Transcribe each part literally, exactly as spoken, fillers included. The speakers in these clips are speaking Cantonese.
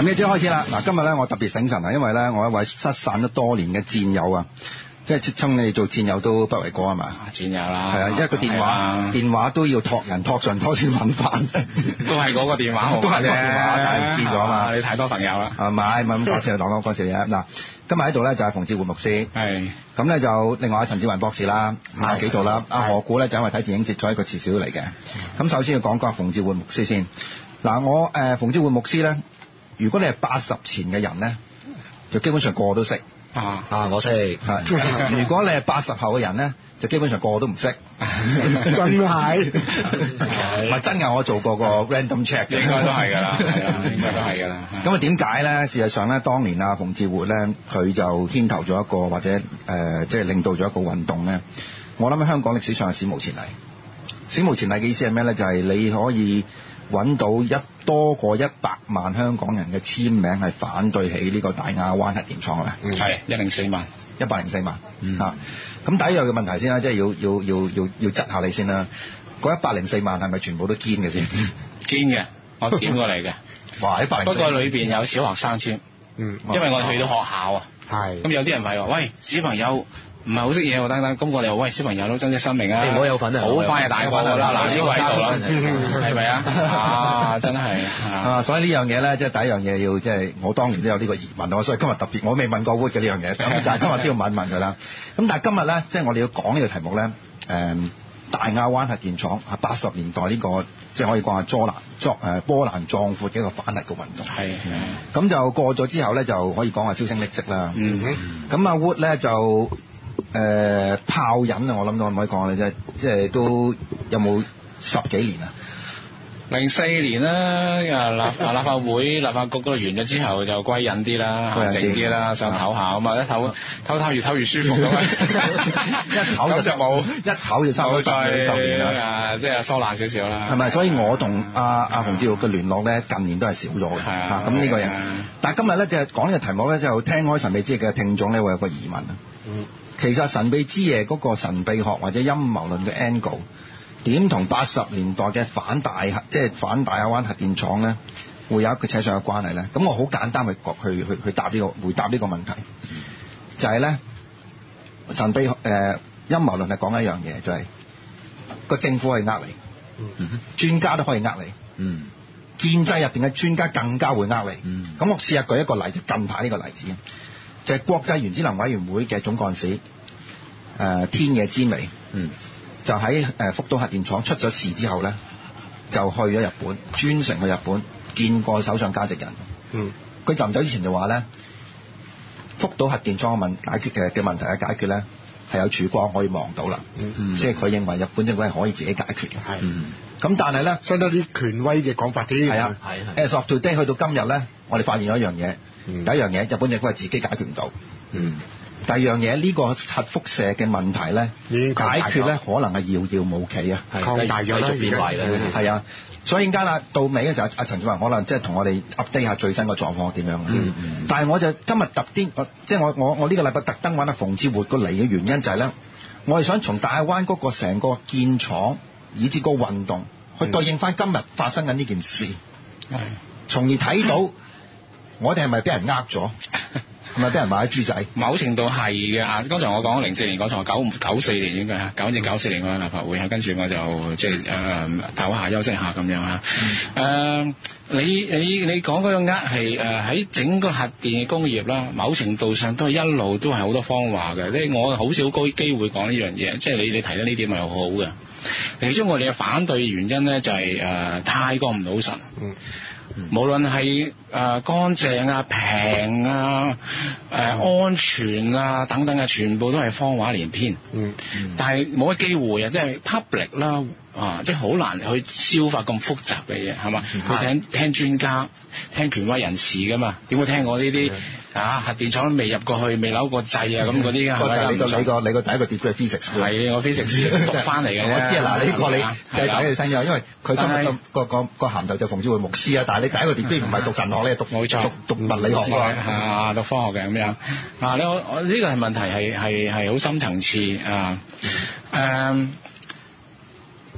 神秘之開始啦！嗱，今日咧我特別醒神啊，因為咧我一位失散咗多年嘅戰友啊，即係稱你做戰友都不為過係嘛？ 戰友啦， 係啊，因為個電話電話都要託人託信託先揾翻， 都係嗰個電話號碼啫， 都係嗰個電話，但係唔見咗啊嘛！ 你太多朋友啦， 啊唔係唔係咁講笑，講講講笑嘢嗱。今日喺度咧就係馮智活牧師， 係咁咧就另外阿陳志雲博士啦，廿幾度啦，阿何故咧就因為睇電影節咗一個遲少嚟嘅。咁首先要講講馮智活牧師先。嗱我誒馮智活牧師咧，如果你係八十前嘅人咧，就基本上個個都識。 啊啊！我識係。如果你係八十後嘅人咧，就基本上個個都唔識。 真係。 唔係真㗎，我做過個 random check 嘅。 應該都係㗎啦，係啊，應該都係㗎啦。 咁啊點解咧？事實上咧，當年啊馮智活咧，佢就牽頭咗一個或者誒，即、呃、係、就是、領導咗一個運動咧。我諗喺香港歷史上係史無前例。史無前例嘅意思係咩咧？就係、是、你可以揾到一多過一百萬香港人嘅簽名係反對起呢個大亞灣核電廠嘅。 嗯，係一零四萬， 一百零四萬。 嗯。 啊，咁第一樣嘅問題先啦，即係要要要要要窒下你先啦。嗰一百零四萬係咪全部都堅嘅先？ 堅嘅，我點過嚟嘅。 哇！一百零四萬。 不過裏邊有小學生簽。嗯。因為我哋去到學校啊。係。咁有啲人係話：喂，小朋友唔係好識嘢喎，等等。咁我哋話：喂，小朋友都珍惜生命啊！ 你唔好有份啊！ 好快就大個㗎啦，嗱呢個喺度啦，係咪啊？啊，真係啊！所以呢樣嘢咧，即係第一樣嘢要即係我當年都有呢個疑問，我所以今日特別我未問過 Wood 嘅呢樣嘢，咁但係今日都要問一問佢啦。咁但係今日咧，即係我哋要講呢個題目咧，誒。大亞灣核電廠係八十年代呢、這個即係可以講係波瀾壯誒波瀾壯闊嘅一個反核嘅運動。係，咁就過咗之後咧，就可以講係銷聲匿跡啦。嗯咁、嗯、阿 Wood 咧就誒、呃、炮癮啊，我諗到可唔可以講你即係即係都有冇十幾年啊？ 零四年啦，立立法會立法局嗰度完咗之後就歸隱啲啦，靜啲啦，想唞下啊嘛，一唞唞唞越唞越舒服咁一唞就冇，一唞就差唔多十幾年啦，即係疏懶少少啦。係咪？所以我同阿阿馮智活嘅聯絡咧，近年都係少咗嘅。係啊，咁呢個嘢。但係今日咧就係講呢個題目咧，就聽開神秘之夜嘅聽眾咧會有個疑問啊。嗯。其實神秘之夜嗰個神秘學或者陰謀論嘅 angle。點同八十年代嘅反大核，即係反大亞灣核電廠咧，會有一個扯上嘅關係咧？咁我好簡單去去去去答呢、這個回答呢個問題，嗯、就係咧神秘誒陰謀論係講一樣嘢，就係、是、個政府可以呃你，嗯、專家都可以呃你，嗯、建制入邊嘅專家更加會呃你。咁、嗯、我試下舉一個例子，近排呢個例子，就係、是、國際原子能委員會嘅總幹事誒、呃、天野之美。嗯就喺誒福島核電廠出咗事之後咧，就去咗日本，專程去日本見過首相菅直人。嗯，佢臨走之前就話咧，福島核電廠嘅問解決嘅嘅問題嘅解決咧係有曙光可以望到啦。嗯，即係佢認為日本政府係可以自己解決嘅。係。嗯。咁但係咧，相當啲權威嘅講法添。係啊。係。As of today 去到今日咧，我哋發現咗一樣嘢。嗯。第一樣嘢，日本政府係自己解決唔到。嗯。第二樣嘢，呢、這個核輻射嘅問題咧，解決咧可能係遙遙無期啊，擴大咗啦，繼續變壞啦，係啊，所以陣間啊到尾嘅時候，阿陳志雲可能即係同我哋 update 下最新個狀況點樣。嗯嗯。但係我就今日特啲，即係我我我呢個禮拜特登揾阿馮智活過嚟嘅原因就係咧，我係想從大亞灣嗰個成個建廠以至個運動，去對應翻今日發生緊呢件事，係，從而睇到我哋係咪俾人呃咗？係咪俾人買咗豬仔？某程度係嘅啊！剛才我講零四年嗰場，九九四年應該係九至九四年嗰個立法會啊，跟住我就即係誒唞下休息下咁樣啊。誒、呃，你你你講嗰個呃係誒喺整個核電嘅工業啦，某程度上都係一路都係好多謊話嘅。即係我好少高機會講呢樣嘢，即係你你提到呢點係好好嘅。其中我哋嘅反對原因咧就係、是、誒、呃、太過唔老實。嗯。無論係誒乾淨啊、平啊、誒、呃、安全啊等等嘅，全部都係謊話連篇。嗯，嗯但係冇乜機會啊，即係 public 啦，啊，即係好難去消化咁複雜嘅嘢，係嘛？去、嗯、聽聽專家、聽權威人士噶嘛，點會聽我呢啲？啊！核電廠都未入過去，未扭過掣啊！咁嗰啲嘅係咪？你個你個你個第一個 degree physics 係我 physics 讀翻嚟嘅。我知啊，嗱，呢個你係第一個新嘅，因為佢今日個個個銜頭就馮智活牧師啊。但係你第一個 degree 唔係讀神學咧，讀冇錯，讀讀物理學啊，讀科學嘅咁樣。嗱，你我我呢個係問題係係係好深層次啊。誒，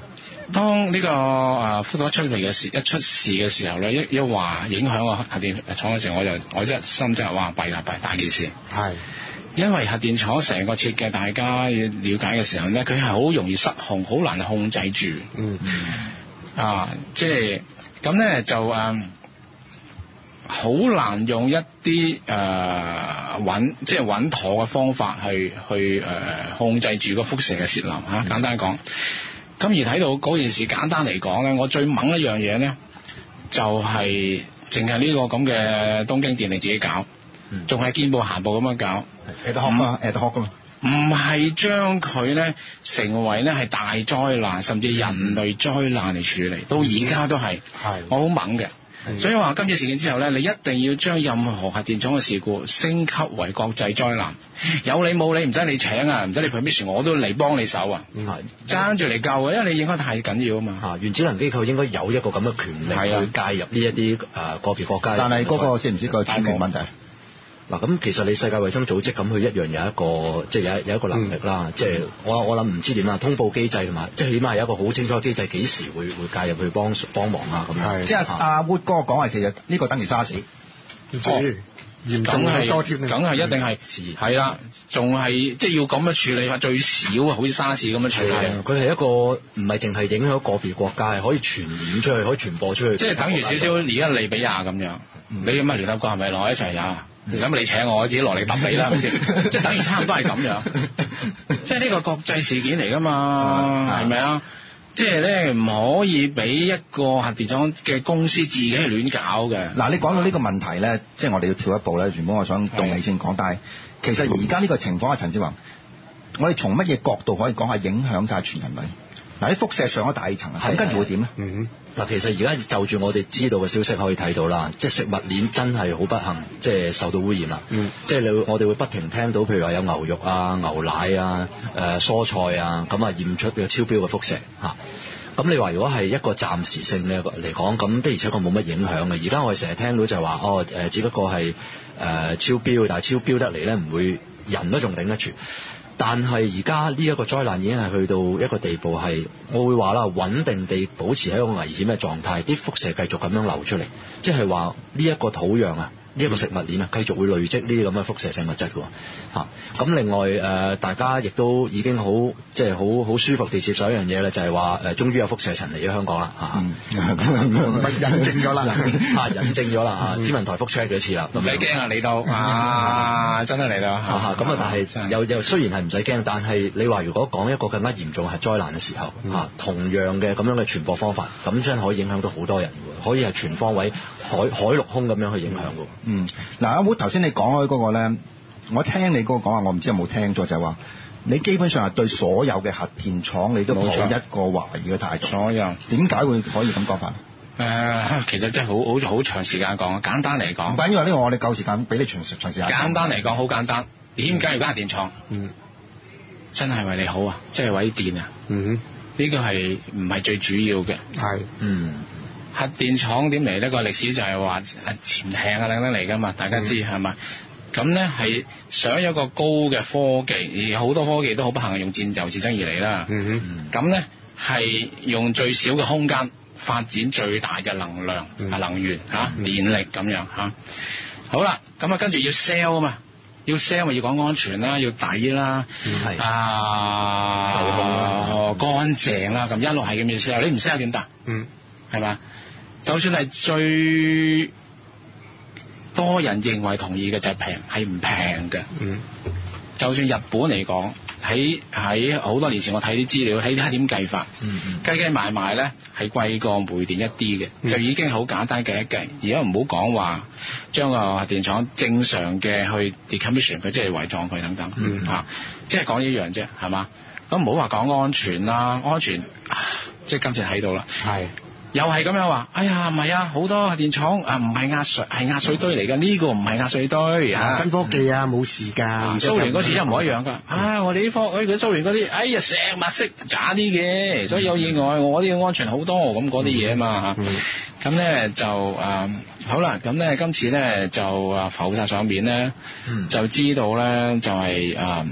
當呢個誒福島一出嚟嘅時，一出事嘅時候咧，一一話影響個核電廠嘅時候，我就我一心即係話弊啦弊，大件事。係。因為核電廠成個設計，大家要了解嘅時候咧，佢係好容易失控，好難控制住。嗯嗯。啊，即係咁咧就誒，好、呃、難用一啲誒穩即係穩妥嘅方法去去誒、呃、控制住個輻射嘅洩漏嚇。簡單講。咁而睇到嗰件事，簡單嚟講咧，我最猛一樣嘢咧，就係淨係呢個咁嘅東京電力自己搞，仲係見步行步咁樣搞。 ad hoc 啊 ad hoc 啊， 唔係將佢咧成為咧係大災難，甚至人類災難嚟處理，到而家都係。係。我好猛嘅。所以話今次事件之後咧，你一定要將任何核電廠嘅事故升級為國際災難。有你冇你唔使你請啊，唔使你 permission， 我都嚟幫你手啊。係爭住嚟救啊，因為你影響太緊要啊嘛。嚇，原子能機構應該有一個咁嘅權力去介入呢一啲誒個別國家。 但係嗰個知唔知個主權問題？ 嗱，咁其實你世界衛生組織咁，佢一樣有一個即係有有一個能力啦。嗯、即係我我諗唔知點啊，通報機制同埋，即係起碼有一個好清楚嘅機制，幾時會會介入去幫幫忙啊咁樣。 即係阿 Wood 哥講話，其實呢個等於沙士。唔知、哦、嚴重係多添，梗係一定係係啦，仲係即係要咁樣處理法，最少啊，好似沙士咁樣處理。 佢係一個唔係淨係影響個別國家，係可以傳染出去，可以傳播出去。即係等於少少而家利比亞咁樣，嗯、你咁啊聯合國係咪落一齊啊？咁你請我，我自己落嚟揼你啦，係咪先？即係等於差唔多係咁樣，即係呢個國際事件嚟㗎嘛，係咪啊？即係咧唔可以俾一個核電廠嘅公司自己去亂搞嘅。嗱，你講到呢個問題咧，即係我哋要跳一步咧。原本我想動你先講，但係其實而家呢個情況啊，陳志宏，我哋從乜嘢角度可以講下影響晒全人類？嗱，啲輻射上咗大氣層啊，咁跟住會點咧？嗯，嗱，其實而家就住我哋知道嘅消息可以睇到啦，即係食物鏈真係好不幸，即係受到污染啦。嗯，即係你我哋會不停聽到，譬如話有牛肉啊、牛奶啊、誒蔬菜啊，咁啊驗出嘅超標嘅輻射嚇。咁你話如果係一個暫時性嘅嚟講，咁的而且確冇乜影響嘅。而家我哋成日聽到就話，哦誒，只不過係誒超標，但係超標得嚟咧，唔會人都仲頂得住。但係而家呢一個災難已經係去到一個地步，係我會話啦，穩定地保持喺一個危險嘅狀態，啲輻射繼續咁樣流出嚟，即係話呢一個土壤啊，呢、這、一個食物鏈啊，繼續會累積呢啲咁嘅輻射性物質嘅喎。咁另外誒、呃，大家亦都已經好即係好好舒服地接受一樣嘢咧，就係話誒，終於有輻射塵嚟咗香港啦嚇，咪引證咗啦嚇，引證咗啦嚇，天文台覆 check 幾次啦，唔使驚啊，嚟到啊，真係嚟到嚇，咁啊，但係又又雖然係唔使驚，但係你話如果講一個更加嚴重係災難嘅時候嚇、嗯，同樣嘅咁樣嘅傳播方法，咁真係可以影響到好多人嘅，可以係全方位海海陸空咁樣去影響嘅。嗯，嗱，阿 Wood 頭先你講開嗰個咧。我聽你嗰個講話，我唔知有冇聽錯，就係話你基本上係對所有嘅核電廠你都抱一個懷疑嘅態度。所有點解會可以咁講法？誒、呃，其實真係好好好長時間講，簡單嚟講。唔係因為呢個我哋夠時間俾你長長時間。簡單嚟講，好簡單。點解而家核電廠？嗯，真係為你好啊，即係為電啊。嗯，呢個係唔係最主要嘅？係。嗯，核電廠點嚟呢？個歷史就係話潛艇啊等等嚟㗎嘛，大家知係咪？咁咧係想有一個高嘅科技，而好多科技都好不幸係用戰鬥戰爭而嚟啦。嗯，咁咧係用最少嘅空間發展最大嘅能量啊、嗯、能源嚇、啊、電力咁樣嚇。好啦，咁啊跟住要 sell 啊嘛，要 sell 咪要講安全啦，要抵啦，係啊受控啦，乾淨啦，咁一路係咁要 sell，你唔 sell 點得？嗯，係嘛？就算係最多人認為同意嘅就係平，係唔平嘅。嗯，就算日本嚟講，喺喺好多年前我睇啲資料，睇睇點計法，嗯嗯，計計埋埋咧係貴過煤電一啲嘅，嗯，就已經好簡單計一計。而家唔好講話將個核電廠正常嘅去 decommission 佢，即係遺葬佢等等，嗯啊，即係講一樣啫，係嘛？咁唔好話講安全啦，安全即係今次睇到啦，係。又係咁樣話，哎呀，唔係啊，好多核電廠啊，唔係壓水，係壓水堆嚟㗎。呢、這個唔係壓水堆啊，新科技啊，冇時間。蘇聯嗰次一模一樣㗎。啊，我哋啲科，佢蘇聯嗰啲，哎呀，石墨色渣啲嘅，所以有意外。我啲要安全好多咁嗰啲嘢啊嘛。咁咧就誒、嗯、好啦，咁咧今次咧就誒浮晒上面咧、嗯，就知道咧就係、是、誒。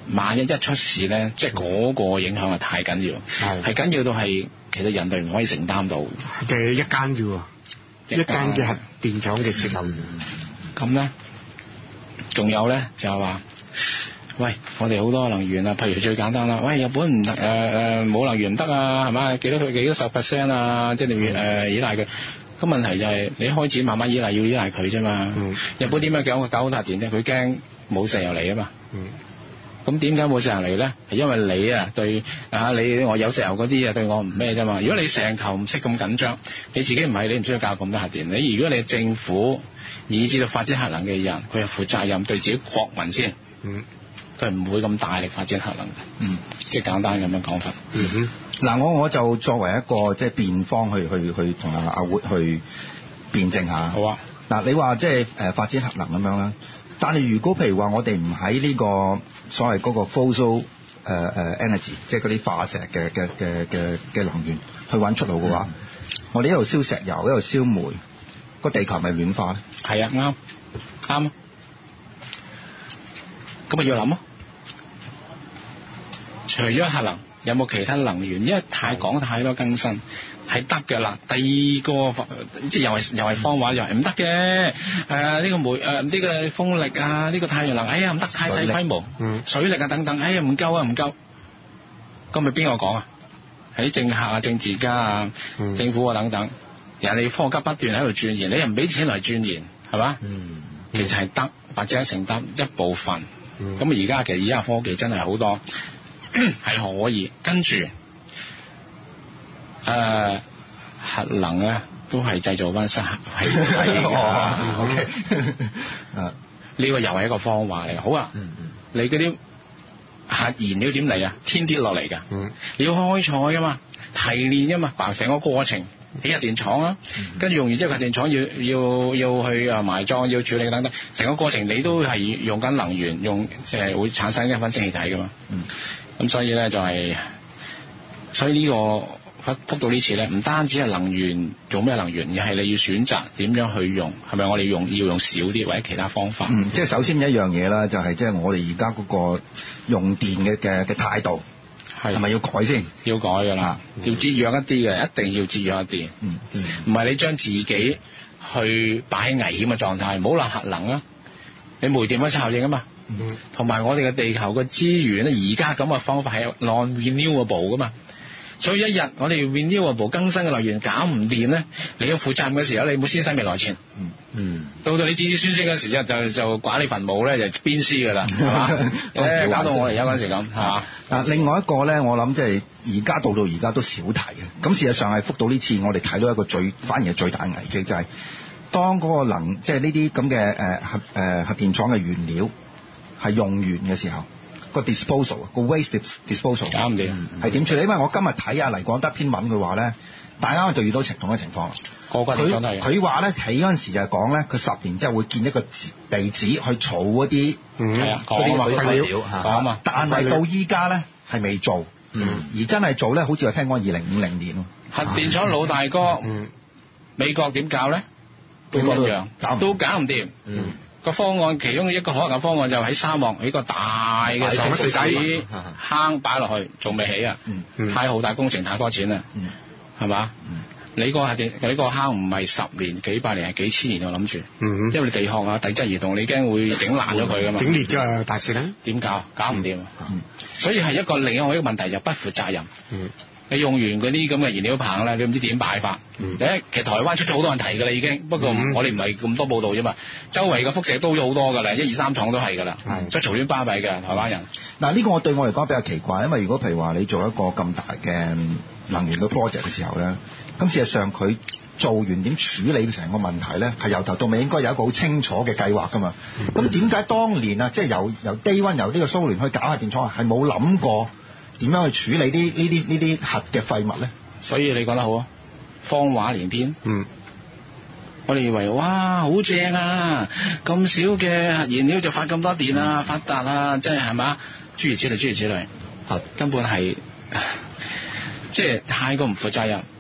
萬一一出事咧，即係嗰個影響係太緊要，係緊要到係其實人類唔可以承擔到。 嘅一間啫喎，一間嘅核電廠嘅泄漏。 咁咧，仲有咧就係話，喂，我哋好多能源啊，譬如最簡單啦，喂，日本唔得誒誒冇能源唔得啊，係嘛？幾多佢幾多十 percent 啊，即係你誒依賴佢。咁問題就係你開始慢慢依賴，要依賴佢啫嘛。嗯、日本點解搞個搞好大電啫？佢驚冇石油嚟啊嘛。咁點解冇石油嚟咧？係因為你啊對啊你我有石油嗰啲啊對我唔咩啫嘛。如果你成球唔識咁緊張，你自己唔係你唔需要搞咁多核電。你如果你政府以至到發展核能嘅人，佢係負責任對自己國民先。嗯。佢唔會咁大力發展核能嘅。嗯。即係簡單咁樣講法。嗯哼。 嗱，我我就作為一個即係辯方去去去同阿阿活去辯證下。好啊。嗱，你話即係誒發展核能咁樣啦，但係如果譬如話我哋唔喺呢個所謂嗰個 fossil 誒誒 energy，即係嗰啲化石嘅嘅嘅嘅嘅能源去揾出路嘅話，嗯、我哋一路燒石油，一路燒煤，個地球咪暖化咧？ 係啊，啱啱。咁咪要諗咯。除咗核能，有冇其他能源？因為太講太多更新，係得嘅啦。第二個即係又係又係方話，又係唔得嘅。誒、呃、呢、呢個煤誒呢、呃呢個風力啊，呢、呢個太陽能，哎呀唔得，太細規模。嗯。水力啊等等，哎呀唔夠啊唔夠。咁咪邊個講啊？係啲政客啊、政治家啊、嗯、政府啊等等。人哋科學家不斷喺度鑽研，你又唔俾錢嚟鑽研，係嘛？嗯。其實係得，或者承擔一部分。咁而家其實而家科技真係好多。係可以，跟住誒、呃、核能咧都係製造翻新核係係㗎。O K， 啊呢個又係一個方法嚟。好啊，嗯嗯、你嗰啲核燃料點嚟啊？天跌落嚟㗎，嗯、你要開採㗎嘛，提煉㗎嘛，嗱成個過程起核電廠啊，跟住、嗯、用完之後核電廠要要要去啊埋葬，要處理等等，成個過程你都係用緊能源，用即係會產生一份蒸氣體㗎嘛。嗯咁所以咧就係、是，所以呢、這個覆覆到呢次咧，唔單止係能源做咩能源，而係你要選擇點樣去用，係咪我哋用要用少啲或者其他方法？ 嗯，即係首先一樣嘢啦，就係即係我哋而家嗰個用電嘅嘅嘅態度，係咪要改先？ 要改㗎啦，嗯、要節約一啲嘅，一定要節約一啲。嗯嗯，唔係你將自己去擺喺危險嘅狀態，唔好話核能啊，你煤電不效應啊嘛。同埋、嗯、我哋嘅地球嘅資源咧，而家咁嘅方法係 non-renewable 噶嘛，所以一日我哋 renewable 更新嘅能源搞唔掂咧，你要負責任嘅時候，你冇先使未來錢。嗯嗯，到到你子子孫孫嗰時就就就掛你墳墓咧，就鞭屍噶啦，係嘛？誒，搞到我而家嗰陣時咁，係嘛？ 啊，另外一個咧，我諗即係而家到到而家都少提嘅，咁事實上係福島呢次我哋睇到一個最反而係最大危機，就係、是、當嗰個能即係呢啲咁嘅誒核誒、呃、核電廠嘅原料。係用完嘅時候，個 disposal 個 waste disposal 搞唔掂， 係點處理？因為我今日睇阿黎廣德篇文，佢話咧，大家就遇到同一情況啦。 個個地方都係。 佢話咧，起嗰陣時就係講咧，佢十年之後會建一個地址去儲嗰啲嗰啲廢料嚇。啊、 但係到依家咧係未做，嗯、而真係做咧，好似話聽講二零五零年。 核電廠老大哥，嗯、美國點搞咧？都一樣，都搞唔掂。嗯個方案其中一個可能嘅方案就喺沙漠起個大嘅石屎坑擺落去，仲未起啊！嗯、太浩大工程，太多錢啦，係嘛？你個係你個坑唔係十年、幾百年，係幾千年我諗住，嗯、因為你地殼啊、地質移動，你驚會整爛咗佢噶嘛？整裂咗啊！大事咧？點搞？搞唔掂。嗯、所以係一個另外一個問題，就不負責任。嗯你用完嗰啲咁嘅燃料棒咧，你唔知點擺法。嗯、其實台灣出咗好多問題㗎啦，已經。不過我哋唔係咁多報道啫嘛。周圍嘅輻射都咗好多㗎啦，一二三廠都係㗎啦。即係嘈喧巴閉嘅台灣人。嗱，呢個我對我嚟講比較奇怪，因為如果譬如話你做一個咁大嘅能源嘅 project 嘅時候咧，咁事實上佢做完點處理成個問題咧，係由頭到尾應該有一個好清楚嘅計劃㗎嘛。咁點解當年啊，即係由由 day one 由呢個蘇聯去搞核電廠係冇諗過？點樣去處理啲呢啲呢啲核嘅廢物咧？所以你講得好啊，謊話連篇。嗯，我哋以為哇好正啊，咁少嘅燃料就發咁多電啊，嗯、發達啊，即係係嘛？諸如此類，諸如此類，核根本係即係太過唔負責任，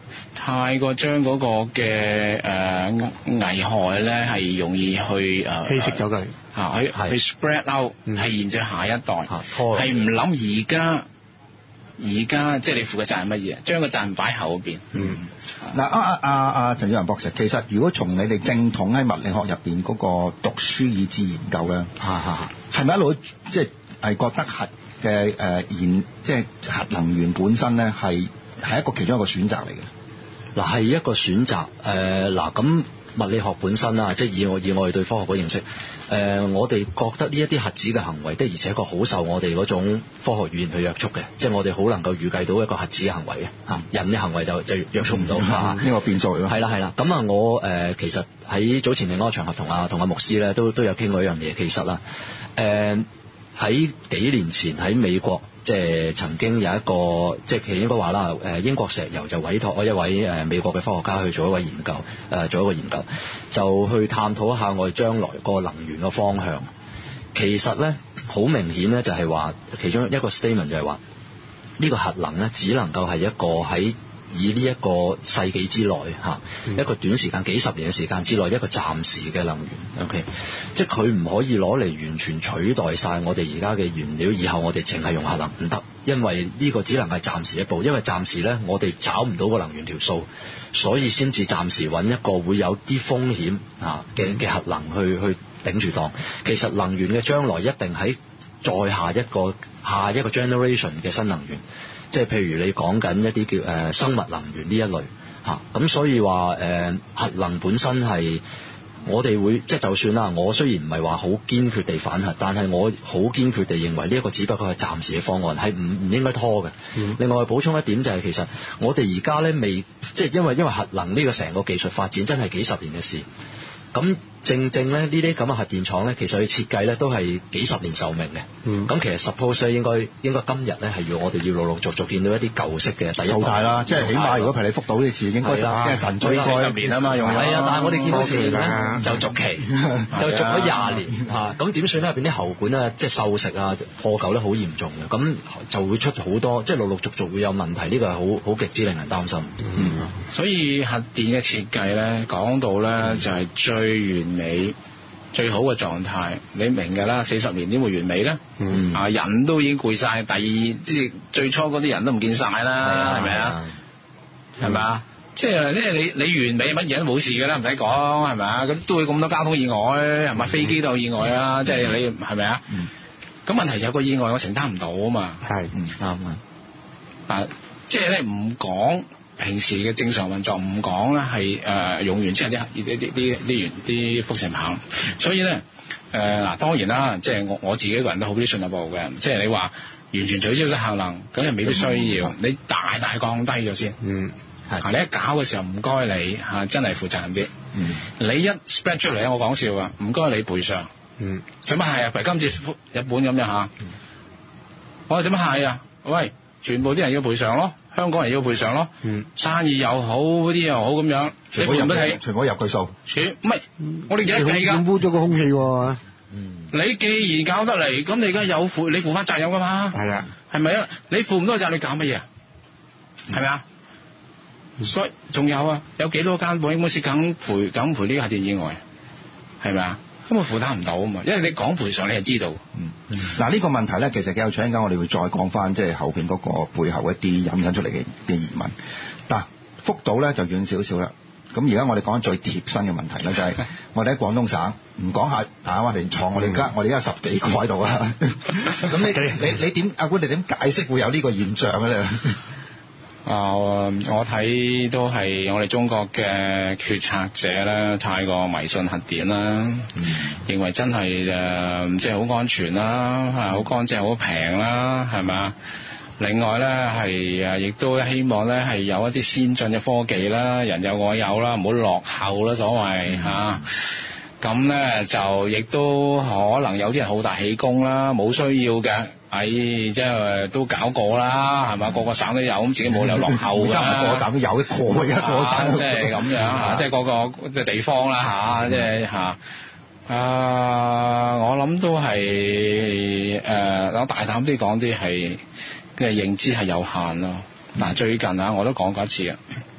太過將嗰個嘅誒危害咧係容易去誒稀釋咗佢嚇，去去 spread out 係延續下一代，係唔諗而家而家即係你負嘅責任乜嘢，將個責任擺後邊。 嗯，嗱啊啊啊陳志宏博士，其實如果從你哋正統喺物理學入邊嗰個讀書以至研究咧， 嚇嚇係咪一路即係係覺得核嘅誒燃即係核能源本身咧係係一個其中一個選擇嚟嘅？ 嗱，係一個選擇。誒嗱咁物理學本身啦，即係以我以我哋對科學嘅認識，誒、呃、我哋覺得呢一啲核子嘅行為的而且確好受我哋嗰種科學語言去約束嘅，即係我哋好能夠預計到一個核子嘅行為嘅嚇，人嘅行為就就約束唔到嚇。呢、 嗯、個變數嚟咯。 係啦係啦，咁啊我誒、呃、其實喺早前另一個場合同阿同阿牧師咧都都有傾過一樣嘢，其實啦誒喺幾年前喺美國。即係曾經有一個，即係其實應該話啦，誒英國石油就委託一位誒美國嘅科學家去做一個研究，誒做一個研究，就去探討一下我哋將來個能源嘅方向。其實咧，好明顯咧，就係話其中一個 statement 就係話，呢個核能咧，只能夠係一個喺以呢一個世紀之內嚇，嗯、一個短時間幾十年嘅時間之內，一個暫時嘅能源 ，OK，即係佢唔可以攞嚟完全取代晒我哋而家嘅原料，以後我哋淨係用核能唔得，因為呢個只能係暫時一步，因為暫時咧我哋找唔到個能源條數，所以先至暫時揾一個會有啲風險嚇嘅嘅核能去去頂住檔。其實能源嘅將來一定喺再下一個下一個 generation 嘅新能源。即係譬如你講緊一啲叫誒、呃、生物能源呢一類嚇，咁、啊、所以話誒、呃、核能本身係我哋會即係就算啦，我雖然唔係話好堅決地反核，但係我好堅決地認為呢一個只不過係暫時嘅方案，係唔唔應該拖嘅。嗯、另外補充一點就係、是、其實我哋而家咧未即係因為因為核能呢個成個技術發展真係幾十年嘅事。咁正正咧，呢啲咁嘅核電廠咧，其實佢設計咧都係幾十年壽命嘅。咁、嗯、其實 suppose 咧應該應該今日咧係要我哋要陸陸續續見到一啲舊式嘅第一代啦， 即係起碼如果譬如你福島呢次應該即係神追過十年啊嘛，用係啊，但係我哋見到前面咧就續期，就續咗廿年嚇，咁點算咧？入邊啲喉管啊，即係鏽蝕啊、破舊咧好嚴重嘅，咁就會出好多，即係陸陸續續會有問題，呢個係好好極之令人擔心。嗯嗯、 所以核電嘅設計咧，講到咧就係最完美、最好嘅狀態，你明㗎啦。四十年點會完美咧？嗯、啊，人都已經攰晒，第二即係最初嗰啲人都唔見晒啦，係咪啊？係咪啊？即係咧，你你完美乜嘢都冇事㗎啦，唔使講係咪啊？咁都會咁多交通意外，係咪？飛機都有意外啊！即係你係咪啊？咁問題有個意外我承擔唔到啊嘛。係，啱啊。啊，即係咧唔講。平時嘅正常運作唔講咧，係誒、呃、用完之後啲啲啲啲啲啲輻射棒，所以咧誒嗱當然啦，即係我我自己一個人都好啲信得過嘅，即係你話完全取消咗核能，咁又未必需要，你大大降低咗先。嗯，係你一搞嘅時候唔該你嚇，真係負責任啲。嗯，你一 spread 出嚟咧，我講笑啊，唔該你賠償。嗯，做乜係啊？譬如今次日本咁樣嚇，嗯、我做乜係啊？喂，全部啲人要賠償咯。香港人要賠償咯，嗯、生意又好，嗰啲又好咁樣，你賠唔得起， 全部入佢數， 全唔係我哋記得計㗎， 污咗個空氣喎。 嗯，你既然搞得嚟，咁你而家有負，你負翻責任㗎嘛？係啊，係咪啊？你負唔到責任，你搞乜嘢啊？係咪啊？所以仲有啊，有幾多間保險公司梗賠梗賠呢個核電意外？係咪啊？咁我負擔唔到啊嘛，因為你講賠償，你係知道。嗯， 嗱呢、嗯、個問題咧，其實幾有趣，陣間我哋會再講翻，即係後邊嗰個背後一啲引申出嚟嘅嘅疑問。嗱，福島咧就遠少少啦。咁而家我哋講最貼身嘅問題咧，就係我哋喺廣東省，唔講下大灣電廠，我哋而家我哋而家十幾個喺度啊。咁你你你點阿官，你點解釋會有呢個現象嘅咧？ 啊、呃，我睇都係我哋中國嘅決策者咧，太過迷信核電啦，嗯、認為真係誒即係好安全啦，係好乾淨、好平啦，係咪？另外咧係誒，亦都希望咧係有一啲先進嘅科技啦，人有我有啦，唔好落後啦，所謂嚇。咁咧、嗯啊、就亦都可能有啲人好大喜功啦，冇需要嘅。哎，即係都搞過啦，係嘛？個個省都有，咁自己冇理由落後㗎。個個省都有一個，一個省即係咁樣嚇，即係個個即係地方啦嚇，即係嚇。啊，我諗都係誒，我大膽啲講啲係嘅認知係有限咯。嗱，最近啊，我都講過一次啊。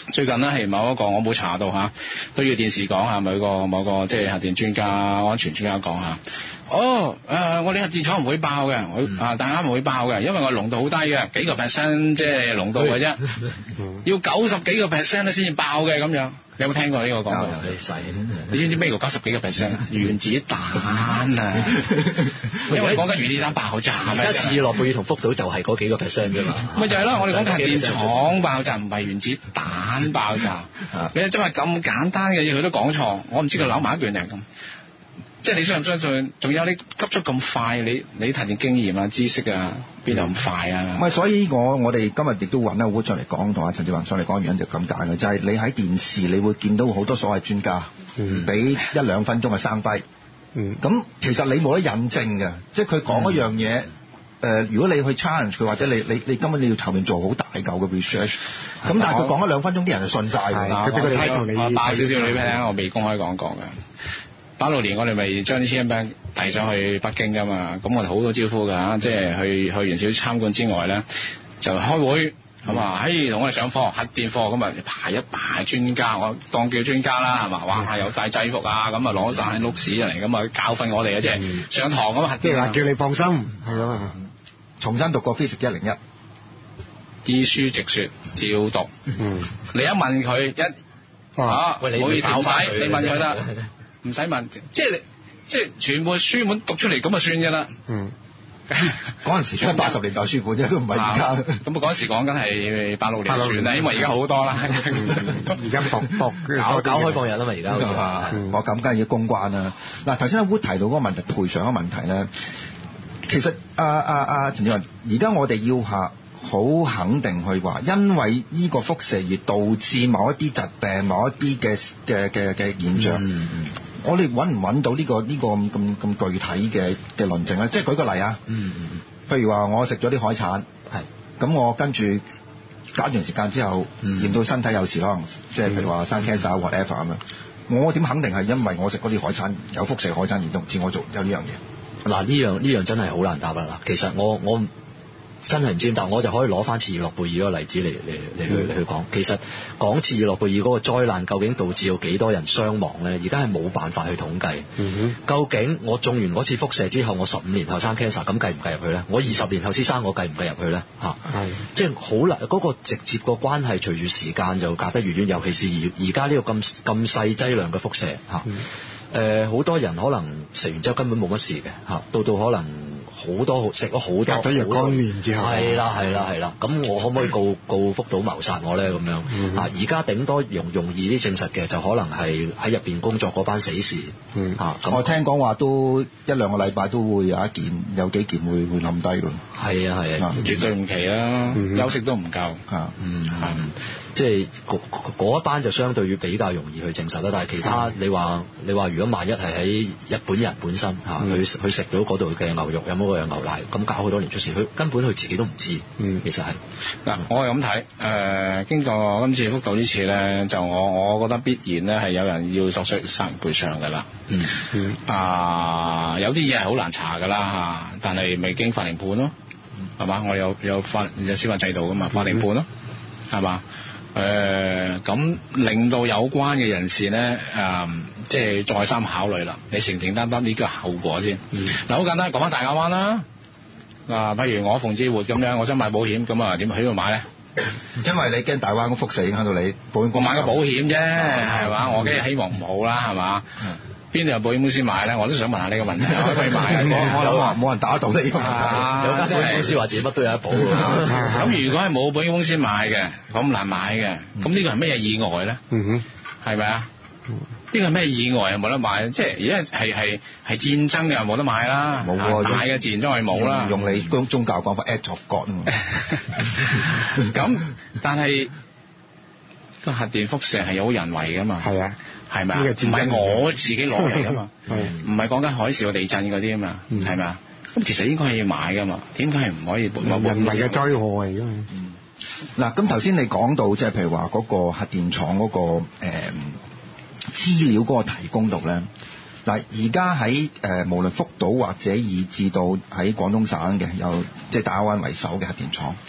最近咧係某一個我冇查到嚇，都要電視講下某個某個即係核電專家、安全專家講下。哦，誒、呃，我哋核電廠唔會爆嘅，我啊大家唔會爆嘅，因為我濃度好低嘅，幾個 percent 即係濃度嘅啫，要九十幾個 percent 咧先至爆嘅咁樣。你有冇聽過呢個講法？你知唔知咩叫九十幾個 percent？原子彈啊！因為講緊原子彈爆炸啊！ 而家切爾諾貝爾同福島就係嗰幾個 percent 啫嘛。咪就係咯，我哋講核電廠爆炸唔係原子彈爆炸。你真係咁簡單嘅嘢佢都講錯，我唔知佢扭埋一段定係咁。即係你相唔相信？仲有你急速咁快，你你提點經驗啊、知識啊，邊度咁快啊？ 唔係，所以我我哋今日亦都揾阿烏上嚟講，同阿陳志宏上嚟講原因就咁解嘅，就係、是、你喺電視你會見到好多所謂專家，俾、嗯、一兩分鐘嘅生低。咁、嗯、其實你冇得印證嘅，即係佢講一樣嘢，誒、嗯呃，如果你去 challenge 佢，或者你你你根本你要後面做好大嚿嘅 research， 咁但係佢講一兩分鐘，啲人就信晒㗎啦。 佢俾佢睇同你，我爆少少你聽，我未公開講過嘅。八六年我哋咪將啲 C M bank 遞上去北京㗎嘛，咁我哋好多招呼㗎，即係去去完少參觀之外咧，就開會係嘛，嘿同我哋上課核電課，咁啊排一排專家，我當叫專家啦係嘛，哇有晒制服啊，咁啊攞晒碌屎嚟，咁啊教訓我哋嘅即係上堂咁核電， 即係話叫你放心係啊， 重新讀過 Physics 一零一， 依書直說照讀，嗯，你一問佢一啊，喂你唔好意思唔使，你問佢得。唔使問，即係你，即係全部書本讀出嚟咁就算㗎啦。嗯， 嗰陣時出八十年代書本啫，都唔係而家。咁啊嗰陣時講緊係八六年算啦，因為而家好多啦。 而家讀讀搞搞開放日啊嘛，而家好似。 我咁梗係要公關啦。嗱頭先阿 Wood 提到嗰個問題，賠償嘅問題咧，其實阿阿阿陳志宏，而家我哋要下好肯定去話，因為呢個輻射而導致某一啲疾病、某一啲嘅嘅嘅嘅現象。嗯嗯我哋揾唔揾到呢、這個呢、這個咁咁咁具體嘅嘅論證咧？即係舉個例啊，嗯嗯嗯，譬如話我食咗啲海產，係，咁我跟住隔一段時間之後，驗、嗯、到身體有事，可能即係譬如話生 cancer whatever 咁樣，我點肯定係因為我食嗰啲海產有輻射海產而導致我做有呢樣嘢？ 嗱呢樣呢樣真係好難答啦！嗱，其實我我。真係唔知，但我就可以攞翻切爾諾貝爾嗰個例子嚟嚟嚟去嚟去講。其實講切爾諾貝爾嗰個災難究竟導致有幾多人傷亡咧？而家係冇辦法去統計。嗯、究竟我中完嗰次輻射之後，我十五年後生 cancer， 咁計唔計入去咧？我二十年後先生，我計唔計入去咧？嚇、嗯，即係好難嗰個直接個關係，隨住時間就隔得越遠。尤其是而而家呢個咁咁細劑量嘅輻射嚇，誒、嗯、好、呃、多人可能食完之後根本冇乜事嘅嚇，到到可能。好多食咗好多， 隔咗若干年之後， 係啦係啦係啦，咁我可唔可以告告福島謀殺我咧？咁樣啊，而家頂多容容易啲證實嘅，就可能係喺入邊工作嗰班死士。嗯啊，咁我聽講話都一兩個禮拜都會有一件，有幾件會會冧低㗎。 係啊係啊， 絕對唔奇啦，休息都唔夠啊。 嗯嗯，即係嗰一班就相對於比較容易去證實啦。但係其他你話你話，如果萬一係喺日本人本身嚇，佢佢食到嗰度嘅牛肉有冇？有牛奶咁搞好多年出事，佢根本佢自己都唔知。嗯，其實係嗱，我係咁睇。誒、呃，經過今次福島呢次咧，就我我覺得必然咧係有人要作出殺人賠償㗎啦。嗯嗯。啊，有啲嘢係好難查㗎啦嚇，但係未經法庭判咯，係嘛？我有有法有司法制度㗎嘛，法庭判咯，係嘛？誒，咁、呃、令到有關嘅人士咧，誒、呃，即係再三考慮啦。你承唔承擔得呢個後果先？嗱、嗯，好簡單，講翻大亞灣啦。嗱，譬如我馮智活咁樣，我想買保險，咁啊點喺度買咧？ 因為你驚大灣嘅輻射影響到你，保險公司我買個保險啫，係嘛？我梗係希望唔好啦，係嘛？邊度有保險公司買咧？我都想問下呢個問題，可唔可以買啊？ 我諗話冇人打到呢個問題， 有間保險公司話自己乜都有得保。 咁如果係冇保險公司買嘅，咁難買嘅，咁呢個係咩意外咧？嗯哼，係咪啊？呢個係咩意外啊？冇得買，即係而家係係係戰爭嘅，冇得買啦。冇喎，大嘅自然災害冇啦。 用你宗宗教講法 ，act of God 啊嘛。 咁但係個核電輻射係有人為噶嘛？係啊。係咪啊？唔係我自己攞嚟噶嘛？唔係講緊海嘯、地震嗰啲啊嘛？係咪啊？咁其實應該係要買噶嘛？點解係唔可以人為嘅災禍嚟噶嘛？ 嗱，咁頭先你講到即係譬如話嗰個核電廠嗰個誒資料嗰個提供度咧，嗱而家喺誒無論福島或者以至到喺廣東省嘅有即係大亞灣為首嘅核電廠，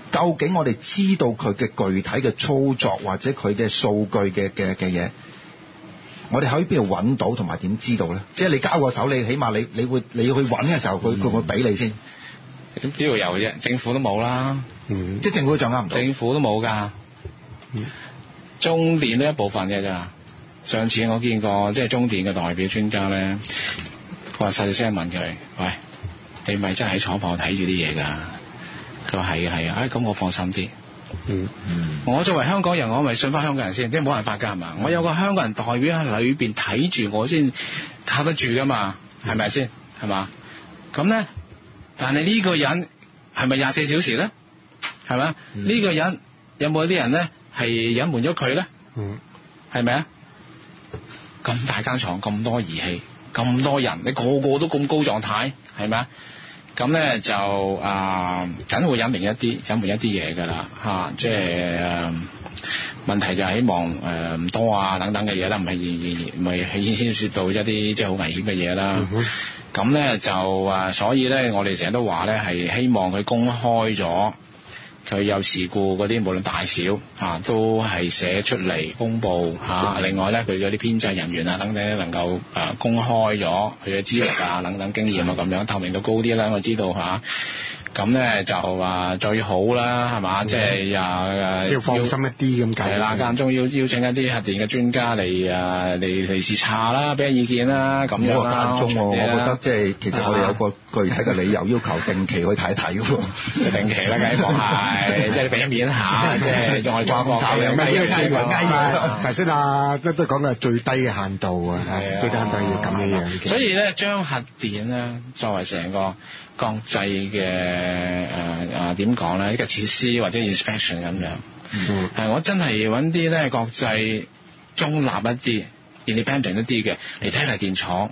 究竟我哋知道佢嘅具體嘅操作或者佢嘅數據嘅嘅嘅嘢，我哋喺邊度揾到同埋點知道咧？即係你交個手，你起碼你你會你要去揾嘅時候，佢佢會俾你先。 點知道有啫？政府都冇啦， 嗯，即係政府都掌握唔到。 政府都冇㗎，嗯、中電都一部分嘅咋。上次我見過即係中電嘅代表專家咧，佢話細細聲問佢：喂，你咪真係喺廠房睇住啲嘢㗎？佢話係啊係啊，哎咁我放心啲。 嗯嗯， 我作為香港人，我咪信翻香港人先，即係冇辦法㗎係嘛？我有個香港人代表喺裏邊睇住我先靠得住㗎嘛，係咪先？係嘛？咁咧，但係呢個人係咪廿四小時咧？係咪？呢、嗯、個人有冇啲人咧係隱瞞咗佢咧？嗯，係咪啊？咁大間廠，咁多儀器，咁多人，你個個都咁高狀態，係咪啊？咁咧就啊，梗、呃、會隱瞞一啲，隱瞞一啲嘢㗎啦嚇，即係、呃、問題就係希望誒唔、呃、多啊等等嘅嘢啦，唔係唔係牽牽涉到一啲即係好危險嘅嘢啦。咁咧、嗯、就啊，所以咧我哋成日都話咧係希望佢公開咗。佢有事故嗰啲，無論大小嚇、啊，都係寫出嚟公佈嚇、啊。另外咧，佢嗰啲編製人員啊等等，能夠誒、啊、公開咗佢嘅資歷啊等等經驗啊咁樣，透明度高啲啦。我知道嚇。咁、啊、咧就話最好啦，係嘛？即係啊要放心一啲咁解。係啦， 間中要邀請一啲核電嘅專家嚟啊嚟嚟視察啦，俾意見啦，咁樣啦。 間中我覺得即係其實我哋有個具體嘅理由要求定期去睇一睇喎。 就定期啦，梗係講係，即係俾面下，即係仲係裝貨嘅。 咩呢個最緊頭先啊，都都講嘅最低嘅限度啊，最低限度要咁樣樣。 所以咧，將核電咧作為成個國際嘅誒啊點講咧，呢個設施或者 inspection 咁樣，係、嗯、我真係揾啲咧國際中立一啲 independent 一啲嘅嚟睇下電廠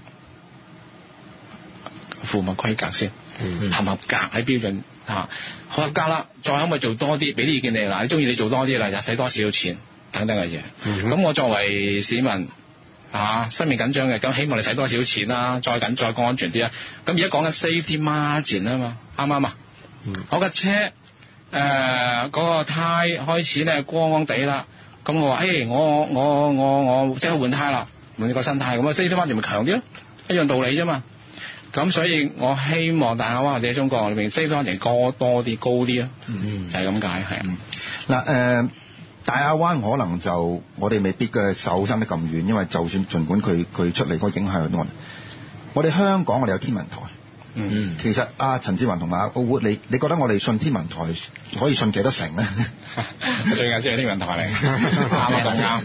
符合規格先，嗯、合唔合格喺標準嚇，合格啦，再可唔可以做多啲？俾啲意見你嗱，你中意你做多啲啦，又使多少錢等等嘅嘢。咁、嗯、我作為市民。啊，生命緊張嘅，咁希望你使多少錢啦，再緊再安全啲啦。咁而家講緊 safety margin 啊嘛，啱唔啱啊？嗯。我架車誒嗰、呃嗰個胎開始咧光光地啦，咁我話誒、欸、我我我我即刻換胎啦，換個新胎，咁啊 safety margin 咪強啲咯，一樣道理啫嘛。咁所以我希望大亞灣或者中國裏面 safety margin 高多啲高啲咯，嗯，就係咁解係啊。 嗱誒。呃大亞灣可能就我哋未必嘅手伸得咁遠，因為就算儘管佢佢出嚟嗰個影響我，我哋香港我哋有天文台。嗯，其實阿陳志宏同阿 Owood，你你覺得我哋信天文台可以信幾多成咧？ 最近先係天文台嚟，啱啊咁啱。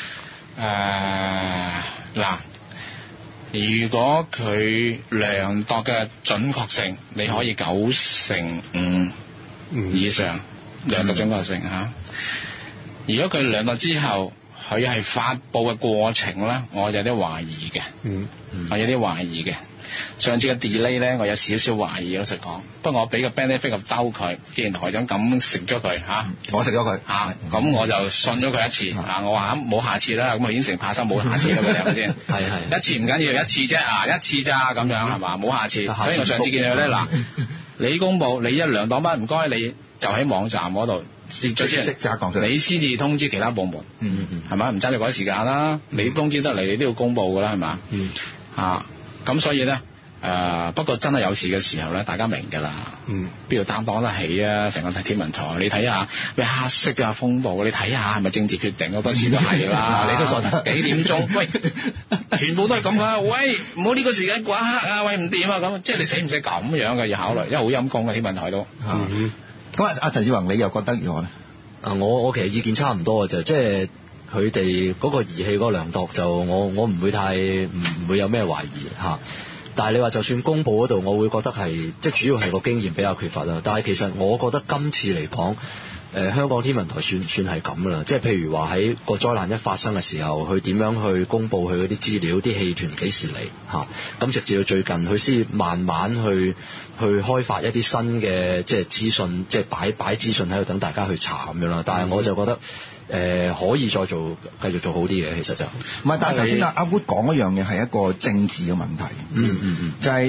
誒嗱，如果佢量度嘅準確性，你可以九成五以上量度準確性嚇。如果佢量度之後，佢係發佈嘅過程咧，我有啲懷疑嘅。嗯，我有啲懷疑嘅。上次嘅 delay 咧，我有少少懷疑，老實講。不過我俾個 benefit of doubt 佢，既然台長咁食咗佢嚇， 我食咗佢嚇，咁我就信咗佢一次嚇、啊。我話冇下次啦，咁啊已經成怕心冇下次啦，係咪先？係係。一次唔緊要，一次啫啊，一次咋咁樣係嘛？冇下次。所以我上次見到咧嗱，你公佈你一量度乜唔該，你就喺網站嗰度。最先，你先至通知其他部門，嗯嗯係咪？唔爭你嗰啲時間啦，你通知得嚟，你都要公佈㗎啦，係嘛？嗯，啊，咁所以咧，誒、呃，不過真係有事嘅時候咧，大家明㗎啦。嗯，邊度擔當得起啊？成個天文台，你睇下咩黑色啊風暴，你睇下係咪政治決定？好多時都係啦，你都信得幾點鐘？喂，全部都係咁㗎。喂，唔好呢個時間掛黑啊！喂，唔掂啊！咁，即係你使唔使咁樣嘅要考慮？因為好陰功嘅天文台都。嗯嗯咁啊，阿陳志宏，你又覺得如何咧？ 啊，我我其實意見差唔多嘅啫，即係佢哋嗰個儀器嗰個量度就我我唔會太唔唔會有咩懷疑嚇。但係你話就算公佈嗰度，我會覺得係即係主要係個經驗比較缺乏啦。但係其實我覺得今次嚟講，誒、呃、香港天文台算算係咁噶啦。即係譬如話喺個災難一發生嘅時候，佢點樣去公佈佢嗰啲資料，啲氣團幾時嚟嚇？咁直至到最近，佢先慢慢去。去開發一啲新嘅即係資訊，即係擺擺資訊喺度等大家去查咁樣啦。但係我就覺得誒、呃、可以再做繼續做好啲嘅，其實就唔係。 但係頭先阿阿 Wood 講嗰樣嘢係一個政治嘅問題。嗯嗯嗯，就係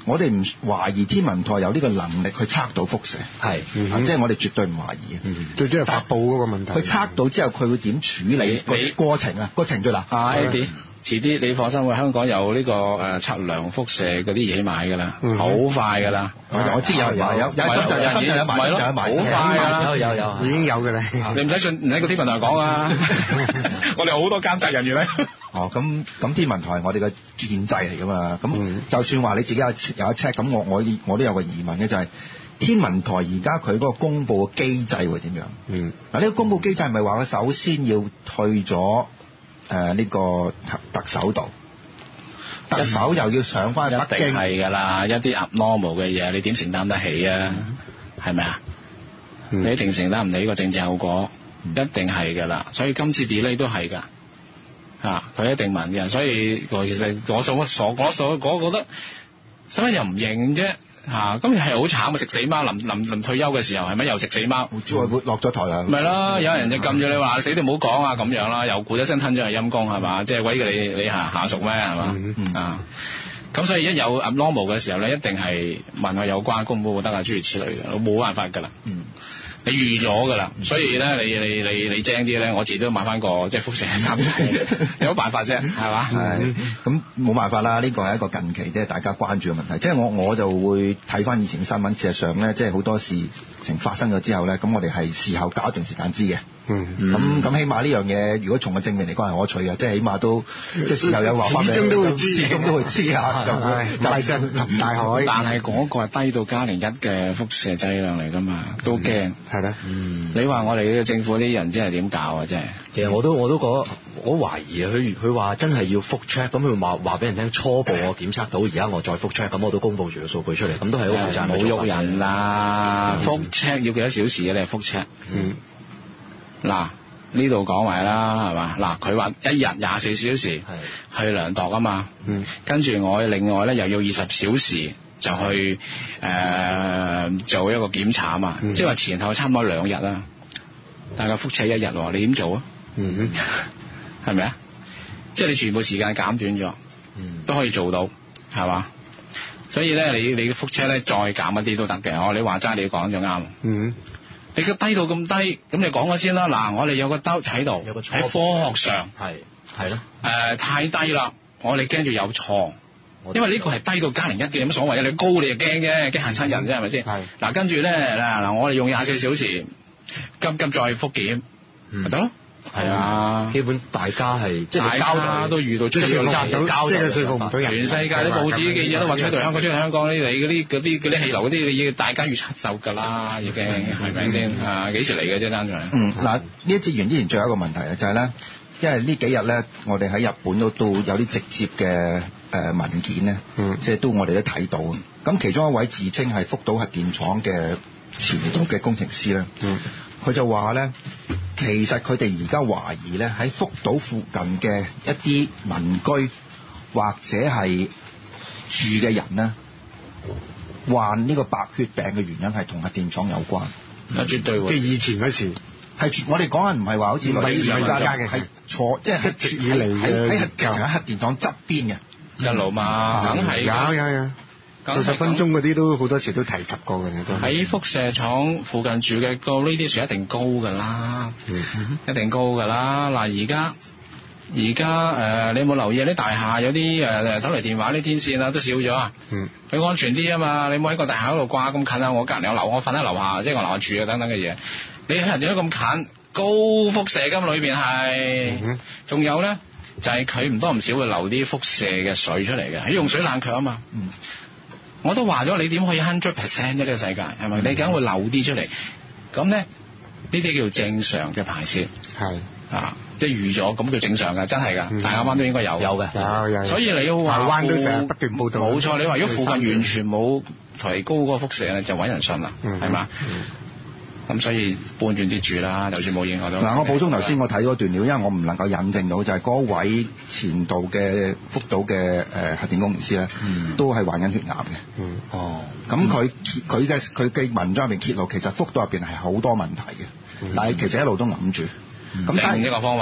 我哋唔懷疑天文台有呢個能力去測到輻射， 係， 嗯、即係我哋絕對唔懷疑嘅。 嗯、最主要係發佈嗰個問題。 佢測到之後，佢會點處理個過程啊？個程序啦。 係啲。遲啲你放心，喎香港有呢個誒測量輻射嗰啲嘢買㗎啦，好快㗎啦。 我知有有有有深圳有深圳有買，有買， 好快啊！ 有有有， 已經有㗎啦。 你唔使信，唔使個天文台講啊！我哋好多監察人員咧。 哦，咁咁天文台係我哋嘅建制嚟㗎嘛。咁就算話你自己有有一 check，咁我我我都有個疑問嘅就係、是、天文台而家佢嗰個公佈嘅機制會點樣？嗯。嗱，呢個公佈機制係咪話佢首先要退咗？誒、呃、呢、這個特特首度，特首又要上翻北京， 係㗎啦，一啲 abnormal 嘅嘢，你點承擔得起啊？係咪啊？你一定承擔唔起呢個政治後果，嗯、一定係㗎啦。所以今次 delay 都係㗎，嚇佢一定問嘅。所以其實我所所我所我覺得，使乜又唔認啫？嚇，咁係好慘啊！食死貓，臨臨臨退休嘅時候係咪又食死貓？ 再會落咗台啦。 咪咯，有人就撳住你話死都唔好講啊咁樣啦，又咕一聲吞咗係陰公係嘛？即係鬼叫你你下下屬咩係嘛？嗯、啊，咁所以一有 abnormal 嘅時候咧，一定係問佢有關公佈得啊諸如此類嘅，冇辦法㗎啦。嗯。你預咗㗎啦，所以咧你你你你精啲咧，我自己都買翻個即係輻射監測，有乜辦法啫？係嘛？ 係，咁冇辦法啦。呢個係一個近期即係大家關注嘅問題。即係我我就會睇翻以前嘅新聞，事實上咧，即係好多事情發生咗之後咧，咁我哋係事後隔一段時間知嘅。嗯，咁咁起碼呢樣嘢，如果從個正面嚟講係可取嘅，即係起碼都即係事後有話翻俾，始終都會知，始終都會知下，就就係沉大海。 但係嗰個係低到加零一嘅輻射劑量嚟㗎嘛，都驚係咧。 嗯，你話我哋嘅政府啲人真係點搞啊？真係， 其實我都我都覺得我懷疑啊，佢佢話真係要復 check，咁佢話話俾人聽初步我檢測到，而家我再復 check，咁我都公佈住個數據出嚟，咁都係好負責任。 冇喐人啦，復 check 要幾多小時啊？你係復 check？嗯。嗱，呢度講埋啦，係嘛？嗱，佢話一日廿四小時去量度啊嘛，嗯，跟住我另外咧又要二十小時就去誒、呃、做一個檢查啊嘛，嗯、即係話前後差唔多兩日啦，大概復測一日喎，你點做啊？嗯，係咪啊？即係你全部時間減短咗，嗯，都可以做到，係嘛？所以咧，你你嘅復測咧再減一啲都得嘅，我你話齋你講就啱，嗯。你個低到咁低，咁你講咗先啦。嗱，我哋有個兜喺度，有個喺科學上係係咯，誒、呃、太低啦，我哋驚住有錯，因為呢個係低到加零一嘅，有乜所謂啊？你高你就驚啫，驚嚇親人啫，係咪先？係嗱，跟住咧嗱嗱，我哋用廿四小時急急再復檢，咪得咯。係啊， 基本大家係即係大家都遇到出現爭交，即係說服唔到人。 全世界啲報紙記者都話出嚟香港，出嚟香港呢？你嗰啲嗰啲嗰啲氣流嗰啲，你要大家要出手㗎啦，已經係咪先啊？幾時嚟嘅啫？爭在嗯嗱，呢一節完之前，最後一個問題啊，就係咧，因為呢幾日咧，我哋喺日本都都有啲直接嘅誒文件咧，嗯，即係都我哋都睇到。咁其中一位自稱係福島核電廠嘅前度嘅工程師咧，嗯。佢就話咧，其實佢哋而家懷疑咧，喺福島附近嘅一啲民居或者係住嘅人咧，患呢個白血病嘅原因係同核電廠有關。 啊，絕對喎！ 即係以前嗰時係我哋講緊唔係話好似類似兩家嘅，係坐即係一直以嚟喺喺喺核電廠側邊嘅一路嘛，梗係有有有。六十分鐘嗰啲都好多時都提及過嘅，都喺輻射廠附近住嘅個呢啲樹一定高㗎啦，嗯、一定高㗎啦。嗱，而家而家誒，你有冇留意啲大廈有啲誒手提電話啲天線啊都少咗啊？嗯，佢安全啲啊嘛，你冇喺個大廈嗰度掛咁近啊，我隔離有樓，我瞓喺樓下，即係我樓下住啊等等嘅嘢。你喺人哋都咁近，高輻射咁裏邊係，仲、嗯、有咧就係佢唔多唔少會流啲輻射嘅水出嚟嘅，喺用水冷卻啊嘛。嗯。我都話咗，你點可以 hundred percent 啫？呢個世界係咪？你梗會漏啲出嚟，咁咧呢啲叫正常嘅排泄，係啊，即係預咗，咁叫正常㗎，真係㗎，嗯、大亞灣都應該有有嘅，有有。所以你要話，台灣都成日不斷報導，冇錯。你話如果附近完全冇提高嗰個輻射咧，就揾人信啦，係嘛？咁所以搬轉啲住啦，就算冇影響都。 嗱，我補充頭先我睇嗰段料，因為我唔能夠引證到，就係、是、嗰位前度嘅福島嘅誒核電工程師咧，嗯、都係患緊血癌嘅。嗯、哦，咁佢佢嘅佢嘅文章入邊揭露，其實福島入邊係好多問題嘅，嗯、但係其實一路都揞住。咁、嗯、但係呢個方法，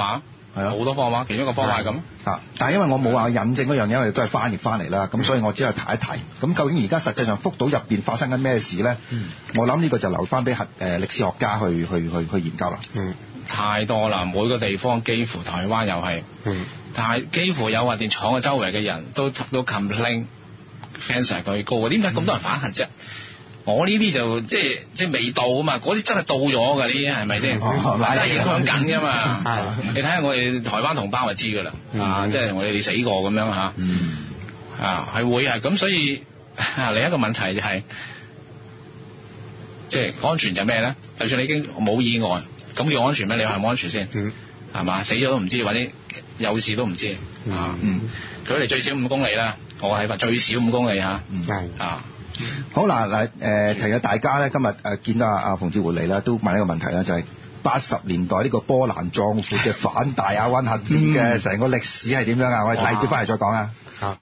係咯， 好多方法，其中一個方法係咁。 啊！但係因為我冇話引證嗰樣嘢，我哋都係翻譯翻嚟啦，咁所以我只係提一提。咁究竟而家實際上福島入邊發生緊咩事咧？嗯、我諗呢個就留翻俾核誒歷史學家去去去去研究啦。 嗯， 太多啦，每個地方幾乎台灣又係，嗯，但係幾乎有核電廠嘅周圍嘅人都都 complain fans 佢高，點解咁多人反核啫？我呢啲就即係即係未到啊嘛，嗰啲真係到咗㗎，呢啲係咪先？真係影響緊㗎嘛。你睇下我哋台灣同胞就知㗎啦，啊，即係我哋死過咁樣嚇，啊係會係咁，所以另一個問題就係即係安全就咩咧？就算你已經冇意外，咁叫安全咩？你話係冇安全先？係嘛？死咗都唔知，或者有事都唔知啊。佢離最少五公里啦，我係話最少五公里嚇。啊。 好嗱嗱誒，其實大家咧今日誒見到阿阿馮智活嚟啦，都問一個問題啦，就係八十年代呢個波瀾壯闊嘅反大亞灣核電嘅成個歷史係點樣啊？我哋第二節翻嚟再講啊。好。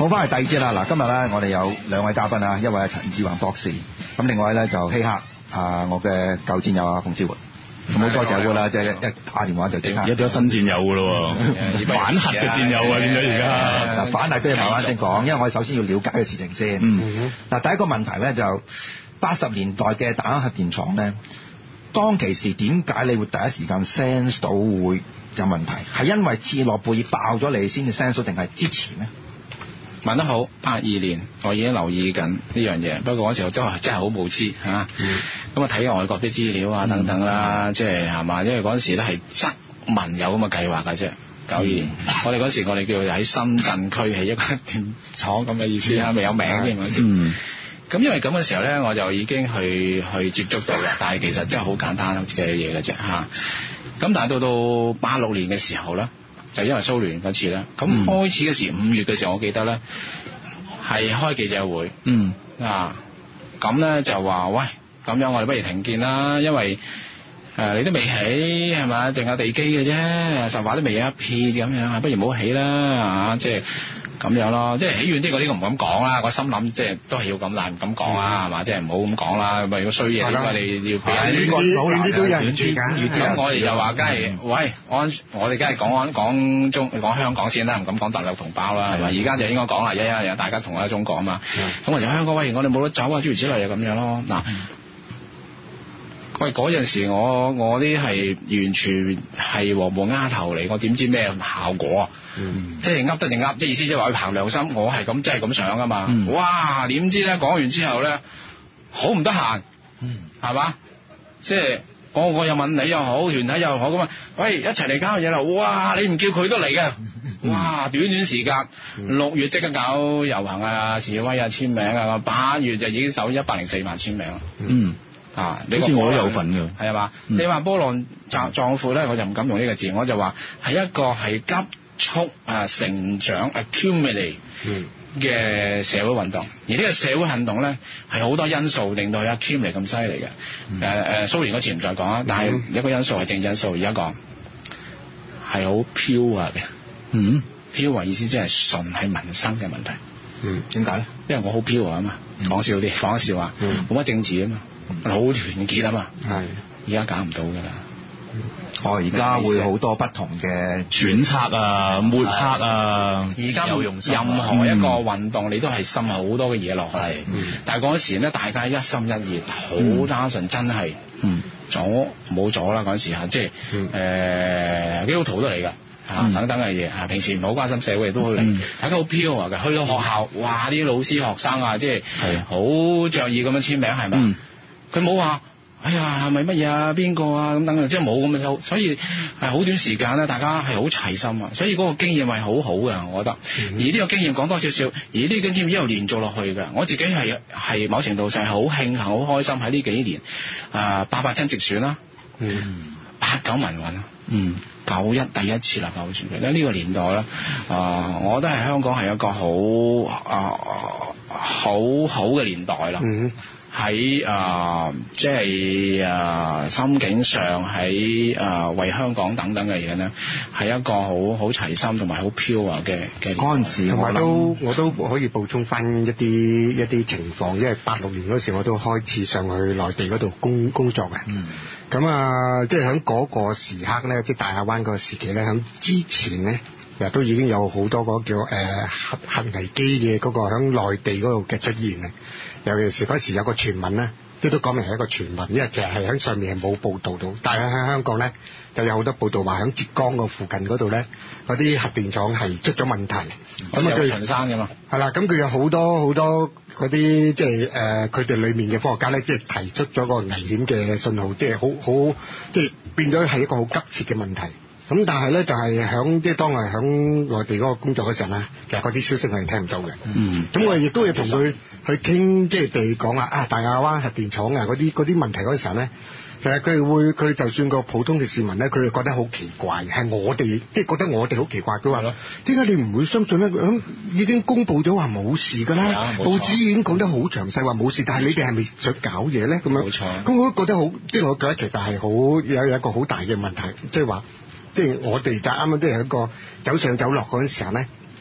好，翻嚟第二節啦。嗱，今日咧我哋有兩位嘉賓啊，一位係陳志宏博士，咁另外咧就希克啊，我嘅舊戰友啊馮智活。咁好多謝會啦，即係一一打電話就即刻。 一咗新戰友㗎咯喎，反核嘅戰友啊，變咗而家。 嗱，反核都要慢慢先講，因為我哋首先要了解嘅事情先。 嗯。 嗱，第一個問題咧就八十年代嘅大核電廠咧，當其時點解你會第一時間 sense 到會有問題？係因為切諾貝爾爆咗你先至 sense 到，定係之前咧？ 問得好，八二年我已經留意緊呢樣嘢，不過嗰時候都係真係好無知嚇。咁啊睇外國啲資料啊等等啦，即係係嘛，因為嗰陣時咧係側聞有咁嘅計劃㗎啫。九二年，嗯、我哋嗰時我哋叫喺深圳區起一個電廠咁嘅意思啊，未有名添嗰時。嗯。咁因為咁嘅時候咧，我就已經去去接觸到啦，但係其實真係好簡單嘅嘢嘅啫嚇。咁但係到到八六年嘅時候咧。就因為蘇聯嗰次咧，咁開始嘅時五月嘅時候，我記得咧係開記者會，嗯啊，咁咧就話喂，咁樣我哋不如停建啦，因為誒、呃、你都未起係咪，淨有地基嘅啫，實話都未有一撇咁樣，不如唔好起啦啊，即係咁樣咯，即係起遠啲嗰啲我唔敢講啦，我心諗即係都係要咁難唔敢講啊，係嘛，即係唔好咁講啦，咪如果衰嘢，我哋要俾人呢個呢啲都有人知㗎。咁我哋就話，梗係喂安，我哋梗係講講中講香港先啦，唔敢講大陸同胞啦，係咪？而家就應該講啦，一一日大家同一中國啊嘛。咁我就香港喂，我哋冇得走啊，諸如此類就咁樣咯。嗱，喂嗰陣時我我啲係完全係和無丫頭嚟，我點知咩效果啊？嗯、即係噏得定噏，即係意思即係話佢憑良心，我係咁真係咁想噶嘛。嗯、哇！點知咧講完之後咧，好唔得閒，係嘛、嗯？即係個個又問你又好，團體又好咁啊！喂，一齊嚟搞嘢啦！哇！你唔叫佢都嚟嘅，嗯、哇！短短時間，六、嗯、月即刻搞遊行啊、示威啊、簽名啊，八月就已經收一百零四萬簽名啦。嗯。啊！你好似我都有份㗎，係嘛？嗯、你話波浪壯壯闊咧，我就唔敢用呢個字，我就話係一個係急速啊成長 accumulate 嘅社會運動，而呢個社會運動咧係好多因素令到佢 accumulate 咁犀利嘅。誒誒、嗯，蘇聯嗰次唔再講啦，但係一個因素係政治因素，而家講係好 pure 嘅。嗯 pure 意思即係純係民生嘅問題。嗯，點解咧？因為我好 pure 啊嘛，講笑啲，講笑話，冇乜政治啊嘛。好團結啊嘛，係而家搞唔到噶啦。 哦，而家會好多不同嘅揣測啊、抹黑啊。 而家有用任何一個運動，你都係滲好多嘅嘢落去。嗯、但係嗰時咧，大家一心一意，好單純，真係阻冇阻啦。嗰時嚇，即係誒基督徒都嚟㗎。嚇、嗯、等等嘅嘢嚇，平時唔好關心社會都好嚟，嗯、大家好 pure 嘅。去到學校，哇！啲老師學生啊，即係好着意咁樣簽名，係咪？佢冇話，哎呀，係咪乜嘢啊？邊個啊？咁等等，即係冇咁嘅，所以係好短時間咧，大家係好齊心啊，所以嗰個經驗係好好嘅，我覺得。嗯、而呢個經驗講多少少，而呢個經驗一路連續落去嘅，我自己係係某程度上係好慶幸、好開心喺呢幾年啊，八八親直選啦，嗯，八九民運啦，嗯。九一第一次立法會選舉咧，呢個年代咧，啊、呃，我覺得係香港係一個好啊、呃、好好嘅年代啦。喺啊、嗯呃，即係啊、呃，心境上喺啊、呃，為香港等等嘅嘢咧，係一個好好齊心同埋好 pure 嘅嘅。嗰陣時， 同埋都我都可以補充翻一啲一啲情況，因為八六年嗰時我都開始上去內地嗰度工工作嘅。嗯。咁啊，即係喺嗰個時刻咧，即係大亞灣嗰個時期咧，喺之前咧，其實都已經有好多個叫誒、呃、核核危機嘅嗰個喺內地嗰度嘅出現啊。尤其是嗰時有個傳聞咧，即係都講明係一個傳聞，因為其實係喺上面係冇報導到，但係喺香港咧就有好多報導話喺浙江個附近嗰度咧，嗰啲核電廠係出咗問題。咁啊，佢秦山㗎嘛。係啦，咁佢有好多好多嗰啲即係誒，佢哋裡面嘅科學家咧，即係提出咗個危險嘅信號，即係好好即係變咗係一個好急切嘅問題。咁但係咧就係響即係當我係響內地嗰個工作嗰陣咧，其實嗰啲消息我係聽唔到嘅。嗯。咁我亦都要同佢去傾，即係地講啊啊大亞灣核電廠啊嗰啲嗰啲問題嗰陣咧，其實佢會佢就算個普通嘅市民咧，佢就覺得好奇怪，係我哋即係覺得我哋好奇怪。佢話點解你唔會相信咧？咁已經公佈咗話冇事㗎啦，報紙已經講得好詳細話冇事，但係你哋係咪想搞嘢咧？咁樣。冇錯。咁我都覺得好，即係我覺得其實係好有有一個好大嘅問題，即係話。即係我哋就啱啱都係一個走上走落嗰陣時候咧，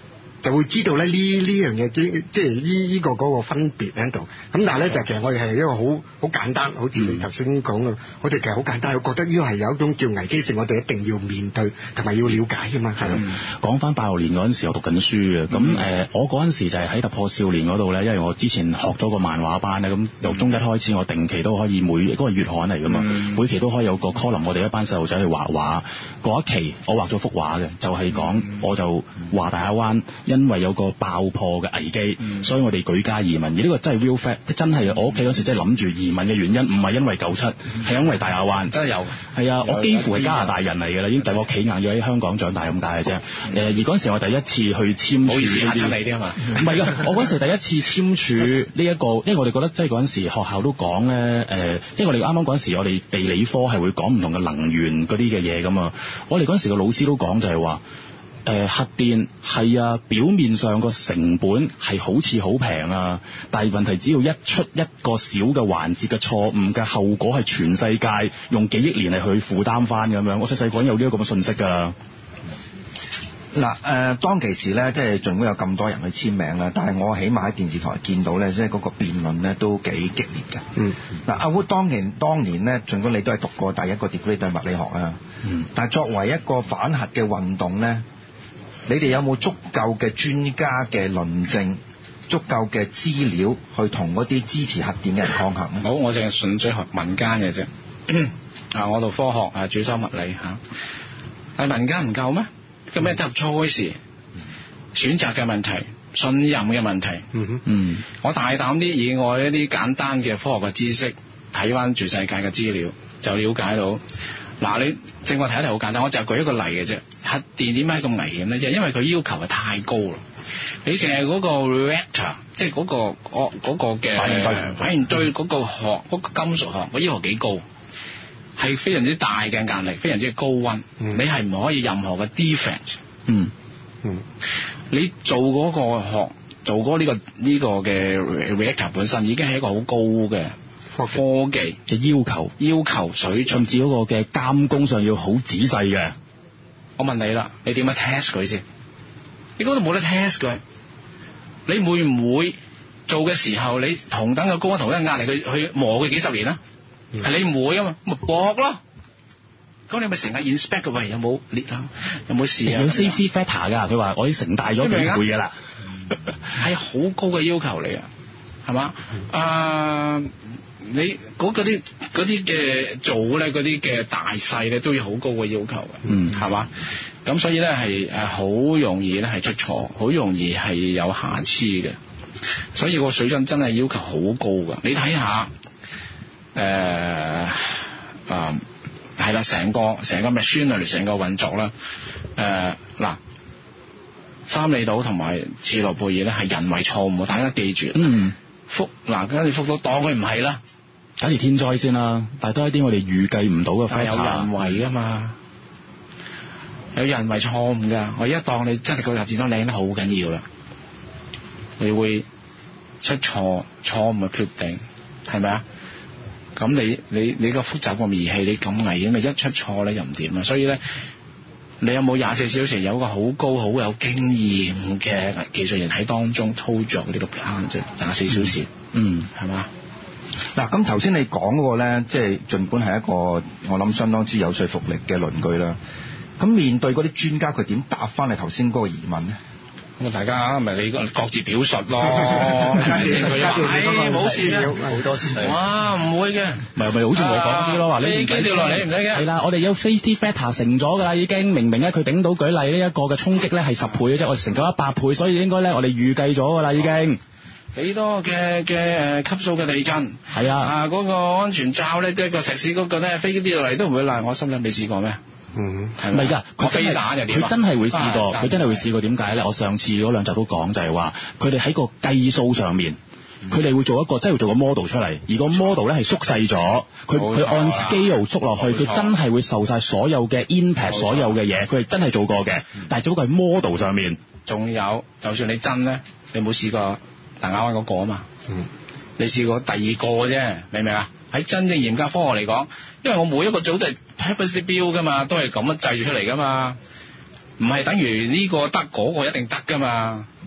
就會知道咧呢呢樣嘢即即係呢呢個嗰個分別喺度。咁但係咧就其實我哋係一個好好簡單，好似你頭先講嘅，我哋其實好簡單，我覺得呢個係有一種叫危機性，我哋一定要面對同埋要了解㗎嘛。係咯。 講翻八六年嗰陣時，我讀緊書嘅，咁誒、嗯呃、我嗰陣時就係喺突破少年嗰度咧，因為我之前學咗個漫畫班咧，咁由中一開始我定期都可以每嗰、嗰個月刊嚟㗎嘛，嗯、每期都可以有個 column，我哋一班細路仔去畫畫。嗰一期我畫咗幅畫嘅，就係、是、講、嗯、我就話大亞灣因為有個爆破嘅危機，嗯、所以我哋舉家移民。而呢個真係 real fact，真係我屋企嗰時真係諗住移民嘅原因，唔係因為九七，係、嗯、因為大亞灣。真係有。係啊，我幾乎係加拿大人嚟㗎啦，已經但係我企硬要喺香港長大咁解嘅啫。誒、嗯，而嗰陣時我第一次去簽署，唔好意思嚇親你啲啊嘛。唔係㗎，我嗰陣時第一次簽署呢、這、一個，因為我哋覺得即係嗰陣時學校都講咧，誒，因為我哋啱啱嗰陣時我哋地理科係會講唔同嘅能源嗰啲嘅嘢㗎嘛。我哋嗰陣時個老師都講就係話，誒、呃、核電係啊，表面上個成本係好似好平啊，但係問題只要一出一個小嘅環節嘅錯誤嘅後果係全世界用幾億年嚟去負擔翻咁樣。我細細個有呢一個咁嘅信息㗎。 嗱誒，當其時咧，即係盡管有咁多人去簽名啦，但係我起碼喺電視台見到咧，即係嗰個辯論咧都幾激烈嘅。嗯。嗱，阿 Wood 當年當年咧，盡管你都係讀過第一個 degree 對物理學啊。嗯。但係作為一個反核嘅運動咧，你哋有冇足夠嘅專家嘅論證、足夠嘅資料去同嗰啲支持核電嘅人抗衡？ 好，我淨係純粹學民間嘅啫。啊，我讀科學啊，主修物理嚇。但係民間唔夠咩？咁咩得 choice 選擇嘅問題、信任嘅問題。嗯哼，嗯，我大膽啲以我一啲簡單嘅科學嘅知識睇翻住世界嘅資料，就了解到嗱，你正話睇一睇好簡單，我就舉一個例嘅啫。核電點解咁危險咧？就係因為佢要求係太高啦。你淨係嗰個 reactor， 即係嗰個我嗰個嘅反應堆，反應堆嗰個殼嗰個金屬殼，個要求幾高？係非常之大嘅壓力，非常之高溫，嗯、你係唔可以任何嘅 defect。嗯嗯，你做嗰個殼，做嗰呢個呢個嘅 reactor 本身已經係一個好高嘅科技嘅要求，要求水準，甚至嗰個嘅監工上要好仔細嘅。我問你啦，你點樣 test 佢先？你嗰度冇得 test 佢，你會唔會做嘅時候，你同等嘅高溫、同等嘅壓力去去磨佢幾十年啊？係、嗯、你唔會啊嘛，咪搏咯。咁你咪成日 inspect 佢，喂，有冇裂啊？有冇事啊？有 safety factor 㗎。佢話我已經成大咗幾倍㗎啦，係好高嘅要求嚟啊，係嘛？啊、uh, 你嗰啲嗰啲嘅做咧，嗰啲嘅大細咧都要好高嘅要求嘅，嗯，係嘛？咁所以咧係誒好容易咧係出錯，好容易係有瑕疵嘅。所以個水準真係要求好高㗎。你睇下。誒啊係啦，成個成個 machinery 成個運作啦。誒嗱，三里島同埋切諾貝爾咧係人為錯誤，大家記住。嗯。福嗱，跟住福島當佢唔係啦，假如天災先啦，但係都係啲我哋預計唔到嘅。係有人為㗎嘛，有人為錯誤㗎。我而家當你真係個核電廠靚得好緊要啦，你會出錯錯誤嘅決定，係咪啊？咁你你你個複雜個儀器，你咁危險，咪一出錯咧又唔掂啊！所以咧，你有冇廿四小時有個好高好有經驗嘅技術人喺當中操作呢個 plan 啫？廿四小時，嗯，係嘛？嗱，咁頭先你講嗰個咧，即係儘管係一個我諗相當之有說服力嘅論據啦。咁面對嗰啲專家，佢點答翻你頭先嗰個疑問咧？咁啊，大家咪你各自表述咯，佢話誒冇事嘅，好多事。哇，唔會嘅，咪咪好似我講啲咯，話你飛機掉落嚟唔使嘅。係啦，我哋有 safety factor 成咗㗎啦，已經明明咧佢頂到舉例呢一個嘅衝擊咧係十倍嘅啫，我哋成咗一百倍，所以應該咧我哋預計咗㗎啦已經。幾多嘅嘅誒級數嘅地震？係啊，啊嗰個安全罩咧，即係個石屎嗰個咧飛機跌落嚟都唔會爛，我心諗未試過咩？嗯，係咪㗎？佢飛彈又點？佢真係會試過，佢真係會試過。點解咧？我上次嗰兩集都講就係話，佢哋喺個計數上面，佢哋、嗯、會做一個，真係會做個 model 出嚟。而個 model 咧係縮細咗，佢佢按 scale 縮落去，佢真係會受晒所有嘅 impact，所有嘅嘢，佢係真係做過嘅。嗯、但係只不過係 model 上面。仲有，就算你真咧，你冇試過大亞灣嗰個啊嘛？嗯，你試過第二個啫，明唔明啊？喺真正嚴格科學嚟講，因為我每一個組都係 purposely build 噶嘛，都係咁樣製造出嚟噶嘛，唔係等於呢個得嗰個一定得噶嘛，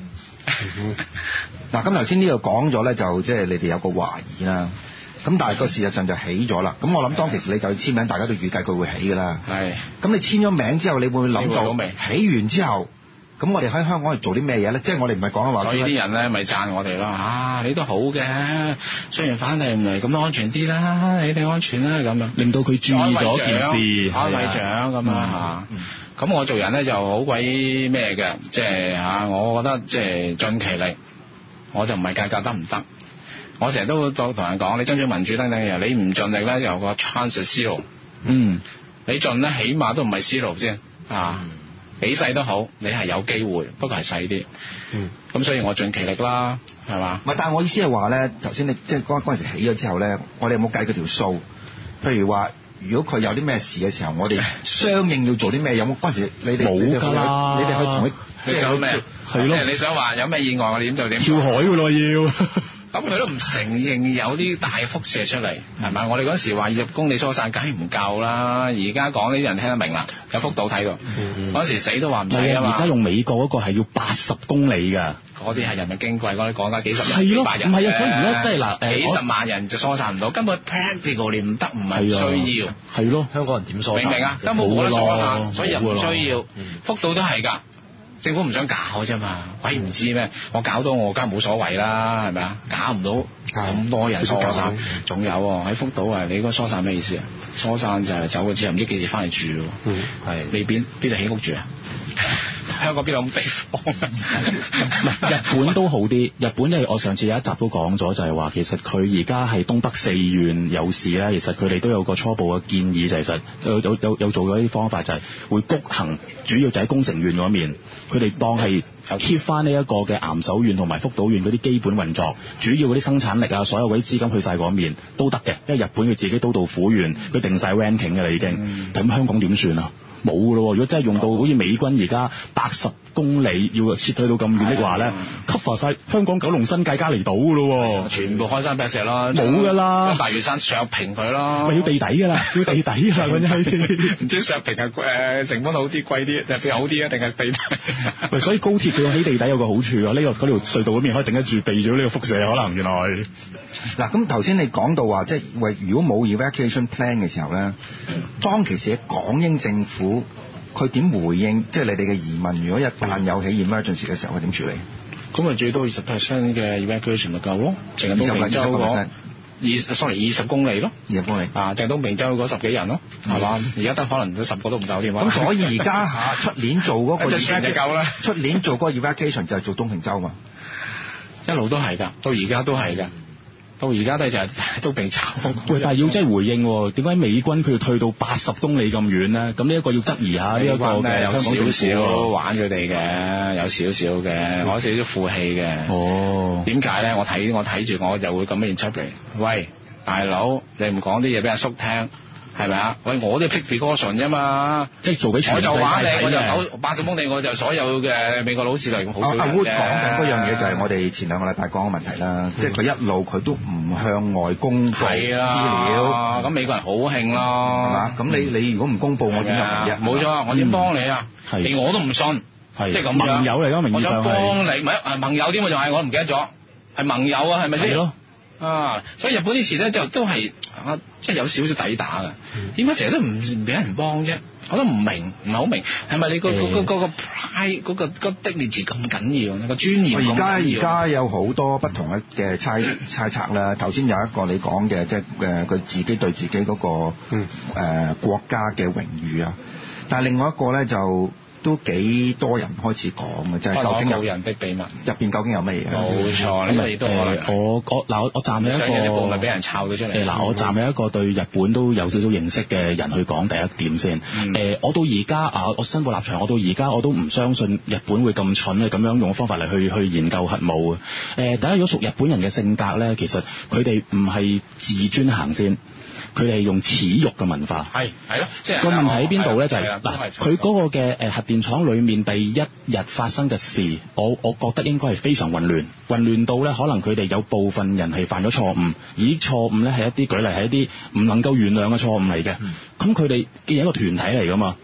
嗱，咁頭先呢度講咗咧，就即係你哋有個懷疑啦。咁但係個事實上就起咗啦。咁我諗當其時你就簽名，大家都預計佢會起㗎啦。係。咁你簽咗名之後，你會唔會諗到起完之後，咁我哋喺香港係做啲咩嘢咧？即係我哋唔係講話。所以啲人咧咪讚我哋咯。啊，你都好嘅，雖然反嚟唔嚟咁安全啲啦，你哋安全啦咁樣。令到佢注意咗件事，安慰獎咁啊嚇。咁我做人咧就好鬼咩嘅，即係嚇，我覺得即係盡其力，我就唔係格格得唔得。我成日都同人講，你爭取民主等等嘅嘢，你唔盡力咧，就有個 chance zero。嗯，你盡咧，起碼都唔係 zero 先啊，幾細都好，你係有機會，不過係細啲。嗯，咁所以我盡其力啦，係嘛？唔係，但係我意思係話咧，頭先你即係嗰嗰陣時起咗之後咧，我哋有冇計嗰條數？譬如話，如果佢有啲咩事嘅時候，我哋相應要做啲咩？有冇嗰陣時你哋冇㗎啦？你哋去同佢，你想咩？係咯，你想話有咩意外，我哋點就點？跳海㗎咯要。咁佢都唔承認有啲大輻射出嚟，係咪？我哋嗰時話二十公里疏散梗係唔夠啦，而家講呢啲人聽得明啦，有福島睇過。嗰、嗯、時死都話唔使啊嘛。而家用美國嗰個係要八十公里㗎，嗰啲係人民矜貴，嗰啲講緊幾十人、幾百人。唔係啊，所以而家即係嗱，幾十萬人就疏散唔到，根本 practical 你唔得，唔係需要。係咯，香港人點疏散？明唔明啊？根本冇得疏散，所以又唔需要。福島都係㗎。政府唔想搞啫嘛，鬼唔知咩？我搞到我梗係冇所謂啦，係咪啊？搞唔到咁多人疏散，仲有喺福島啊！你嗰個疏散咩意思啊？疏散就係走咗之後唔知幾時翻嚟住喎。嗯，係你邊邊度起屋住啊？香港邊度咁地方？日本都好啲。日本因為我上次有一集都講咗，就係話其實佢而家係東北四縣有事咧，其實佢哋都有個初步嘅建議，就係、其實有有有有做咗啲方法，就係會谷行，主要就喺宮城縣嗰面，佢哋當係 keep 翻呢一個嘅岩手縣同埋福島縣嗰啲基本運作，主要嗰啲生產力啊，所有嗰啲資金去晒嗰面都得嘅，因為日本佢自己都道府縣，佢定晒 ranking 嘅啦已經。咁、嗯、香港點算啊？冇㗎咯，如果真係用到好似美軍而家八十公里要撤退到咁遠的話咧 ，cover 晒香港九龍新界加離島㗎咯，全部開山劈石啦，冇㗎啦，大嶼山削平佢咯，咪要地底㗎啦，要地底㗎啦嗰啲，唔知削平係誒成本好啲貴啲，定係好啲啊？定係地底？喂，所以高鐵佢起地底有個好處喎，呢、呢個嗰條隧道嗰邊可以頂得住避咗呢個輻射，可能原來。嗱，咁頭先你講到話，即係喂，如果冇 evacuation plan 嘅時候咧，當其時港英政府佢點回應？即係你哋嘅疑問，如果一旦有起 emergency 嘅時候，佢點處理？咁咪最多二十 percent 嘅 evacuation 就夠咯，淨係東平洲嗰二 sorry 二十公里咯，二十公里啊，淨係東平洲嗰十幾人咯，係嘛？而家得可能都十個都唔夠添。咁所以而家下出年做嗰個 evacuation 出年做嗰個 evacuation 就係做東平洲嘛，一路都係㗎，到而家都係㗎。到而家都就係都被炒。喂，但係要真係回應喎，點解美軍佢要退到八十公里咁遠咧？咁呢一個要質疑下呢一個嘅香港少少玩佢哋嘅，有少少嘅，我有少少負氣嘅。哦，點解咧？我睇我睇住我就會咁樣出嚟。喂，大佬，你唔講啲嘢俾阿叔聽。係咪啊？喂，我都 take precaution 啫嘛，即係做俾全世界睇嘅。我就玩你，我就九八十公里，我就所有嘅美國佬士嚟，好少人啫。阿 Wood 講緊嗰樣嘢就係我哋前兩個禮拜講嘅問題啦，嗯、即係佢一路佢都唔向外公佈資料。咁美國人好興咯，係嘛？咁你你如果唔公佈，我點入嚟啫？冇錯，我點幫你啊？連、嗯、我都唔信，即係咁樣。盟友嚟㗎，名義上係。我想幫你，唔係盟友點我就係我唔記得咗，係盟友啊，係咪先？係咯。啊，所以日本啲事咧就都係啊，即係有少少抵打嘅。點解成日都唔俾人幫啫？我都唔明，唔係好明，係咪你、嗰個、嗰個、嗰個、嗰個 pride 嗰個、嗰個 dignity 咁緊要？個專業。而家而家有好多不同嘅猜猜測啦。頭先有一個你講嘅，即係誒佢自己對自己嗰、嗰個誒、嗯呃、國家嘅榮譽啊。但係另外一個咧就。都幾多人開始講嘅，就係、是、究竟有人的秘密入邊究竟有乜嘢？冇錯，咁你都可能我我嗱我我站喺一個一部咪俾人抄咗出嚟。嗱我站喺一個對日本都有少少認識嘅人去講第一點先。誒、嗯呃，我到而家啊，我申報立場，我到而家我都唔相信日本會咁蠢嘅咁樣用方法嚟去去研究核武嘅。誒、呃，大家如果屬日本人嘅性格咧，其實佢哋唔係自尊行先。佢哋係用恥辱嘅文化，係係咯，即係個問題喺邊度咧？就係嗱，佢嗰個嘅誒核電廠裡面第一日發生嘅事，我我覺得應該係非常混亂，混亂到咧可能佢哋有部分人係犯咗錯誤，而啲錯誤咧係一啲舉例係一啲唔能夠原諒嘅錯誤嚟嘅。咁佢哋既然一個團體嚟㗎嘛，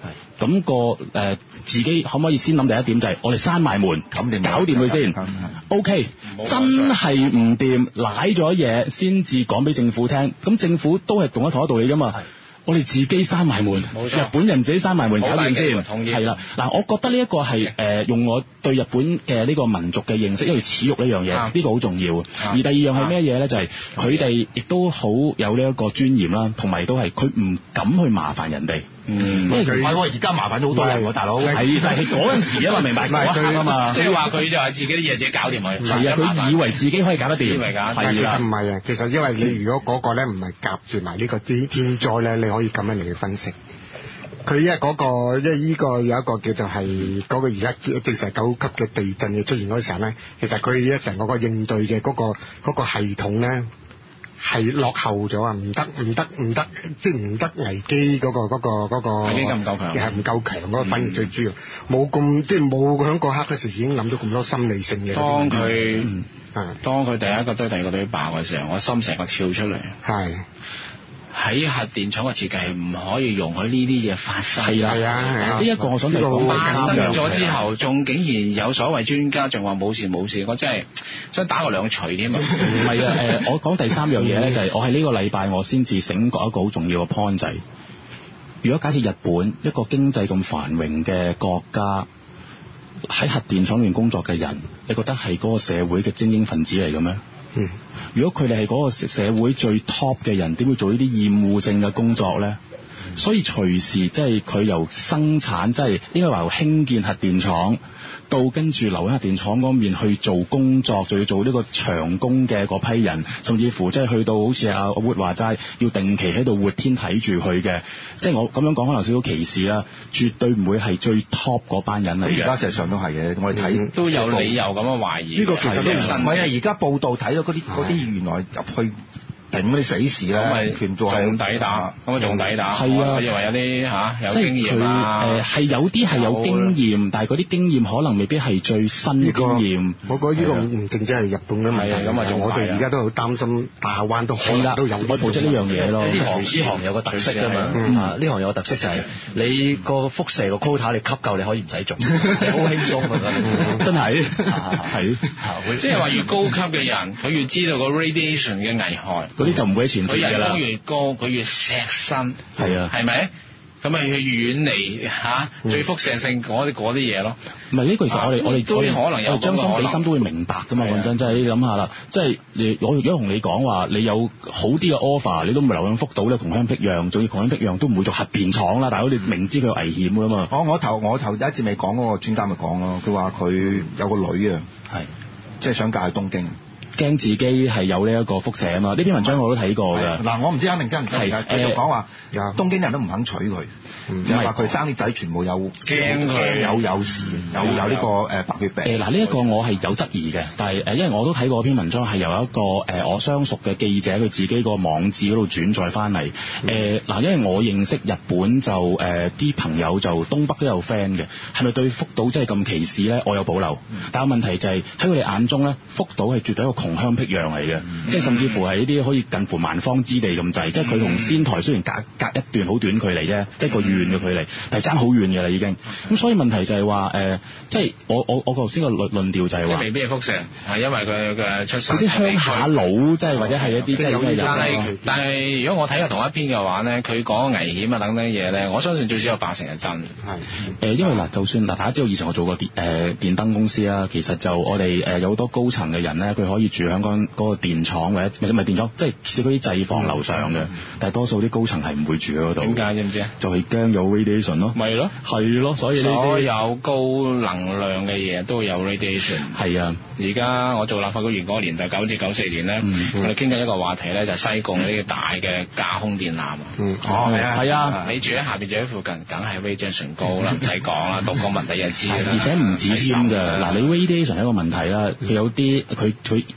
咁、個誒、呃、自己可唔可以先諗第一點就係我哋閂埋門， 咁掂搞掂佢先。O K， 真係唔掂，舐咗嘢先至講俾政府聽。咁政府都係同一同一道理㗎嘛。我哋自己閂埋門，日本人自己閂埋門搞掂先，係啦。嗱，我覺得呢一個係誒、呃、用我對日本嘅呢個民族嘅認識，因為恥辱呢樣嘢，呢、呢個好重要。而第二樣係咩嘢咧？就係佢哋亦都好有呢一個尊嚴啦，同埋都係佢唔敢去麻煩人哋。嗯， 唔係喎，而家麻煩咗好多人喎，大佬。 係，但係嗰陣時啊嘛，明白嗰一刻啊嘛。 即係話佢就係自己啲嘢自己搞掂佢。 係啊，佢以為自己可以搞得掂。 係㗎， 但係其實唔係啊，其實因為你如果嗰個咧唔係夾住埋呢個天天災咧，你可以咁樣嚟去分析。佢因為嗰個，因為依個有一個叫做係嗰個而家正成九級嘅地震嘅出現嗰時候咧，其實佢一成嗰個應對嘅嗰個嗰個系統咧。係落後咗啊！唔得唔得唔得，即係唔得危機嗰個嗰個嗰個危機唔夠強， 係唔夠強嗰個反應最主要，冇咁即係冇喺嗰刻嗰時已經諗到咁多心理性嘅。 當佢嗯， 當佢第一個堆第二個堆爆嘅時候，我心成個跳出嚟。 係。 喺核電廠嘅設計係唔可以容許呢啲嘢發生。 係啊係啊， 呢一個我想講發生咗之後，仲竟然有所謂專家仲話冇事冇事，我真係想打個兩錘添啊！ 唔係啊，誒，我講第三樣嘢咧，就係我喺呢個禮拜我先至醒覺一個好重要嘅 point 仔。如果假設日本一個經濟咁繁榮嘅國家，喺核電廠裏面工作嘅人，你覺得係嗰個社會嘅精英分子嚟嘅咩？ 嗯。 如果佢哋係嗰個社會最 top 嘅人，點會做呢啲厭惡性嘅工作咧？嗯、所以隨時即係佢由生產，即係應該話由興建核電廠，到跟住留喺核電廠嗰面去做工作，就要做呢個長工嘅嗰批人，甚至乎即係去到好似阿 Wood 話齋，要定期喺度活天睇住佢嘅。即係我咁樣講，可能少少歧視啦，絕對唔會係最 top 嗰班人嚟嘅。 而家事實上都係嘅，我哋睇、嗯、 都有理由咁樣懷疑。 呢個其實都唔係啊！而家報道睇到嗰啲嗰啲原來入去頂嗰啲死士咧， 咁咪仲抵打，咁咪仲抵打。 係啊， 我以為有啲嚇有即係經驗啊。 誒係有啲係有經驗，但係嗰啲經驗可能未必係最新嘅經驗。 我覺得呢個唔淨止係日本嘅問題， 咁啊， 我哋而家都好擔心大灣都可能都有。 我補充呢樣嘢咯。 呢行呢行有個特色㗎嘛，啊呢行有個特色就係你個輻射個 quota 你吸夠，你可以唔使做，你好輕鬆㗎， 真係係。 即係話越高級嘅人，佢越知道個 radiation 嘅危害。 嗰啲就唔會喺前線㗎啦。 佢人工越高，佢越錫身， 係啊， 係咪？咁咪去遠離嚇最輻射性嗰啲嗰啲嘢咯。 唔係呢個其實我哋我哋都可能有將心比心都會明白㗎嘛。講真，真係你諗下啦，即係你我如果同你講話，你有好啲嘅 offer，你都唔係留響福島咧，窮鄉僻壤，仲要窮鄉僻壤都唔會做核電廠啦。大佬你明知佢有危險㗎嘛。 我我頭我頭第一節未講嗰個專家咪講咯，佢話佢有個女啊，係即係想嫁去東京。 驚自己係有呢一個輻射啊嘛！呢篇文章我都睇過㗎。 嗱，我唔知肯定真唔真，繼續講話東京人都唔肯娶佢，就話佢生啲仔全部有驚佢有有事，有有呢個誒白血病。 誒嗱，呢一個我係有質疑嘅，但係誒，因為我都睇過篇文章係由一個誒我相熟嘅記者佢自己個網誌嗰度轉載翻嚟。誒嗱，因為我認識日本就誒啲朋友就東北都有 friend 嘅，係咪對福島真係咁歧視咧？我有保留。但係問題就係喺佢哋眼中咧，福島係絕對一個窮鄉僻壤嚟嘅，嗯、即係甚至乎係呢啲可以近乎萬方之地咁滯，嗯、即係佢同仙台雖然隔隔一段好短距離啫，即係個縣嘅距離，但係爭好遠嘅啦已經。咁、嗯、所以問題就係話誒，即係我我我頭先個論論調就係話， 未必係輻射，係因為佢嘅出身。 嗰啲鄉下佬即係或者係一啲即係有啲但係但係如果我睇下同一篇嘅話咧，佢講危險啊等等嘢咧，我相信最少有八成係真。係誒、 呃，因為嗱，就算嗱，大家知道以前我做過電誒、呃、電燈公司啦，其實就我哋誒有好多高層嘅人咧，佢可以住喺嗰嗰個電廠或者唔係電廠，即係少嗰啲製房樓上嘅，嗯、但係多數啲高層係唔會住喺嗰度。點解知唔知啊？就係驚有 radiation 咯。咪咯，係咯，所以呢啲所有高能量嘅嘢都有 radiation。係啊，而家我做立法會議員嗰個年代，九至九四年咧，嗯、我哋傾緊一個話題咧，就係西貢呢個大嘅架空電纜啊。嗯，哦，係啊，係啊，你住喺下邊，住喺附近，梗係 radiation 高啦，唔使講啦，讀過文你就知啦。而且唔止添㗎，嗱，你 radiation 係一個問題啦，佢有啲佢佢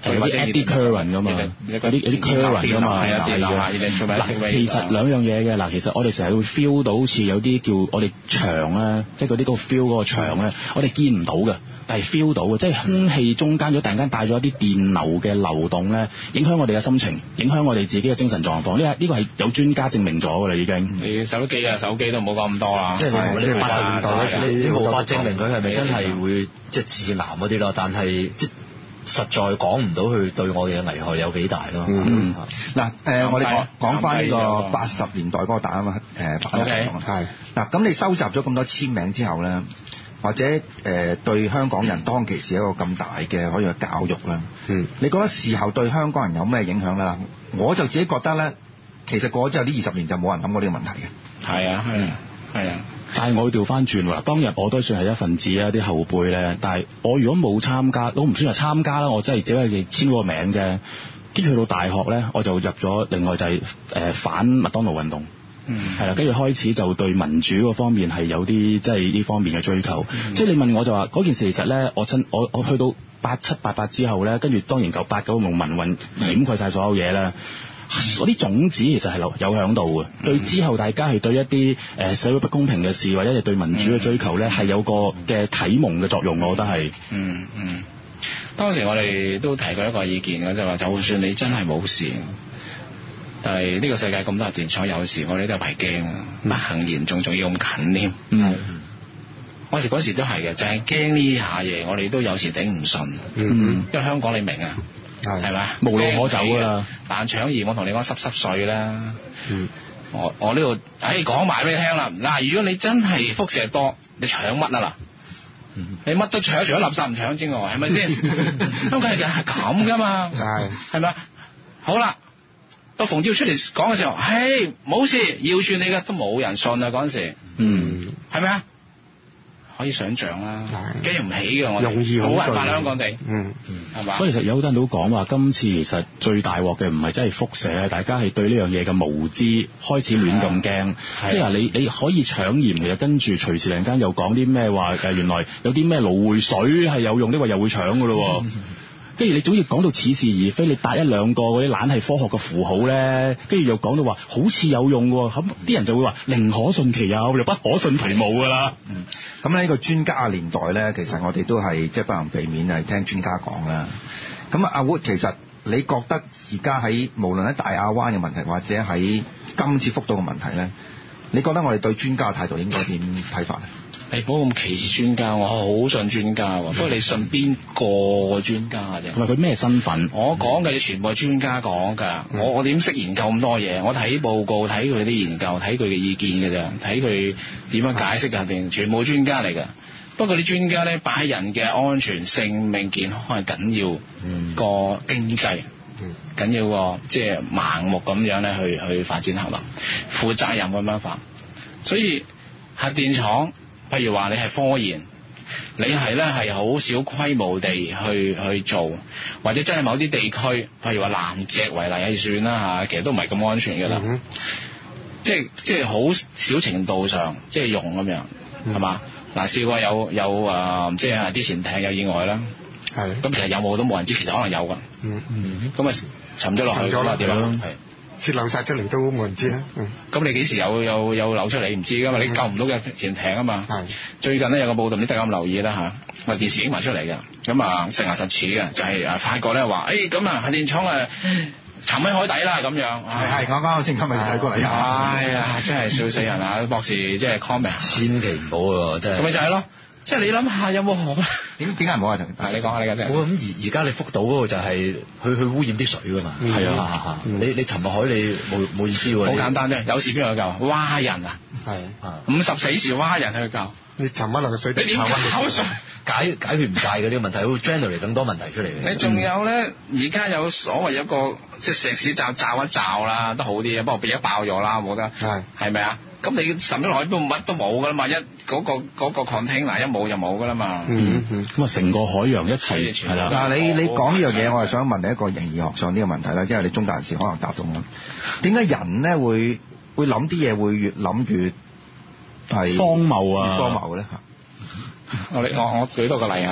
係有啲 eddy current 噶嘛，有啲有啲 current 噶嘛，係啊，嗱，其實兩樣嘢嘅嗱，其實我哋成日會 feel 到好似有啲叫我哋牆咧，即係嗰啲嗰個 feel 嗰個牆咧，我哋見唔到嘅，但係 feel 到嘅，即係空氣中間咗突然間帶咗一啲電流嘅流動咧，影響我哋嘅心情，影響我哋自己嘅精神狀況。呢個呢個係有專家證明咗㗎啦，已經。你手機啊，手機都唔好講咁多啦。即係你你八十年代嗰時，你冇法證明佢係咪真係會即係致癌嗰啲咯？但係即實在講唔到佢對我哋嘅危害有幾大咯。嗯， 嗱誒，我哋講講翻呢個八十年代嗰個打啊誒反對運動係嗱，咁你收集咗咁多簽名之後咧，或者誒、呃、對香港人當其時一個咁大嘅可以話教育啦，嗯，你覺得事後對香港人有咩影響咧？我就自己覺得咧，其實過咗之後呢二十年就冇人諗過呢個問題嘅。係啊，係啊，係啊。 但係我要調翻轉喎，當日我都算係一份子啊，啲後輩咧。但係我如果冇參加，都唔算係參加啦，我真係只係簽嗰個名嘅。跟住去到大學咧，我就入咗另外就係誒反麥當勞運動，嗯，係啦，跟住開始就對民主嗰方面係有啲即係呢方面嘅追求。嗯、即係你問我就話嗰件事其實咧，我真我我去到八七八八之後咧，跟住當然九八九用民運掩蓋晒所有嘢啦。嗰啲種子其實係有有響度嘅，對之後大家係對一啲誒社會不公平嘅事或者係對民主嘅追求咧，係有個嘅啟蒙嘅作用，我覺得係。嗯嗯。當時我哋都提過一個意見嘅，就係話就算你真係冇事，但係呢個世界咁多核電廠有事，我哋都有排驚啊！乜行嚴重仲要咁近添。嗯。我哋嗰時都係嘅，就係驚呢下嘢，我哋都有時頂唔順。嗯。因為香港你明啊。係咪無路可走㗎啦？但搶鹽我同你講濕濕碎啦。嗯，我我呢度，唉講埋俾你聽啦。嗱，如果你真係輻射多，你搶乜啊啦？嗯、你乜都搶，除咗垃圾唔搶之外，係咪先？咁梗係係咁㗎嘛。係係咪？好啦，到馮照出嚟講嘅時候，唉冇事，要轉你嘅都冇人信啊嗰陣時。嗯，係咪啊？可以想像啦，驚唔起嘅我哋，好難發香港地，嗯嗯，係嘛？所以其實有好多人都講話，今次其實最大鑊嘅唔係真係輻射，大家係對呢樣嘢嘅無知開始亂咁驚，即係話你你可以搶鹽，其實跟住隨時突然間又講啲咩話誒，原來有啲咩蘆薈水係有用，呢個又會搶㗎咯。跟住你總要講到似是而非，你搭一兩個嗰啲懶係科學嘅符號咧，跟住又講到話好似有用喎，咁啲人就會話寧可信其有，又不可信其無㗎啦。嗯，咁呢個專家嘅年代咧，其實我哋都係即係不能避免係聽專家講啦。咁啊，阿 Wood 其實你覺得而家喺無論喺大亞灣嘅問題，或者喺今次福島嘅問題咧，你覺得我哋對專家嘅態度應該點睇法咧？你唔好咁歧視專家，我好信專家喎。不過你信邊個專家啫？同埋佢咩身份？我講嘅全部係專家講㗎。嗯、我我點識研究咁多嘢？我睇報告，睇佢啲研究，睇佢嘅意見㗎咋，睇佢點樣解釋㗎？定全部專家嚟㗎。不過啲專家咧，擺喺人嘅安全、性命、健康係緊要個經濟，嗯、緊要個即係盲目咁樣咧去去發展核能，負責任咁樣發。所以核電廠。譬如話你係科研，你係咧係好小規模地去去做，或者真係某啲地區，譬如話南極為例係算啦嚇，其實都唔係咁安全㗎啦、嗯，即係即係好小程度上即係用咁樣，係嘛？嗱、嗯，試過有有啊，即係之前艇有意外啦，係，咁其實有冇都冇人知，其實可能有㗎，嗯嗯，咁啊沉咗落去咁啊點啊？係。泄漏晒出嚟都冇人知啦。嗯，咁你幾時有有有流出嚟唔知噶嘛？你救唔到嘅潛艇啊嘛。係。最近咧有個報道，你大家咁留意啦嚇，我電視影埋出嚟嘅。咁啊實牙實齒嘅，就係啊發覺咧話，誒咁啊核電廠誒沉喺海底啦咁樣。係係，我啱啱先今日睇過嚟。哎呀，真係笑死人啊！博士即係 comment，千祈唔好喎，真係。咁咪就係咯。即係你諗下有冇可？點點解唔好啊？陳，你講下你嘅啫。我諗而而家你福島嗰個就係去去污染啲水㗎嘛。係、嗯、啊，嗯、你你沉落海你冇冇意思喎。好簡單啫，有事邊個去救？蛙人啊。係啊。五十死時蛙人去救。你沉翻落個水底，你點搞水？解解決唔晒嘅呢個問題，會 generate 更多問題出嚟嘅。你仲有咧？而家有所謂一個即係石屎罩罩一罩啦，都好啲啊。不過變咗爆咗啦，我覺得。係。係咪啊？咁你沉咗落去都乜都冇噶啦嘛，一嗰、嗰個嗰、嗰個 container 一冇就冇噶啦嘛。嗯嗯。咁啊，成個海洋一齊係啦。嗱，你你講呢樣嘢，我係想問你一個形而學上呢個問題啦，即係你中大人士可能答到我。點解人咧會會諗啲嘢會越諗越係荒謬啊？荒謬咧嚇。我我我舉多個例啊，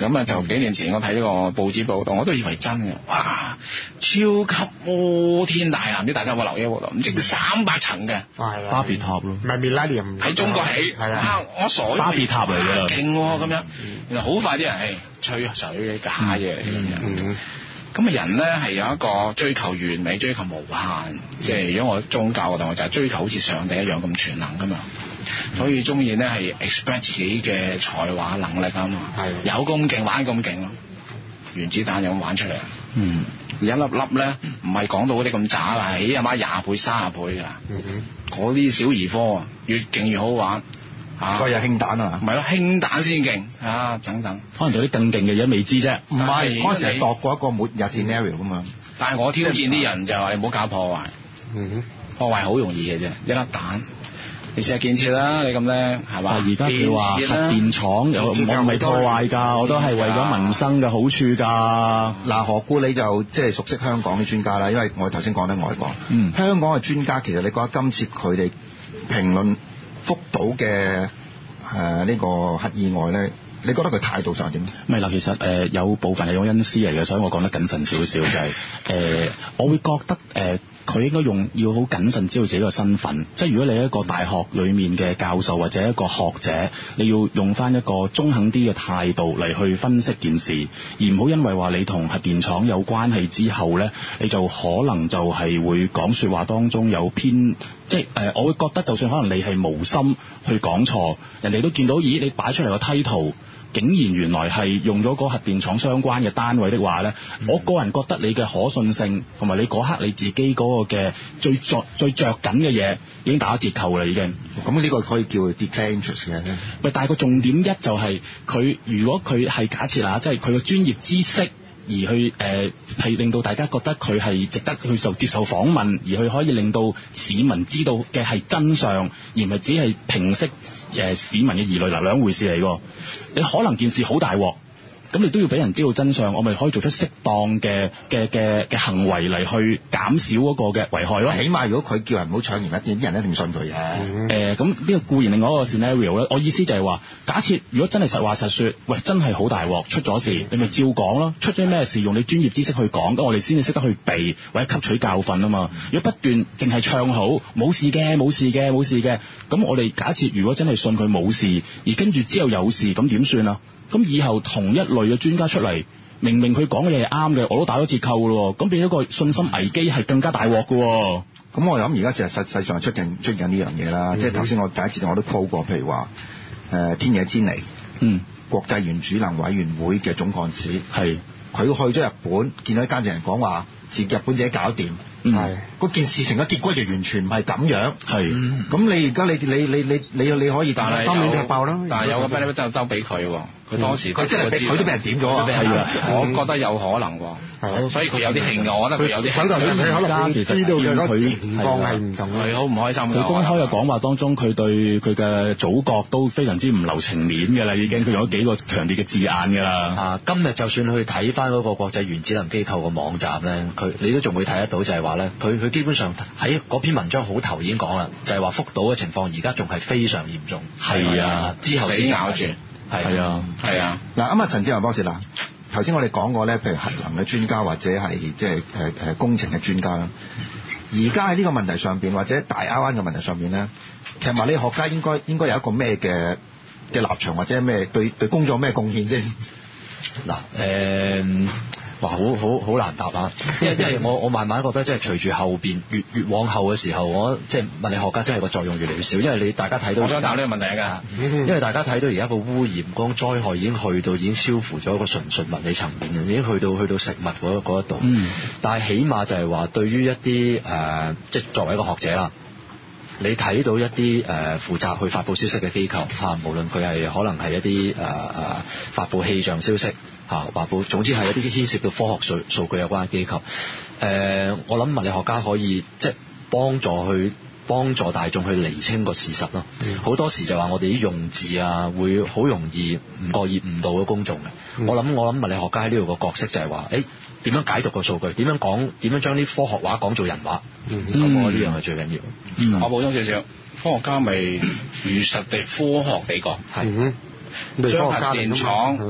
咁啊，就幾年前我睇呢個報紙報道，我都以為真嘅。哇！超級摩天大廈，唔知大家有冇留意喎？唔知三百層嘅巴比塔咯，唔係 Millennium 喺中國起， 係啊， 我傻咗。 巴比塔嚟嘅， 勁喎咁樣。原來好快啲人係吹水假嘢嚟嘅咁樣。咁啊，人咧係有一個追求完美、追求無限，即係如果我宗教嘅同學就係追求好似上帝一樣咁全能噶嘛。所以中意咧係 expect 自己嘅才華能力啊嘛，有咁勁玩咁勁咯，原子彈有咁玩出嚟。嗯，一粒粒咧唔係講到嗰啲咁渣啦，起阿媽廿倍、三十倍噶。嗰啲小兒科啊，越勁越好玩。 所以有氫彈啊， 唔係咯，氫彈先勁啊，等等。 可能有啲更勁嘅嘢未知啫。 唔係嗰陣時係度過一個末日 scenario 噶嘛。 但係我挑戰啲人就話你唔好搞破壞。嗯，破壞好容易嘅啫，一粒彈。你試下建設啦，你咁咧係嘛？ 但係而家佢話核電廠有我唔係破壞㗎，我都係為咗民生嘅好處㗎。 嗱，何故你就即係熟悉香港嘅專家啦？因為我頭先講得外國，嗯，香港嘅專家其實你覺得今次佢哋評論福島嘅誒呢個核意外咧，你覺得佢態度上點？ 唔係嗱，其實誒、呃、有部分係用恩師嚟嘅，所以我講得謹慎少少就係、是、誒、呃，我會覺得誒。呃佢應該用要好謹慎知道自己個身份，即係如果你係一個大學裡面嘅教授或者一個學者，你要用翻一個中肯啲嘅態度嚟去分析件事，而唔好因為話你同核電廠有關係之後呢，你就可能就係會講説話當中有偏，即係誒、呃，我會覺得就算可能你係無心去講錯，人哋都見到，咦，你擺出嚟個梯圖。竟然原來係用咗嗰核電廠相關嘅單位的話呢、嗯、我個人覺得你嘅可信性同埋你嗰刻你自己嗰個嘅最着最著緊嘅嘢已經打咗折扣啦已經。 咁呢個可以叫佢 declare interest 嘅。 喂，但係個重點一就係、是、佢如果佢係假設啦，即係佢嘅專業知識。而去誒係、呃、令到大家覺得佢係值得去受接受訪問，而去可以令到市民知道嘅係真相，而唔係只係平息誒、呃、市民嘅疑慮嗱，兩回事嚟㗎。你可能件事好大鑊，咁你都要俾人知道真相，我咪可以做出適當嘅嘅嘅嘅行為嚟去減少嗰個嘅危害咯。 起碼如果佢叫人唔好搶完一啲，啲人一定信佢嘅。誒、 嗯，咁呢、呃、個固然另外一個 scenario 咧。我意思就係話，假設如果真係實話實說，喂，真係好大鑊出咗事，你咪照講咯。出咗咩事，用你專業知識去講，咁我哋先至識得去避或者吸取教訓啊嘛。如果不斷淨係唱好，冇事嘅，冇事嘅，冇事嘅，咁我哋假設如果真係信佢冇事，而跟住之後有事，咁點算啊？咁以後同一類嘅專家出嚟，明明佢講嘅嘢係啱嘅，我都打咗折扣嘅咯，咁變咗個信心危機係更加大鑊嘅。 咁我諗而家其實實際上出緊出緊呢樣嘢啦，嗯、即係頭先我第一節我都 call 過，譬如話誒、呃、天野堅尼，嗯，國際原子能委員會嘅總幹事，係佢去咗日本，見到監製人講話，自日本自己搞掂，係嗰、嗯、件事情嘅結果就完全唔係咁樣，係，咁、嗯、你而家你你你你你你可以但當面踢爆啦， 但係有個 benefit 就俾佢喎。佢當時佢真係佢都俾人點咗啊！ 係啊，我覺得有可能喎，所以佢有啲興嘅，我覺得佢有啲興。 佢可能知道嘅嗰個情況係唔同， 佢好唔開心。 佢公開嘅講話當中，佢對佢嘅祖國都非常之唔留情面嘅啦，已經佢用咗幾個強烈嘅字眼㗎啦。 啊，今日就算去睇翻嗰個國際原子能機構嘅網站咧，佢你都仲會睇得到，就係話咧，佢佢基本上喺嗰篇文章好頭已經講啦，就係話福島嘅情況而家仲係非常嚴重。 係啊， 之後先咬住。 係啊， 係啊。 嗱，咁啊，陳志宏博士嗱，頭先我哋講過咧，譬如核能嘅專家或者係即係誒誒工程嘅專家啦。而家喺呢個問題上邊，或者大亞灣嘅問題上邊咧，其實物理學家應該應該有一個咩嘅嘅立場，或者咩對對工作咩貢獻先？ 嗱，誒。哇，好好好難答啊！因為因為我我慢慢覺得即係隨住後邊越越往後嘅時候，我即係物理學家真係個作用越嚟越少，因為你大家睇到我想答呢個問題㗎， 因為大家睇到而家個污染嗰個災害已經去到已經超乎咗一個純粹物理層面，已經去到去到食物嗰嗰一度。嗯。但係起碼就係話，對於一啲誒、呃，即係作為一個學者啦，你睇到一啲誒、呃、負責去發布消息嘅機構嚇、啊，無論佢係可能係一啲誒誒發布氣象消息。嚇，話報總之係一啲牽涉到科學數數據有關嘅機構。誒、呃，我諗物理學家可以即係幫助去幫助大眾去釐清個事實咯。好、嗯、多時就話我哋啲用字啊，會好容易唔覺意誤導咗公眾嘅、嗯。我諗我諗物理學家喺呢度個角色就係話，誒點樣解讀個數據，點樣講，點樣將啲科學話講做人話。咁、嗯、我呢樣係最緊要、 嗯。我補充少少，科學家咪如實地科學地講，係將核電廠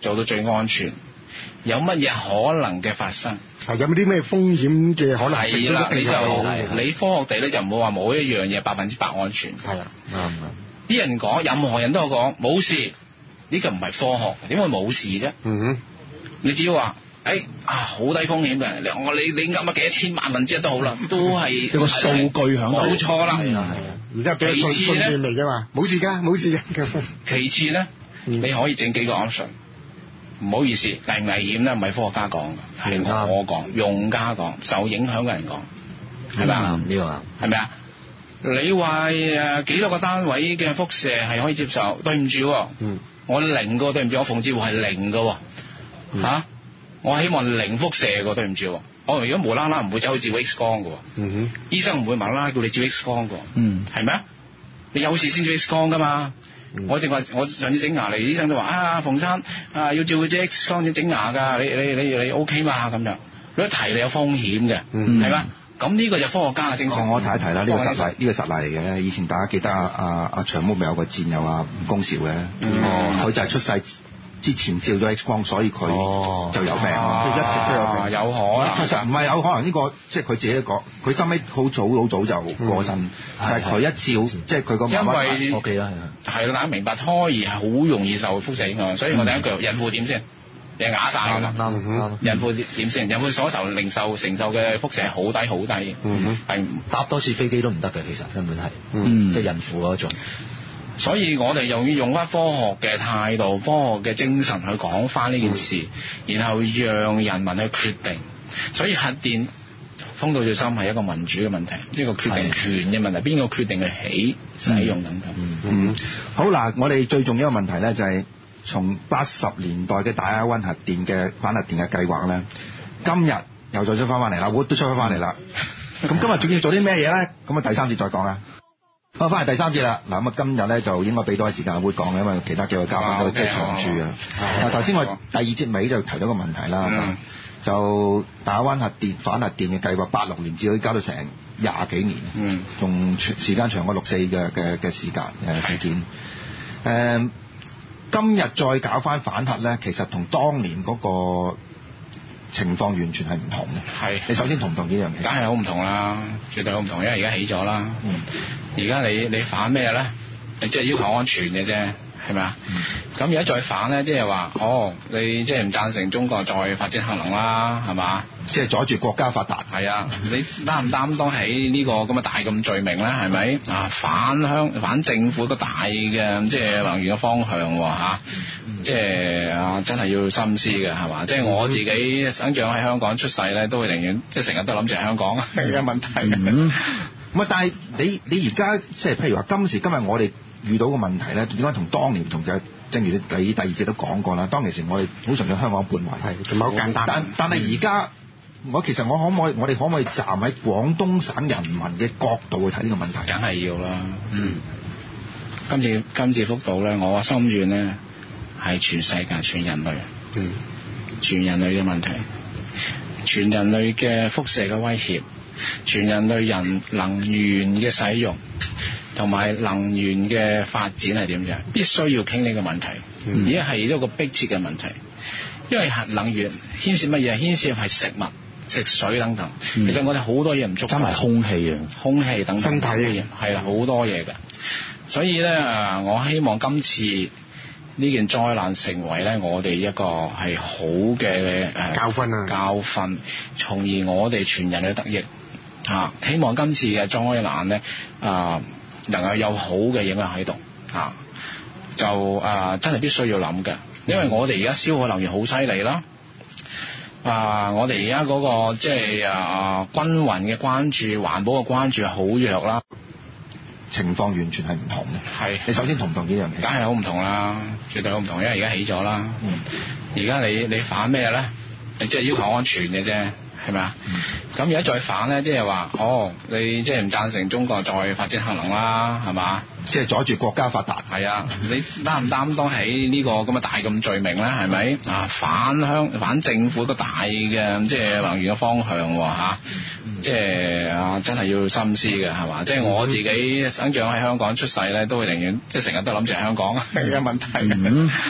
做到最安全，有乜嘢可能嘅發生？ 係有冇啲咩風險嘅可能性？ 係啦，你就係你科學地咧就唔好話冇一樣嘢百分之百安全。 係啊，啱啊。 啲人講，任何人都有講冇事，呢個唔係科學，點會冇事啫？ 嗯哼， 你只要話，誒啊好低風險嘅，你我你你噏乜幾多千萬分之一都好啦，都係有個數據響度， 冇錯啦。 係啊係啊，而家俾個信念嚟啫嘛，冇事㗎，冇事嘅。 其次咧，你可以整幾個 option。唔好意思，危唔危險咧？唔係科學家講嘅，係我講，用家講，受影響嘅人講，係咪啊？ 呢個係咪啊？你話誒幾多個單位嘅輻射係可以接受？對唔住， 嗯， 我零個，對唔住，我馮志華係零嘅，嚇、 嗯啊，我希望零輻射嘅，對唔住，我如果無啦啦唔會走去照 X 光嘅， 嗯哼， 醫生唔會無啦啦叫你照 X 光嘅， 嗯， 係咪啊？你有事先照 X 光㗎嘛？嗯、我正話，我上次整牙嚟，醫生都話啊，馮生啊，要照佢隻 X 光先整牙㗎，你你你你 OK 嘛？咁樣，你一提你有風險嘅， 嗯， 係嘛？咁呢個就科學家嘅精神。 我提一提啦，呢、這個實例，呢、這個實例嚟嘅。以前大家記得啊啊啊長毛咪有個戰友啊吳公兆嘅，佢、嗯、就係出世之前照咗 X 光，所以佢就有病。佢、 啊、 一直都有病。 有可能。 其實唔係有可能呢、這個，即係佢自己講，佢收尾好早好早就過身，就係佢一照，即係佢個媽媽。 因為 OK 啦， 係啦，大家明白胎兒係好容易受輻射影響，所以我第一句孕婦點先？你係啞晒㗎啦， 啱啱孕婦點先？孕婦所受零受承受嘅輻射係好低好低， 嗯係搭多次飛機都唔得嘅，其實根本係， 嗯， 即係孕婦嗰種。 所以我哋又要用翻科學嘅態度、科學嘅精神去講翻呢件事，嗯、然後讓人民去決定。所以核電封到最深係一個民主嘅問題，呢個決定權嘅問題，邊個決定去起、使用等等。 嗯，嗯好嗱，我哋最重要嘅問題咧就係從八十年代嘅大亞灣核電嘅反核電嘅計劃咧，今日又再出翻翻嚟啦，活都出翻翻嚟啦。咁今日仲要做啲咩嘢咧？咁啊第三節再講啦。好，翻嚟第三節啦。嗱咁啊，今日咧就應該俾多啲時間會講嘅，因為其他幾個嘉賓都即係長住啊。嗱頭先我第二節尾就提咗個問題啦，嗯、就大亞灣核電反核電嘅計劃，八六年至到加到成廿幾年，嗯，仲時間長過六四嘅嘅嘅時間誒事件。誒、嗯，今日再搞翻反核咧，其實同當年嗰個情況完全係唔同嘅。係，你首先同唔同呢樣嘢？ 梗係好唔同啦，絕對好唔同，因為而家起咗啦。嗯，而家你你反咩咧？你即係要求安全嘅啫，係咪啊？咁而家再反咧，即係話，哦，你即係唔贊成中國再發展核能啦，係嘛？ 即係阻住國家發達。係啊，你擔唔擔當起呢個咁嘅大咁罪名咧？係咪啊？反香反政府個大嘅即係能源嘅方向喎、啊、即係啊，真係要深思嘅係嘛？即係我自己想像喺香港出世咧，都會寧願即係成日都諗住香港嘅問題。 嗯，唔係，但係你你而家即係譬如話今時今日我哋遇到個問題咧，點解同當年唔同？就係正如你第第二節都講過啦，當其時我哋好崇尚香港本位， 係仲好簡單。 但但係而家我其實我可唔可以我哋可唔可以站喺廣東省人民嘅角度去睇呢個問題？ 梗係要啦。嗯，今次今次福島咧，我心願咧係全世界全人類，嗯，全人類嘅問題，全人類嘅輻射嘅威脅，全人類人能源嘅使用。同埋能源嘅發展係點樣？必須要傾呢個問題，而家係一個迫切嘅問題。因為核能源牽涉乜嘢？牽涉係食物、食水等等。嗯、其實我哋好多嘢唔足，加埋空氣啊、 空氣等等身體嘅嘢， 係啦，好多嘢嘅。所以咧，我希望今次呢件災難成為咧我哋一個係好嘅誒教訓啊， 教訓，從而我哋全人類得益啊！希望今次嘅災難咧啊〜能夠有好嘅影響喺度啊，就啊真係必須要諗嘅，因為我哋而家消耗能源好犀利啦，啊我哋而家嗰個即係啊均勻嘅關注、環保嘅關注係好弱啦， 情況完全係唔同嘅。係，你首先同唔同呢樣嘢？ 梗係好唔同啦，絕對好唔同，因為而家起咗啦。嗯，而家你你反咩咧？你即係要求安全嘅啫。係咪啊？咁而家再反咧，即係話，哦，你即係唔贊成中國再發展核能啦，係嘛？ 即係阻住國家發達。係啊，你擔唔擔當起呢個咁嘅大咁罪名咧？係咪啊？反香反政府個大嘅即係能源嘅方向喎、啊、即係啊，真係要深思嘅係嘛？即係我自己想像喺香港出世咧，都會寧願即係成日都諗住香港嘅問題。 嗯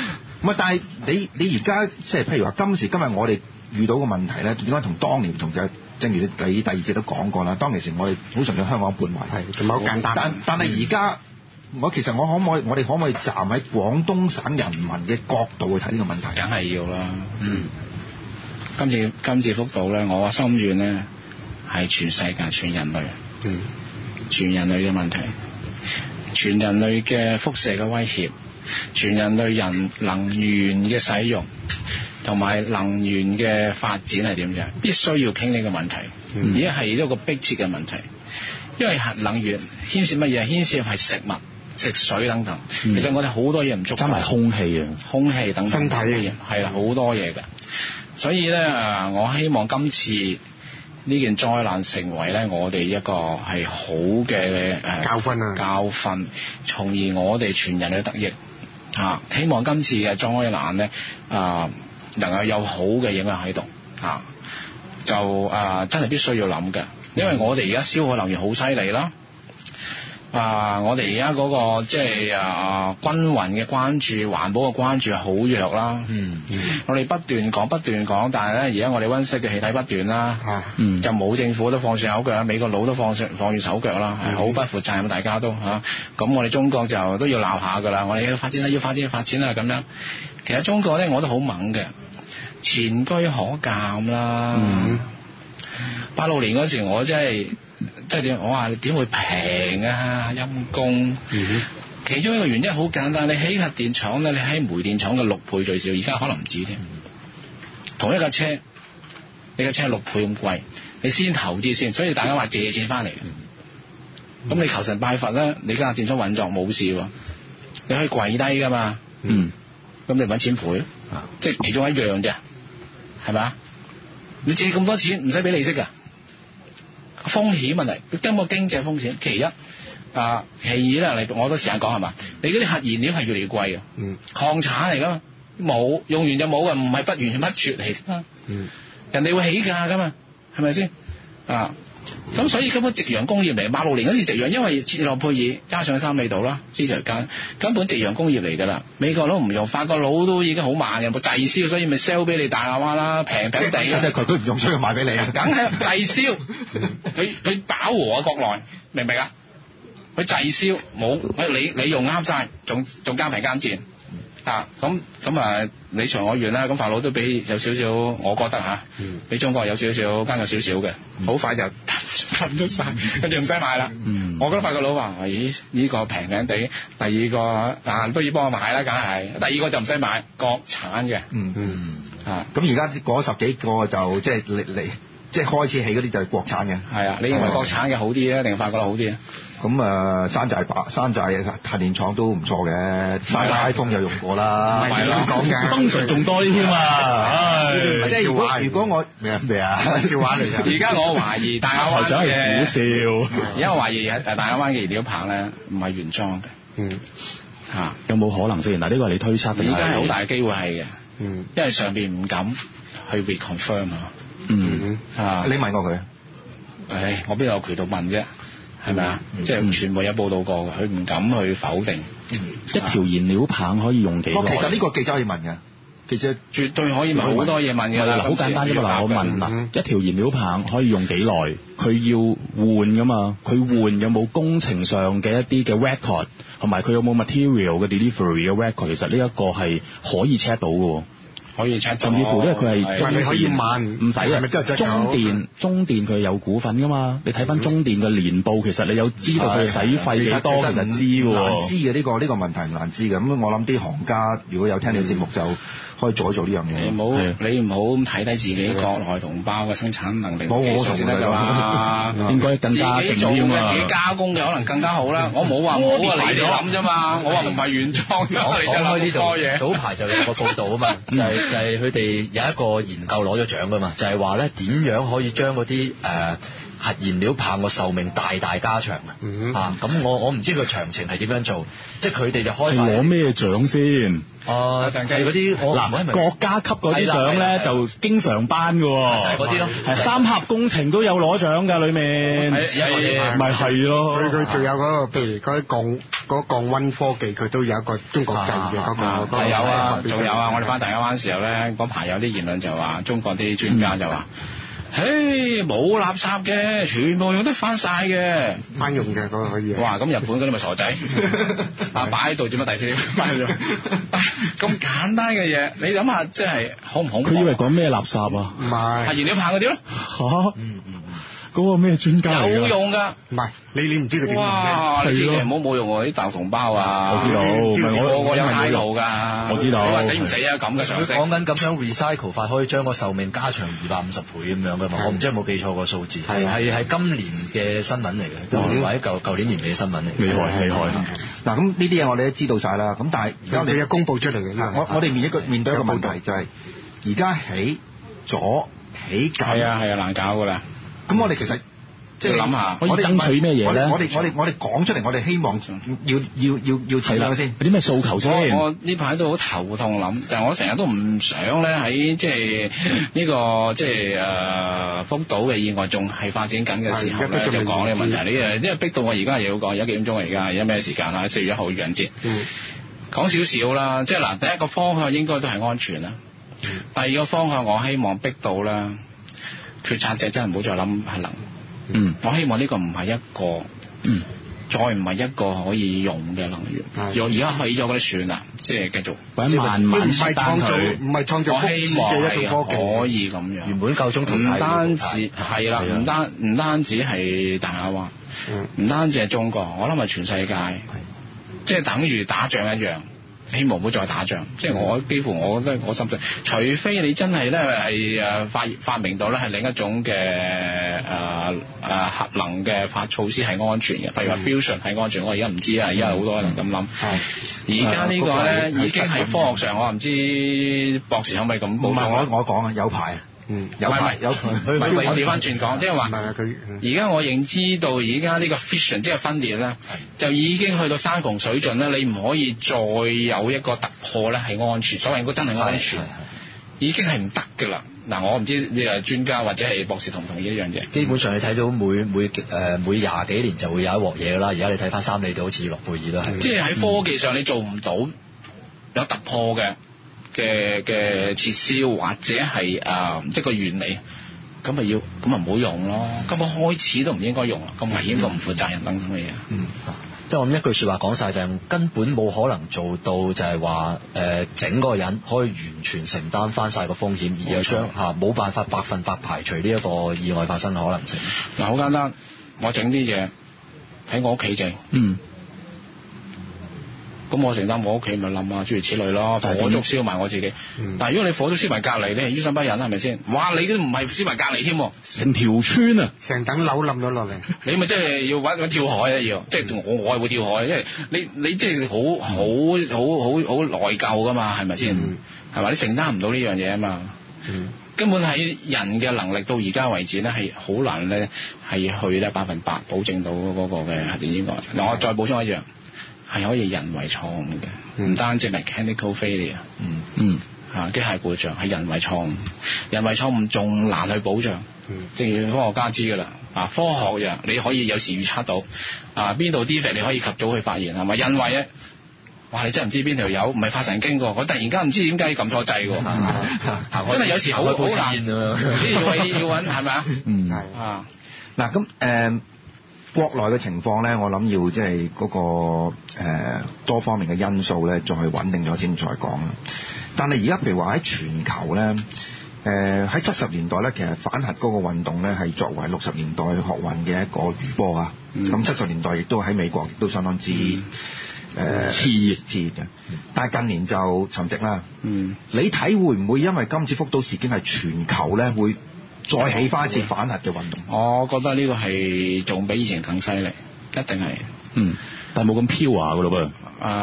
唔係，但係你你而家即係譬如話今時今日我哋遇到個問題咧，點解同當年唔同就係，正如你第二節都講過啦，當其時我哋好崇尚香港本位， 係仲係好簡單。 但但係而家我其實我可唔可以我哋可唔可以站喺廣東省人民嘅角度去睇呢個問題？ 梗係要啦。嗯。今次今次福島咧，我嘅心願咧係全世界全人類。 嗯。 全人類嘅問題，全人類嘅輻射嘅威脅，全人類人能源嘅使用同埋能源嘅發展係點樣？必須要傾呢個問題，而家係一個迫切嘅問題，因為核能源牽涉乜嘢？牽涉係食物、食水等等。嗯、其實我哋好多嘢唔足夠， 加埋空氣啊， 空氣等等身體嘅嘢係啦，好多嘢㗎。所以咧誒，我希望今次呢件災難成為咧我哋一個係好嘅誒教訓啊， 教訓，從而我哋全人類得益啊！希望今次嘅災難咧啊，能夠有好嘅影響喺度啊！就啊，真係必須要諗嘅，因為我哋而家消耗能源好犀利啦。啊！我哋而家嗰個即係啊均勻嘅關注、環保嘅關注係好弱啦。嗯嗯。我哋不斷講、不斷講，但係咧而家我哋溫室嘅氣體不斷啦。啊。嗯。就冇政府都放住手腳啦，美國佬都放住放住手腳啦，係好、嗯、不負責任，大家都嚇。咁、啊、我哋中國就都要鬧下㗎啦。我哋要發展啦，要發展，要發展啦咁樣。其實中國咧我都好猛嘅，前車可鑑啦。嗯。八六年嗰時我真係。即係點？我話點會平啊？陰公。嗯、其中一個原因好簡單，你起核電廠咧，你喺煤電廠嘅六倍最少，而家可能唔止添。同一架車，你架車係六倍咁貴，你先投資先，所以大家話借錢翻嚟。咁、嗯、你求神拜佛咧，你間核電廠運作冇事喎，你可以跪低噶嘛。嗯。咁你揾錢賠，啊、即係其中一樣啫，係咪？你借咁多錢唔使俾利息㗎。風險問題，根本經濟風險。其一啊，其二咧，你我都時間講係嘛？你嗰啲核燃料係越嚟越貴嘅，嗯，礦產嚟噶嘛，冇用完就冇嘅，唔係不完全不絕嚟噶嘛，嗯，人哋會起價噶嘛，係咪先啊？咁所以根本夕陽工業嚟，八六年嗰時夕陽，因為切諾貝爾加上三味道啦，之前間根本夕陽工業嚟㗎啦。美國佬唔用，法國佬都已經好慢嘅，冇滯銷，所以咪 sell 俾你大亞灣啦，平平地。即係佢佢唔用，所以賣俾你啊。 梗係滯銷，佢佢飽和啊，國內明唔明啊？佢滯銷冇，你你用啱晒，仲仲加平減賤。啊，咁咁啊，你情我願啦，咁法佬都俾有少少，我覺得嚇，俾、嗯、中國有少少加咗少少嘅，好、嗯、快就噴咗晒，跟住唔使買啦。嗯，我覺得法國佬話：咦，呢、這個平平地，第二個啊都要幫我買啦，梗係。第二個就唔使買，國產嘅。嗯嗯。啊， 咁而家嗰十幾個就即係嚟嚟，即係開始起嗰啲就係國產嘅。係啊， 你認為國產嘅好啲啊，定法國佬好啲啊？ 咁啊，山寨把山寨核電廠都唔錯嘅，山寨 iPhone 又用過啦， 係啦，講嘅燈船仲多啲添啊！ 即係如果如果我咩咩啊笑話嚟㗎， 而家我懷疑大亞灣嘅苦笑， 而家我懷疑誒大亞灣嘅燃料棒咧唔係原裝嘅，嗯嚇， 有冇可能先？嗱，呢個係你推測定係？ 而家係好大機會係嘅，嗯，因為上邊唔敢去 reconfirm 啊，嗯啊， 你問過佢？ 誒，我邊度有渠道問啫？係咪啊？嗯、即係傳媒有報道過嘅，佢唔敢去否定。 嗯、一條燃料棒可以用幾耐？ 其實呢個記者可以問嘅，其實絕對可以問好多嘢問嘅。 好簡單啫嘛！嗱，我問嗱，嗯、一條燃料棒可以用幾耐？佢要換噶嘛？佢換有冇工程上嘅一啲嘅 record，同埋佢有冇 material 嘅 delivery 嘅 record？其實呢一個係可以 check 到嘅。 可以 check 甚至乎因為佢係係咪可以慢？ 唔使啊！中電中電佢有股份噶嘛？你睇翻中電嘅年報，其實你有知道佢使費幾多，其實知喎。 難知嘅呢個呢個問題唔難知嘅。咁我諗啲行家如果有聽你節目就可以做一做呢樣嘢。 你唔好你唔好咁睇低自己國內同胞嘅生產能力。 冇我同你得㗎嘛， 應該更加自己做嘅自己加工嘅可能更加好啦。我冇話冇啊，你哋諗啫嘛。我話唔係原裝嘅。 講開呢度，早排就有個報道啊嘛，就係就係佢哋有一個研究攞咗獎㗎嘛，就係話咧點樣可以將嗰啲誒核燃料棒個壽命大大加長啊！咁、嗯啊、我我唔知佢詳情係點樣做，即係佢哋就開攞咩獎先？ 啊，就係嗰啲嗱國家級嗰啲獎咧就經常頒㗎喎， 嗰啲咯， 係三峽工程都有攞獎㗎，裡面係係咪係咯？ 佢佢仲有嗰個譬如嗰啲鋼嗰降溫科技，佢都有一個中國製嘅嗰個。 啊係有啊，仲有啊！我哋翻大亞灣時候咧，嗰排有啲言論就話，中國啲專家就話。嘿，冇垃圾嘅，全部用得翻晒嘅， 翻用嘅嗰個可以。 哇！咁日本嗰啲咪傻仔，啊擺喺度做乜第四？擺喺度，咁簡單嘅嘢，你諗下，即係恐唔恐怖？ 佢以為講咩垃圾啊？ 唔係， 係燃料棒嗰啲咯。 嚇！嗯嗯嗯，嗰個咩專家嚟㗎？ 有用㗎。 唔係，你你唔知佢點用哇！你千祈唔好冇用喎，啲大陸同胞啊！ 我知道，唔係我我有態度㗎。 我知道。 你話死唔死啊？咁嘅常識。 講緊咁樣 recycle 法可以將個壽命加長二百五十倍咁樣㗎嘛？我唔知有冇記錯個數字。係係係今年嘅新聞嚟嘅，或者舊舊年年尾嘅新聞嚟。 厲害厲害。 嗱咁呢啲嘢我哋都知道晒啦。咁但係而家你有公佈出嚟嘅。 我我哋面一個面對一個問題就係而家起咗起緊。 係啊係啊，難搞㗎啦。 咁我哋其實。即係諗下， 可以爭取咩嘢咧？ 我哋我哋我哋講出嚟，我哋希望要要要要點樣先？ 有啲咩訴求先？ 我呢排都好頭痛諗，就係、我成日都唔想咧喺即係呢個即係誒福島嘅意外仲係發展緊嘅時候咧，就講呢個問題。你誒，因為逼到我而家又要講，而家幾點鐘啊？而家而家咩時間啊？四月一號愚人節。嗯。講少少啦，即係嗱，第一個方向應該都係安全啦。嗯。第二個方向，我希望逼到啦，決策者真係唔好再諗核能。嗯，我希望呢個唔係一個，嗯，再唔係一個可以用嘅能源。若而家起咗嗰啲算啦，即係繼續， 或者慢慢設單佢， 唔係創造福祉嘅一種科技， 可以咁樣。 原本夠鐘同唔單止係啦，唔單唔單止係大亞灣，唔單止係中國，我諗係全世界，即係等於打仗一樣。希望唔好再打仗，即係我幾乎我覺得我心水，除非你真係咧係誒發發明到咧係另一種嘅誒誒核能嘅發措施係安全嘅，譬如話 fusion 係安全，我而家唔知啊，而家好多人咁諗。而家呢個咧已經係科學上，我唔知博士可唔可以咁補充？ 我我講啊，有排。嗯，有排有排， 唔係我調翻轉講，即係話，而家我認知道而家呢個 fission 即係分裂咧，就已經去到山窮水盡咧，你唔可以再有一個突破咧係安全，所謂應該真係安全，已經係唔得㗎啦。嗱，我唔知你係專家或者係博士同唔同意呢樣嘢？ 基本上你睇到每每誒、呃、每廿幾年就會有一鑊嘢㗎啦。而家你睇翻三里島好似諾貝爾都係， 即係喺科技上你做唔到有突破嘅。嘅嘅撤銷或者係誒即係個原理，咁咪要咁咪唔好用咯。根本開始都唔應該用啦，咁危險、咁唔負責任等等嘅嘢。嗯， 即係我諗一句説話講晒，就係根本冇可能做到就係話誒整個人可以完全承擔翻晒個風險，而係將嚇冇辦法百分百排除呢一個意外發生嘅可能性。 嗱，好簡單，我整啲嘢喺我屋企整。嗯。咁我承擔我屋企咪冧啊，諸如此類咯，火燭燒埋我自己。嗯、但係如果你火燭燒埋隔離，你係於心不忍係咪先？哇！你都唔係燒埋隔離添， 成條村啊， 成等樓冧咗落嚟。 你咪即係要揾揾跳海啊！要即係我我係會跳海，因為你你即係好好好好好內疚噶嘛，係咪先？係嘛、嗯？你承擔唔到呢樣嘢啊嘛。嗯、根本喺人嘅能力到而家為止咧，係好難咧係去咧百分百保證到嗰個嘅核電意外。嗱，我再補充一樣。係可以人為錯誤嘅，唔單止 mechanical failure，嗯嗯嚇機械故障係人為錯誤，人為錯誤仲難去保障，嗯、正如科學家知㗎啦，啊科學嘅你可以有時預測到，啊邊度 defect 你可以及早去發現係咪？人為咧，哇你真係唔知邊條友唔係發神經㗎，我突然間唔知點解要撳錯掣㗎，真係有時好好難，要要揾係咪啊？嗯係啊嗱咁誒。國內嘅情況咧，我諗要即係嗰個、呃、多方面嘅因素咧，再去穩定咗先再講啦。但係而家譬如話喺全球咧，誒喺七十年代咧，其實反核嗰個運動咧係作為六十年代學運嘅一個餘波啊。咁七十年代亦都喺美國亦都相當之誒熾熱熾熱嘅，但係近年就沉寂啦。嗯，你睇會唔會因為今次福島事件係全球咧會再起翻一次反核嘅運動？ 我覺得呢個係仲比以前更犀利，一定係。 嗯，但係冇咁飄華噶咯噃。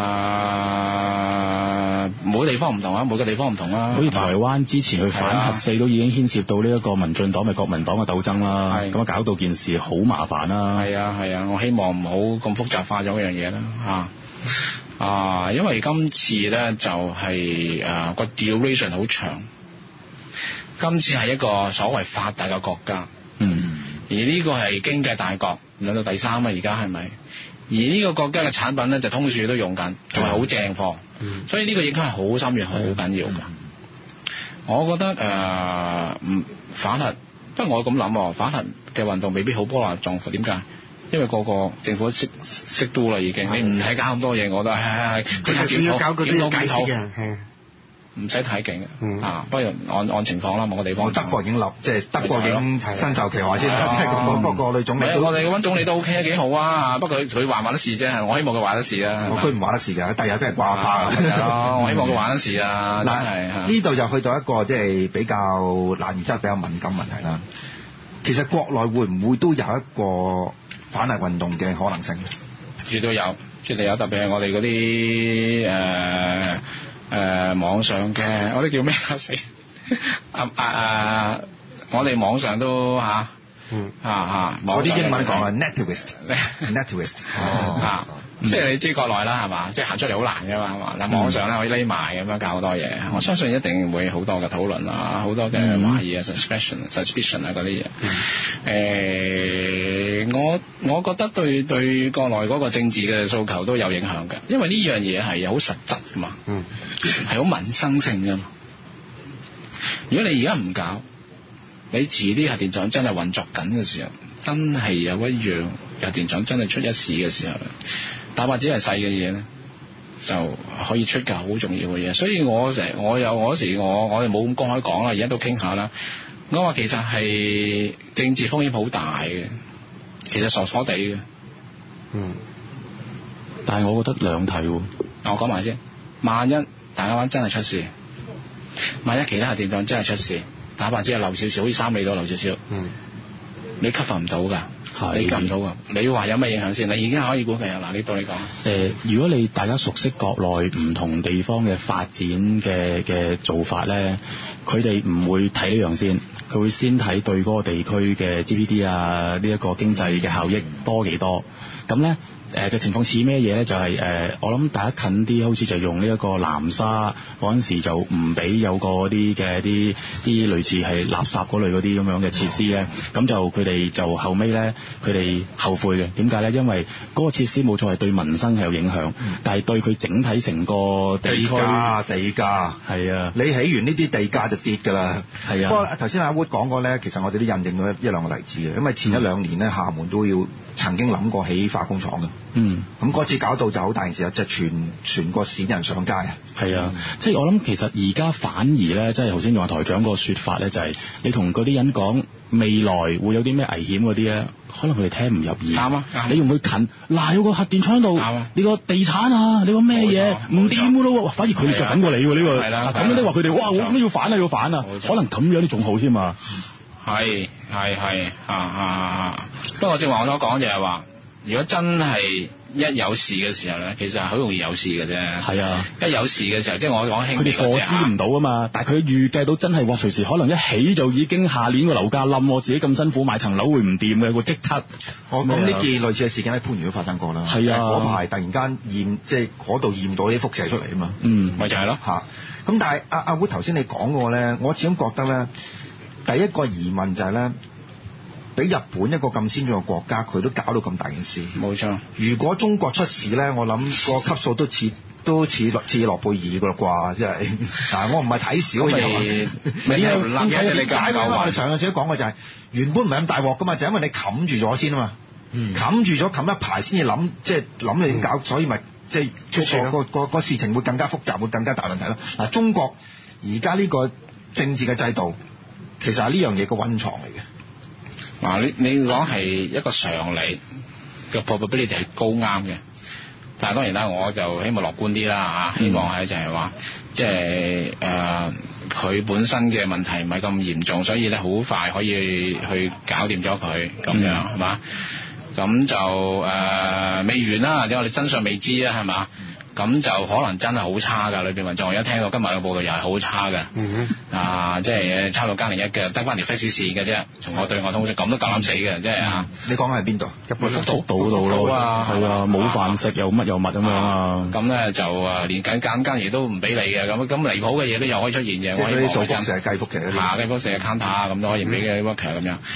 啊，每個地方唔同啊，每個地方唔同啊。 好似台灣之前去反核四都已經牽涉到呢一個民進黨咪國民黨嘅鬥爭啦，咁啊搞到件事好麻煩啦。 係啊係啊，我希望唔好咁複雜化咗嗰樣嘢啦嚇。啊，因為今次咧就係誒個 duration 好長。今次係一個所謂發達嘅國家，嗯，而呢個係經濟大國，兩到第三啊，而家係咪？ 而呢個國家嘅產品咧就通處都用緊，仲係好正貨， 嗯、 所以呢個影響係好深遠、好緊要㗎。嗯、我覺得誒唔、呃、反核，不過我咁諗，反核嘅運動未必好波瀾壯闊，點解？因為個個政府識識到啦已經，你唔使搞咁多嘢，我覺得係係係，佢係檢討檢討檢討嘅。唔使太勁嘅，啊，不如按按情況啦，某個地方。 德國已經立，即係德國已經身受其害先啦，即係嗰嗰個女總理。 我哋溫總理都 OK 啊，幾好啊，不過佢佢話唔話得事啫，我希望佢話得事啊。 佢唔話得事㗎，第日俾人掛花。 係咯，我希望佢話得事啊。 嗱，呢度就去到一個即係比較難，即係比較敏感問題啦。其實國內會唔會都有一個反核運動嘅可能性？ 絕對有，絕對有，特別係我哋嗰啲誒。誒、呃、網上嘅，我哋叫咩啊？死啊啊！我哋網上都嚇，嗯啊嚇， 我啲英文講啊 ，nativist，nativist 哦啊，即係你知國內啦係嘛？即係行出嚟好難㗎嘛係嘛？嗱網上咧可以匿埋咁樣搞好多嘢，我相信一定會好多嘅討論啊，好多嘅懷疑啊 suspicion、suspicion 啊嗰啲嘢。誒，我我覺得對對國內嗰個政治嘅訴求都有影響㗎，因為呢樣嘢係好實質㗎嘛，嗯，係好民生性㗎嘛。如果你而家唔搞，你遲啲核電廠真係運作緊嘅時候，真係有一樣核電廠真係出一事嘅時候，哪怕只係細嘅嘢咧，就可以出㗎好重要嘅嘢。所以我成我有我嗰時我我哋冇咁公開講啦，而家都傾下啦。我話其實係政治風險好大嘅，其實傻傻地嘅。 嗯。但係我覺得兩睇喎。 我講埋先，萬一大亞灣真係出事，萬一其他核電廠真係出事，哪怕只係漏少少，好似三里島漏少少，嗯，你 cover 唔到㗎。你撳唔到㗎，你話有咩影響先？你已經可以估計啊！嗱，呢度你講。誒、 呃，如果你大家熟悉國內唔同地方嘅發展嘅嘅做法咧，佢哋唔會睇呢樣先，佢會先睇對嗰個地區嘅 G D P 啊，呢、這、一個經濟嘅效益多幾多。咁咧誒嘅情況似咩嘢咧？就係、是、誒、呃，我諗大家近啲，好似就用呢一個南沙嗰陣時就唔俾有個啲嘅啲啲類似係垃圾嗰類嗰啲咁樣嘅設施咧，咁、嗯、就佢哋就後尾咧。佢哋後悔嘅，點解咧？因為嗰個設施冇錯係對民生係有影響，嗯、但係對佢整體成個地區地價地價係啊，你起完呢啲地價就跌㗎啦。係啊。不過頭先阿 Wood 講過咧，其實我哋都印證咗一一兩個例子嘅，因為前一兩年咧，廈門都要曾經諗過起化工廠嘅。嗯。咁嗰次搞到就好大件事啊，即係全全個市人上街啊。 係啊，嗯、即係我諗其實而家反而咧，即係頭先話台長個説法咧，就係、是、你同嗰啲人講未來會有啲咩危險嗰啲咧。可能佢哋聽唔入耳。啱啊！你用佢近，嗱有個核電廠喺度，你個地產啊，你個咩嘢唔掂㗎咯喎，反而佢哋就緊過你喎呢個。係啦。咁樣你話佢哋哇，我都要反啊要反啊，可能咁樣都仲好添啊。 係係係啊啊啊！不過正話我所講就係話，如果真係一有事嘅時候咧，其實係好容易有事嘅啫。係啊，一有事嘅時候，即係我講輕微嗰隻。佢哋貨知唔到啊嘛，但係佢預計到真係話隨時可能一起就已經下年個樓價冧，我自己咁辛苦買層樓會唔掂嘅，會即刻。 我咁呢件類似嘅事件喺番禺都發生過啦。係啊，嗰排突然間驗，即係嗰度驗到啲輻射出嚟啊嘛。嗯，咪就係咯嚇。咁但係阿阿 Wood 頭先你講過咧，我始終覺得咧，第一個疑問就係咧。俾日本一個咁先進嘅國家，佢都搞到咁大件事。冇錯。如果中國出事咧，我諗個級數都似都似似諾貝爾㗎啦啩，即係。嗱，我唔係睇少嘢。咪呢個諗嘅你解講我哋上次都講過就係、是、原本唔係咁大鑊㗎嘛，就因為你冚住咗先啊嘛。嗯。冚住咗冚一排先至諗，即係諗你點搞，嗯、所以咪即係個個個個事情會更加複雜，會更加大問題咯。嗱，中國而家呢個政治嘅制度，其實係呢樣嘢個溫床嚟嘅。嗱，你你講係一個常理嘅 probability 係高啱嘅，但係當然啦，我就希望樂觀啲啦嚇，希望係就係話，即係誒佢本身嘅問題唔係咁嚴重，所以咧好快可以去搞掂咗佢咁樣係嘛？咁就誒、呃、未完啦，因為我哋真相未知啊，係嘛？咁就可能真係好差㗎，裏邊運作。我而家聽過今日嘅報道又係好差嘅，嗯、啊，即係差到加零一嘅，得翻條 fix 線嘅啫。從我對外通訊咁都夠膽死嘅，即係啊！你講係邊度？日本福島島度咯，係啊，冇飯食又乜又乜咁樣啊！咁咧就誒連緊間間嘢都唔俾你嘅，咁咁離譜嘅嘢都又可以出現嘅。即係嗰啲數輻射、計輻射嗰啲，嚇計輻射 counter 啊，咁都可以俾嘅 worker 咁樣。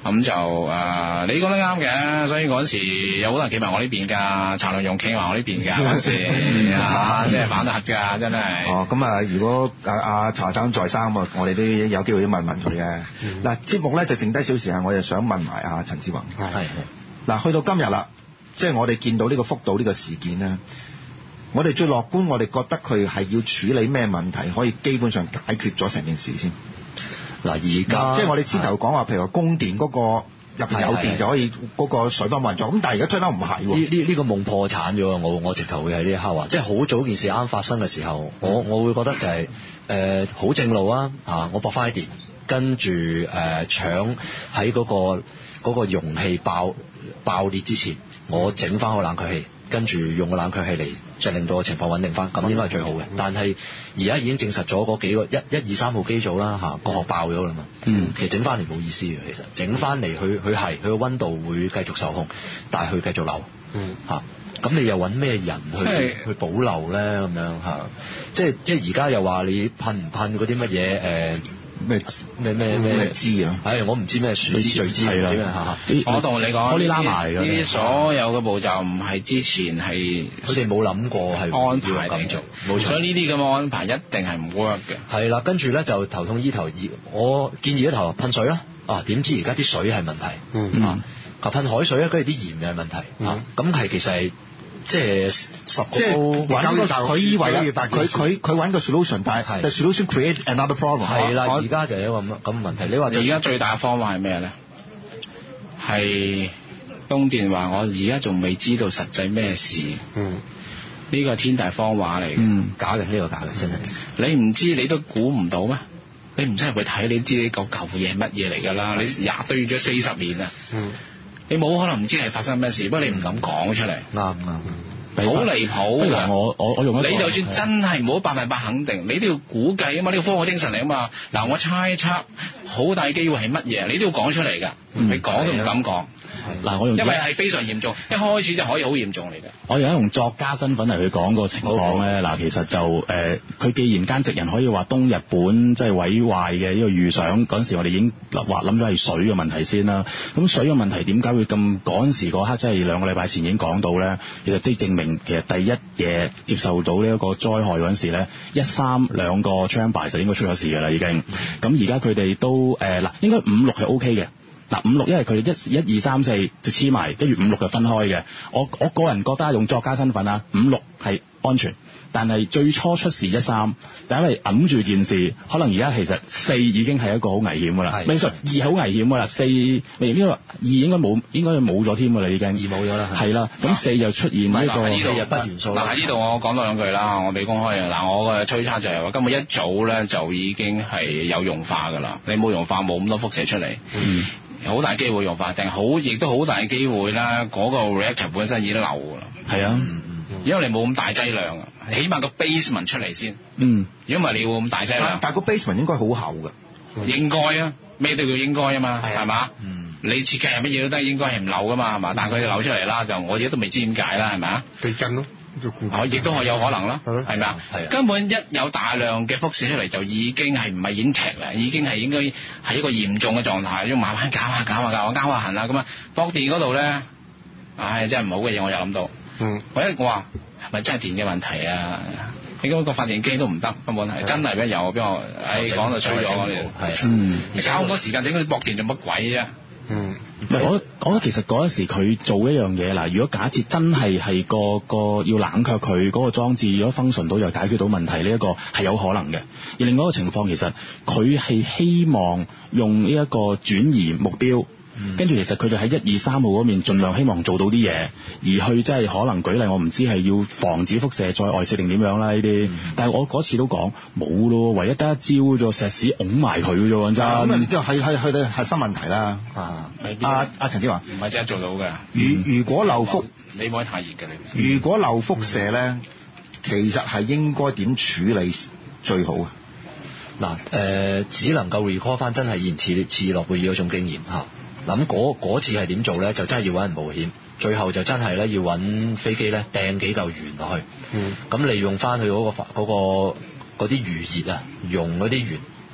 咁就誒、呃，你講得啱嘅，所以嗰陣時有好多人企埋我呢邊㗎，查良鏞企埋我呢邊㗎嗰陣時啊，即係反得核㗎，真係。 哦，咁啊，如果阿阿查生在生啊，我哋都有機會都問問佢嘅。嗱、嗯，節目咧就剩低少時間，我就想問埋阿陳志宏。 係係。 嗱，去到今日啦，即係我哋見到呢個福島呢個事件咧，我哋最樂觀，我哋覺得佢係要處理咩問題，可以基本上解決咗成件事先。 嗱，而家即係我哋先頭講話，譬如話供電嗰、嗰個入邊有電就可以嗰個水泵運作，咁但係而家追得唔係喎。 呢呢呢個夢破產咗，我我直頭會喺呢一刻話，即係好早件事啱發生嘅時候，我我會覺得就係誒好正路啊，啊我駁翻啲電，跟住誒、呃、搶喺嗰、嗰個嗰、嗰個容器爆爆裂之前，我整翻個冷卻器。跟住用個冷卻器嚟，就令到個情況穩定翻，咁應該係最好嘅。但係而家已經證實咗嗰幾個一、一二三號機組啦嚇，個殼爆咗啦嘛。嗯，其實整翻嚟冇意思嘅，其實整翻嚟佢佢係佢個溫度會繼續受控，但係佢繼續流。嗯嚇，咁你又揾咩人去去保留咧？咁樣嚇，即係即係而家又話你噴唔噴嗰啲乜嘢誒？ 咩咩咩咩知啊？ 係我唔知咩樹枝最知係啦嚇。 我同你講， 呢啲呢啲所有嘅步驟唔係之前係佢哋冇諗過係安排咁做，冇錯。所以呢啲咁嘅安排一定係唔 work 嘅。 係啦，跟住咧就頭痛醫頭，我建議一頭噴水啦。啊，點知而家啲水係問題。嗯啊，求噴海水啊，跟住啲鹽又係問題。嗯，咁係其實係。即係十個， 即係揾個佢以為佢佢佢揾個 solution，但係 the solution create another problem。 係啦，而家就係一個咁咁嘅問題。你話而家最大嘅方法係咩咧？係東電話我而家仲未知道實際咩事。嗯，呢個係天大謊話嚟嘅。嗯， 假嘅，呢個假嘅真係。 你唔知你都估唔到咩？你唔真係去睇，你知你嚿舊嘢係乜嘢嚟㗎啦？你廿對咗四十年啊！嗯。你冇可能唔知係發生咩事，不過你唔敢講出嚟。啱啱，好離譜㗎！ 我我我用你就算真係冇百分百肯定，你都要估計啊嘛！呢個科學精神嚟啊嘛！嗱，我猜測好大機會係乜嘢，你都要講出嚟㗎。你講都唔敢講。嗱，我用因為係非常嚴重，一開始就可以好嚴重嚟嘅。 我而家用作家身份嚟去講個情況咧，嗱，其實就誒，佢、呃、既然間直人可以話東日本即係毀壞嘅呢個預想，嗰陣時我哋已經話諗咗係水嘅問題先啦。咁水嘅問題點解會咁嗰陣時嗰刻，即係兩個禮拜前已經講到咧？其實即係證明其實第一嘢接受到呢一個災害嗰陣時咧，一三兩個 chamber 就應該出咗事㗎啦，已經。咁而家佢哋都誒嗱、呃，應該五六係 O K 嘅。嗱，五六因為佢一一二三四就黐埋，跟住五六就分開嘅。我我個人覺得用作家身份啊，五六係安全，但係最初出事一三，但因為揞住件事，可能而家其實四已經係一個好危險㗎啦。唔係錯，二好危險㗎啦，四未呢個二應該冇，應該冇咗添㗎啦已經。二冇咗啦。係啦，咁四就出現呢、這個四日不元素。嗱喺呢度我講多兩句啦，我未公開嘅。嗱，我嘅推測就係話，根本一早咧就已經係有溶化㗎啦。你冇溶化，冇咁多輻射出嚟。嗯。好大機會用法，定好亦都好大機會啦。嗰、那個 reactor 本身已經漏㗎啦。係啊，嗯嗯、因為你冇咁大劑量啊，起碼個 basement 出嚟先。嗯，如果唔係你會咁大劑量。 但係個 basement 應該好厚㗎。 應該啊，咩都叫應該啊嘛，係嘛？嗯，你設計係乜嘢都得，應該係唔漏㗎嘛，係嘛？但係佢哋漏出嚟啦，就我而家都未知點解啦，係咪啊？ 地震咯。 哦，亦都係有可能啦，係咪啊？根本一有大量嘅輻射出嚟，就已經係唔係演劇啦，已經係應該係一個嚴重嘅狀態，要慢慢搞下搞下搞下搞下痕啦咁啊！駁電嗰度咧，唉，真係唔好嘅嘢，我又諗到。嗯。我一我話係咪真係電嘅問題啊？你嗰個發電機都唔得，根本係真係咩有？邊個？唉，講到衰咗我哋。係。嗯。你搞咁多時間整嗰啲駁電做乜鬼啫？嗯。 我我覺得其實嗰陣時佢做一樣嘢嗱，如果假設真係係個個要冷卻佢嗰個裝置，如果 function 到又解決到問題，呢一個係有可能嘅。而另外一個情況，其實佢係希望用呢一個轉移目標。跟住、嗯、其實佢哋喺一二三號嗰面盡量希望做到啲嘢，而去即係可能舉例，我唔知係要防止輻射再外泄定點樣啦呢啲。嗯、但係我嗰次都講冇咯，唯一得一招啫，石屎拱埋佢啫喎，真係。咁啊， 係係係核心問題啦。啊，阿阿陳志宏， 唔係真係做到嘅。 如如果漏輻， 你唔可以太熱嘅你。 如果漏輻射咧，嗯、其實係應該點處理最好啊？ 嗱，誒，只能夠 recall 翻真係延遲切諾貝爾嗰種經驗嚇。咁嗰次係點做咧？就真係要揾人冒險，最後就真係咧要揾飛機咧掟幾嚿鉛落去，咁、嗯、利用翻佢嗰個嗰、嗰個嗰啲餘熱啊，熔嗰啲鉛，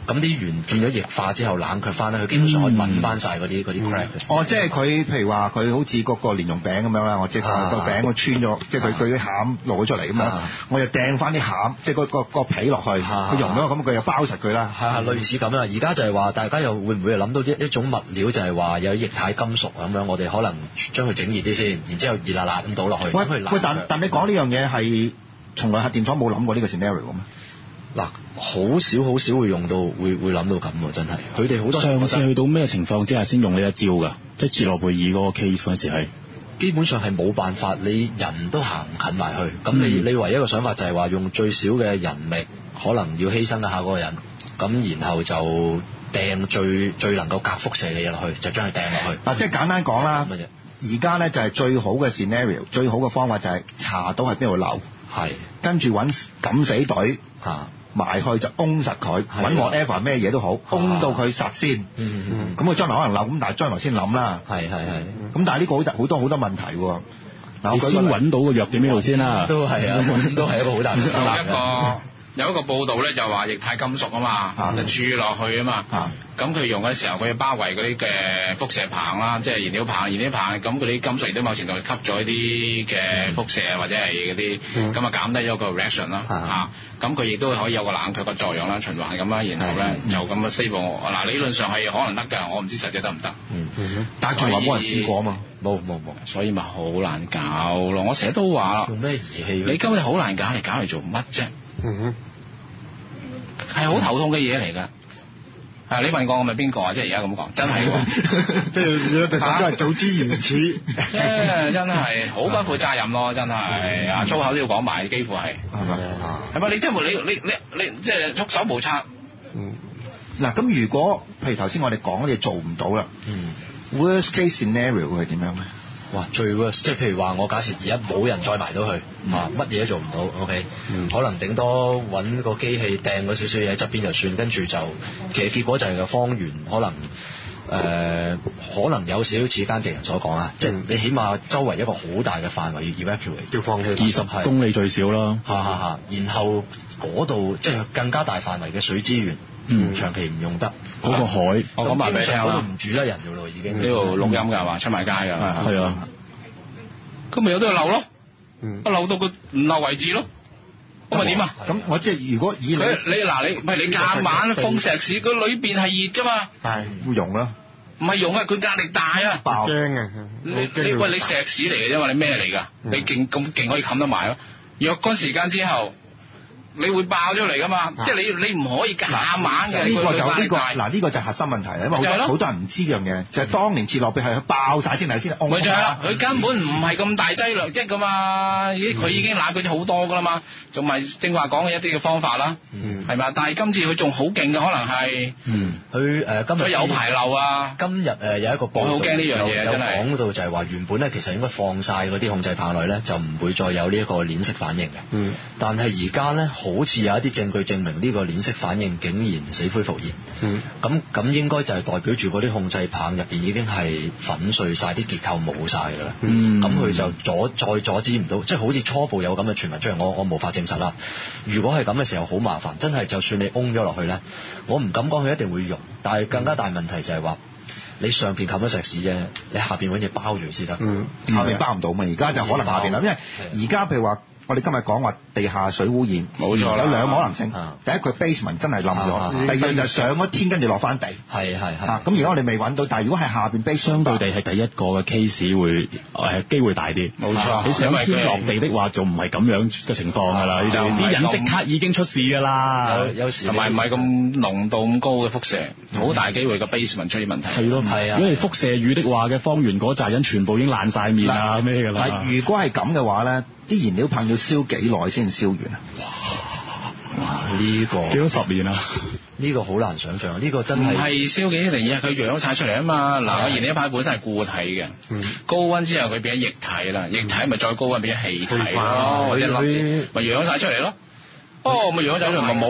咁啲鉛變咗液化之後冷卻翻咧，佢基本上可以揾翻晒嗰啲嗰啲 crack 嘅。 哦，即係佢譬如話佢好似嗰個蓮蓉餅咁樣啦，我即係個餅我穿咗，即係佢佢啲餡露咗出嚟咁樣，我就掟翻啲餡，即係個個個皮落去，佢溶咗咁佢又包實佢啦。係類似咁啦。而家就係話，大家又會唔會諗到一一種物料，就係話有液態金屬咁樣，我哋可能將佢整熱啲先，然之後熱辣辣咁倒落去。 喂喂，但但你講呢樣嘢係從來核電廠冇諗過呢個 scenario 咩？ 嗱，好少好少會用到，會會諗到咁喎，真係。佢哋好多上次去到咩情況之下先用呢一招㗎？即係切諾貝爾嗰個 case 嗰陣時係。 基本上係冇辦法，你人都行唔近埋去。咁你、嗯、你唯一一個想法就係話用最少嘅人力，可能要犧牲一下嗰個人，咁然後就掟最最能夠隔輻射嘅嘢落去，就將佢掟落去。 嗱、啊，即係簡單講啦。而家咧就係最好嘅 scenario， 最好嘅方法就係查到係邊度漏，係跟住揾敢死隊嚇。埋去就擁實佢，揾 whatever 咩嘢都好，擁到佢實先。嗯嗯咁佢將來可能漏，咁但係將來先諗啦。係係係。咁但係呢個好好多好多問題喎。嗱， 你先揾到個弱點喺度先啦。 都係啊，都係一個好大嘅有一個有一個報道咧，就話液態金屬啊嘛，就注落去啊嘛。咁佢用嘅時候，佢要包圍嗰啲嘅輻射棒啦，即係燃料棒、燃料棒。咁嗰啲金屬亦都某程度吸咗一啲嘅輻射或者係嗰啲，咁啊減低咗個 reaction 啦。嚇，咁佢亦都可以有個冷卻嘅作用啦，循環咁啦。然後咧就咁嘅 save。嗱，理論上係可能得㗎，我唔知實際得唔得。 嗯嗯。但係從來冇人試過啊嘛。 冇冇冇， 所以咪好難搞咯。我成日都話用咩儀器？ 你根本好難搞，嚟搞嚟做乜啫？嗯哼。係好頭痛嘅嘢嚟㗎。係你問過我咪邊個啊？即係而家咁講，真係喎， 即係都係早知如此， 即係真係好不負責任咯，真係啊粗口都要講埋，幾乎係係咪？係咪？你真係你你你你即係束手無策。 嗯。嗱，咁如果譬如頭先我哋講嘅嘢做唔到啦，嗯 ，worst case scenario 會係點樣咧？ 哇，最 worst 即係譬如話，我假設而家冇人再埋到去，啊乜嘢都做唔到 ，OK，、嗯、可能頂多揾個機器掟嗰少少嘢喺側邊就算，跟住就其實結果就係個方圓可能誒、呃、可能有少少似間直人所講啊，即係你起碼周圍一個好大嘅範圍要 evacuate， 要放棄二十公里最少啦， 嚇嚇嚇，然後嗰度即係更加大範圍嘅水資源。嗯，長期唔用得嗰、那個海， 我講埋俾你聽啦。 嗰度唔住得人㗎咯，已經呢度錄音㗎嘛，出埋街㗎。 係啊， 咁咪有得漏咯，嗯，漏到佢唔漏為止咯。咁咪點啊？ 咁我即係如果以你你嗱你唔係你夾硬封石屎，佢裏邊係熱㗎嘛。 係會溶啦。 唔係溶啊，佢壓力大啊。 爆驚啊！ 你你喂你石屎嚟嘅啫嘛，你咩嚟㗎？你勁咁勁可以冚得埋咯。若干時間之後。你會爆咗嚟噶嘛？啊、即係你你唔可以夾硬嘅。 呢個就呢、呢個嗱呢、呢個就核心問題啦，因為好多好多人唔知樣嘢，就係、是、當年切諾貝係爆晒先嚟先。 咪就係啦，佢根本唔係咁大劑量啫噶嘛，佢已經攬佢咗好多噶啦嘛，仲咪正話講嘅一啲嘅方法啦，係咪、嗯？但係今次佢仲好勁嘅，可能係，嗯，佢誒、呃、今日佢有排漏啊。今日誒、呃、有一個報道，我好驚呢樣嘢真係講到就係話原本咧其實應該放晒嗰啲控制棒內咧，就唔會再有呢一個鏈式反應嘅。嗯，但係而家咧。好似有一啲證據證明呢個鏈式反應竟然死灰復燃。嗯，咁咁應該就係代表住嗰啲控制棒入邊已經係粉碎晒啲結構冇晒㗎啦。嗯，咁佢就阻再阻止唔到，即係好似初步有咁嘅傳聞出嚟，我我無法證實啦。如果係咁嘅時候好麻煩，真係就算你嗡咗落去咧，我唔敢講佢一定會溶，但係更加大問題就係話你上邊冚咗石屎啫，你下邊揾嘢包住先得。嗯， 下邊包唔到嘛，而家就可能下邊啦，因為而家譬如話。我哋今日講話地下水污染， 冇錯， 有兩個可能性。第一，佢 basement 真係冧咗；第二就係上咗天跟住落翻地。係係係。咁而家我哋未揾到，但係如果係下邊 basement， 相對地係第一個嘅 case 會誒機會大啲。冇錯，你上天落地的話，就唔係咁樣嘅情況㗎啦。啲人即刻已經出事㗎啦。 有時同埋唔係咁濃度咁高嘅輻射，好大機會個 basement 出現問題。 係咯，係啊。如果係輻射雨的話嘅方圓嗰扎人全部已經爛晒面啊咩㗎啦。 如果係咁嘅話咧。啲燃料棒要燒幾耐先燒完啊？ 哇！呢、這個幾多十年啊？ 呢個好難想像，呢、這個真係唔係燒幾年啊？佢揚晒出嚟啊嘛！嗱，個燃料棒本身係固體嘅，嗯、高溫之後佢變咗液體啦，液體咪再高溫變咗氣體咯，或者粒子咪揚晒出嚟咯。哦，咪揚晒出嚟咪冇咯。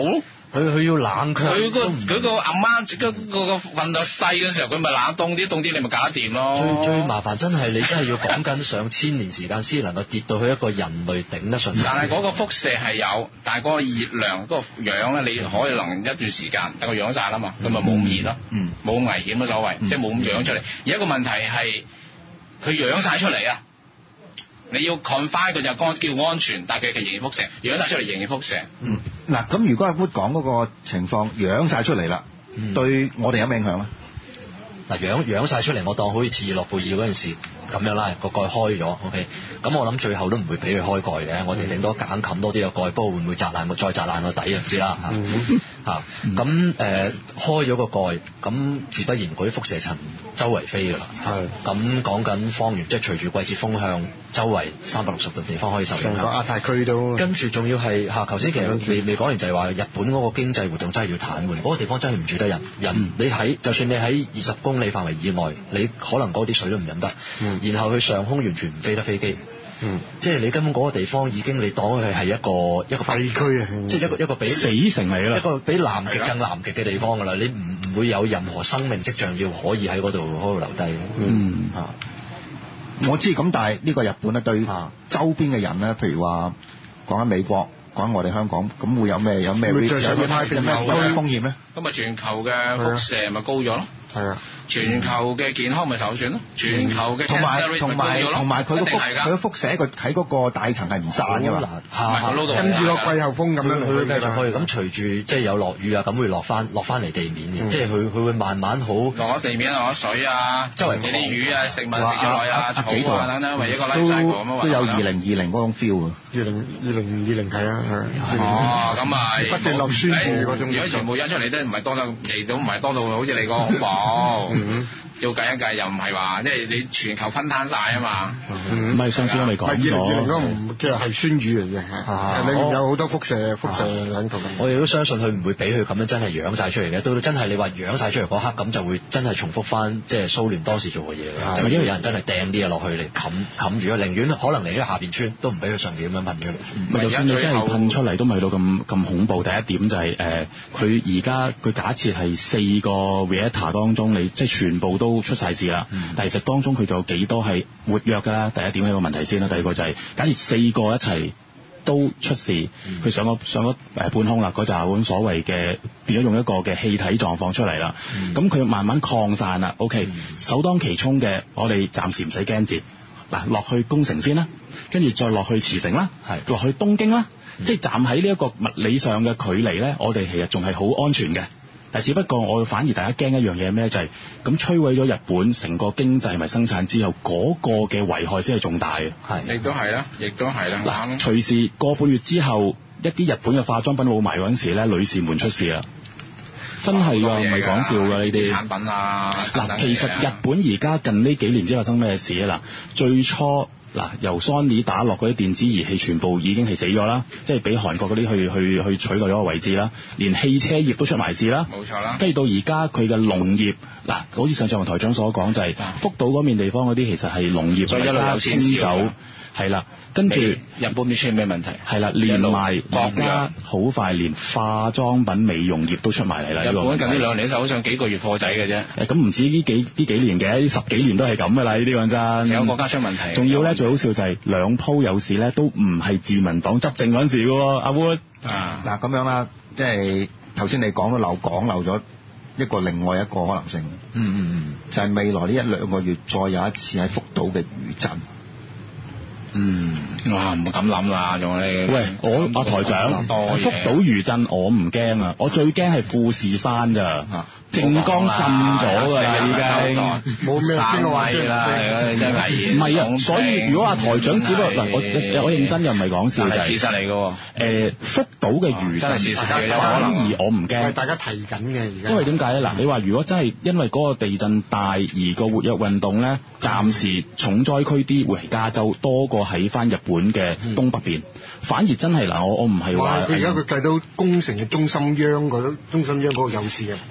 佢佢要冷卻， 佢個佢個阿媽嗰個個瞓到細嘅時候，佢咪冷凍啲，凍啲你咪搞得掂咯。 最最麻煩真係你真係要講緊上千年時間先能夠跌到去一個人類頂得順。 但係嗰個輻射係有，但係嗰個熱量嗰、嗰個氧咧，你可以能一段時間等佢養晒啦嘛，咁咪冇咁熱咯，冇咁、嗯、危險咯所謂，嗯、即係冇咁養出嚟。而一個問題係佢養晒出嚟啊！你要 confine 佢就叫安全，但係佢仍然輻射，養晒出嚟仍然輻射。 嗯，嗱咁如果阿 Wood 講嗰個情況養晒出嚟啦，嗯、對我哋有咩影響咧？ 嗱養養曬出嚟，我當好似切爾諾貝爾嗰陣時咁樣啦，個蓋開咗 ，OK，咁我諗最後都唔會俾佢開蓋嘅，我哋頂多揀冚多啲個蓋，不過會唔會砸爛個再砸爛個底就唔知啦嚇嚇。咁誒開咗個蓋，咁自不然嗰啲輻射層周圍飛㗎啦。係。咁講緊方圓，即係隨住季節風向，周圍三百六十度地方可以受影響。成個亞太區都。跟住仲要係嚇，頭先其實未未講完就係話日本嗰個經濟活動真係要癱瘓，嗰個地方真係唔住得人。人、嗯、你喺就算你喺二十公里範圍以外，你可能嗰啲水都唔飲得。嗯、然後佢上空完全唔飛得飛機。嗯，即係你根本嗰個地方已經你當佢係一個一個廢區啊，即係一個一個比死城嚟啦， 一個比南極更南極嘅地方㗎啦，你唔唔會有任何生命跡象要可以喺嗰度嗰度留低。 嗯啊，我知咁，但係呢個日本咧對周邊嘅人咧，譬如話講緊美國，講緊我哋香港，咁會有咩有咩有咩有咩風險咧？ 咁咪全球嘅輻射咪高咗咯？係啊。全球嘅健康咪受損咯，全球嘅同埋同埋同埋佢個輻佢個輻射個喺嗰個大層係唔散㗎嘛， 跟住個季候風咁樣佢繼續去，咁隨住即係有落雨啊，咁會落翻落翻嚟地面嘅，即係佢佢會慢慢好落咗地面落咗水啊，周圍啲魚啊、食物食咗落啊、草啊等等，為一個 life cycle 咁啊， 都有二零二零嗰種 feel 啊， 二零二零二零係啊係哦，咁啊不斷落酸雨嗰種， 如果全部印出嚟都唔係多到嚟到唔係多到好似你個恐怖。嗯，要計一計又唔係話，即係你全球分攤晒啊嘛。 唔係上次我未講咗。二零二零嗰個唔其實係酸雨嚟嘅，係裏面有好多輻射輻射喺度。 我哋都相信佢唔會俾佢咁樣真係養晒出嚟嘅。到到真係你話養晒出嚟嗰刻，咁就會真係重複翻即係蘇聯當時做嘅嘢。就因為有人真係掟啲嘢落去嚟冚冚住，寧願可能嚟喺下邊穿，都唔俾佢上邊咁樣噴出嚟。 咪就算你真係噴出嚟，都唔係到咁咁恐怖。第一點就係誒，佢而家佢假設係四個 reactor 當中，你即係全部都出晒事啦，嗯、但係其實當中佢仲有幾多係活躍㗎啦？第一點係個問題先啦，第二個就係、是、假如四個一齊都出事，佢、嗯、上咗上咗誒半空啦，嗰就係所謂嘅變咗用一個嘅氣體狀況出嚟啦。咁佢、嗯、慢慢擴散啦。OK，、嗯、首當其衝嘅，我哋暫時唔使驚住。嗱，落去宮城先啦，跟住再落去茨城啦，落去東京啦，嗯、即係站喺呢一個物理上嘅距離咧，我哋其實仲係好安全嘅。但只不過我反而大家驚一樣嘢咩？就係、是、咁摧毀咗日本成個經濟咪生產之後，嗰、那個嘅危害先係重大嘅。 係，亦都係啦，亦都係啦。 嗱，隨時個半月之後，一啲日本嘅化妝品冇埋嗰陣時咧，女士們出事啦。真係㗎，唔係講笑㗎呢啲產品啊。 嗱，其實日本而家近呢幾年之後發生咩事啊？嗱，最初。嗱，由 Sony 打落嗰啲電子儀器，全部已經係死咗啦，即係俾韓國嗰啲去去去取代咗個位置啦。連汽車業都出埋事啦， 冇錯啦。 跟住到而家佢嘅農業，嗱，好似上次同台長所講，就係、是、福島嗰面地方嗰啲其實係農業， 所以一路有遷走，係啦。跟住日本唔知出咩問題， 係啦，連埋而家好快連化妝品美容業都出埋嚟啦。 日本近呢兩年手上幾個月貨仔嘅啫。 誒，咁唔止呢幾呢幾年嘅，呢十幾年都係咁嘅啦。呢啲講真， 成個國家出問題。 仲要咧，最好笑就係兩鋪有事咧，都唔係自民黨執政嗰陣時嘅喎，阿 Wood。 啊，嗱咁樣啦，即係頭先你講到漏講漏咗一個另外一個可能性。 嗯嗯嗯， 就係未來呢一兩個月再有一次喺福島嘅餘震。 嗯，哇，唔敢諗啦，仲你喂，我阿台長，福島餘震我唔驚啊，我最驚係富士山咋，靜岡震咗㗎啦，已經冇咩山位啦，真係危險。 唔係啊，所以如果阿台長只不過嗱，我我認真又唔係講笑， 係事實嚟嘅喎。 誒，福島嘅餘震反而我唔驚， 大家提緊嘅而家。 因為點解咧？嗱，你話如果真係因為嗰個地震大而個活躍運動咧，暫時重災區啲會係加州多過喺翻日本嘅東北邊，嗯、反而真係嗱，我我唔係話。佢而家佢計到宮城嘅中心央嗰中心央嗰個有事嘅本州嗰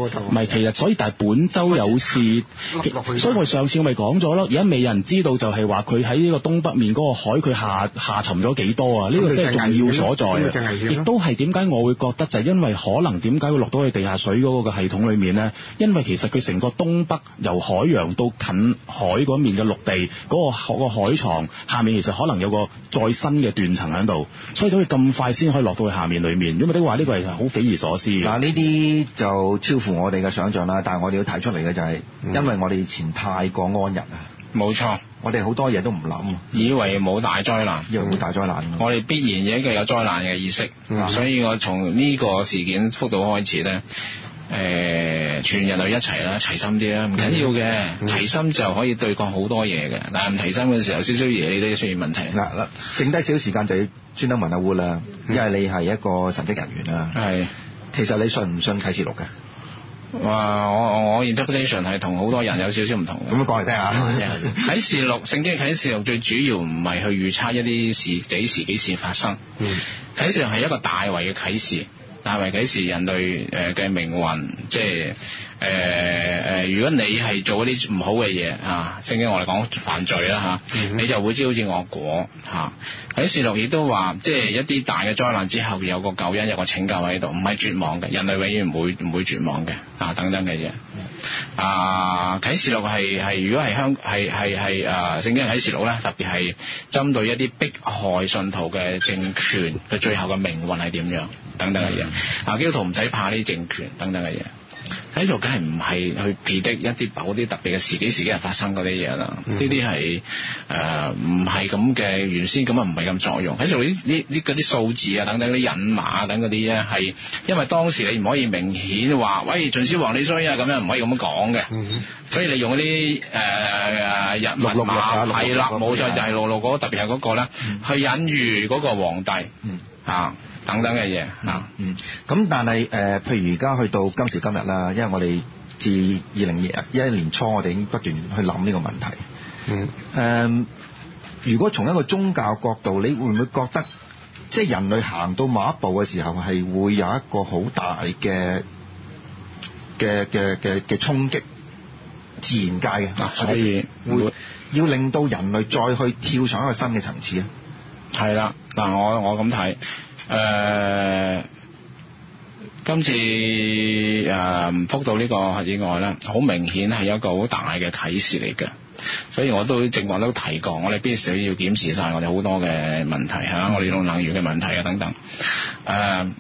喎就。 唔係，其實所以但係本州有事，所以我上次我咪講咗咯，而家未有人知道就係話佢喺呢個東北面嗰個海佢下下沉咗幾多啊？呢、呢個先係重要所在啊！亦都係點解我會覺得就係因為可能點解會落到去地下水嗰個系統裏面呢？因為其實佢成個東北由海洋到近海嗰面嘅陸地嗰、嗰個嗰個海床下面其實可能有個再新嘅斷層喺度，所以都會咁快先可以落到去下面裏面。因為你話呢個係好匪夷所思嘅。 嗱，呢啲就超乎我哋嘅想像啦。但係我哋要提出嚟嘅就係、是，因為我哋以前太過安逸啊。 冇錯， 我哋好多嘢都唔諗， 以為冇大災難， 以為冇大災難。嗯、 我哋必然有一個有災難嘅意識，嗯、所以我從呢個事件福島開始咧，誒、呃，全人類一齊啦，齊心啲啦，唔緊要嘅，嗯、齊心就可以對抗好多嘢嘅。但係唔齊心嘅時候，少少嘢你都出現問題。嗱嗱， 剩低少少時間就要專登問阿 Wood 啦，因為你係一個神職人員啦。係、嗯，其實你信唔信啟示錄嘅？ 哇！我我 interpretation 係同好多人有少少唔同嘅。 咁講嚟聽下。 啟示錄，聖經啟示錄最主要唔係去預測一啲事幾時幾時發生。嗯。啟示錄係一個大圍嘅啟示，大圍啟示人類誒嘅命運，即係誒誒，如果你係做一啲唔好嘅嘢啊，聖經我哋講犯罪啦嚇，啊嗯、你就會知好似惡果嚇。啟示錄亦都話，即係一啲大嘅災難之後有個救恩，有個拯救喺度，唔係絕望嘅，人類永遠唔會唔會絕望嘅啊等等嘅嘢。啊，啟示錄係係如果係香係係係啊聖經啟示錄咧，特別係針對一啲迫害信徒嘅政權嘅最後嘅命運係點樣等等嘅嘢。啊，基督徒唔使怕呢啲政權等等嘅嘢。喺度梗係唔係去 predict 一啲某啲特別嘅時幾時幾日發生嗰啲嘢啦，呢啲係誒唔係咁嘅原先咁啊，唔係咁作用。喺度呢呢呢嗰啲數字啊等等啲引碼啊等嗰啲咧係因為當時你唔可以明顯話喂秦始皇你衰啊咁樣唔可以咁樣講嘅，嗯、所以你用嗰啲誒日文碼係啦，冇錯就係六六嗰個特別係嗰個咧，嗯、去隱喻嗰個皇帝、嗯、啊。等等嘅嘢嗱， 嗯，咁但係誒、呃，譬如而家去到今時今日啦，因為我哋自二零二一年初，我哋已經不斷去諗呢個問題。嗯，誒、呃，如果從一個宗教角度，你會唔會覺得，即係人類行到某一步嘅時候，係會有一個好大嘅嘅嘅嘅嘅衝擊自然界嘅？ 啊，所以會，會要令到人類再去跳上一個新嘅層次啊？ 係啦，嗱，我我咁睇。誒、呃，今次誒福島呢個核意外咧，好明顯係一個好大嘅啟示嚟嘅，所以我都正話都提過，我哋必須要檢視晒我哋好多嘅問題嚇，嗯、我哋用能源嘅問題啊等等。誒、呃，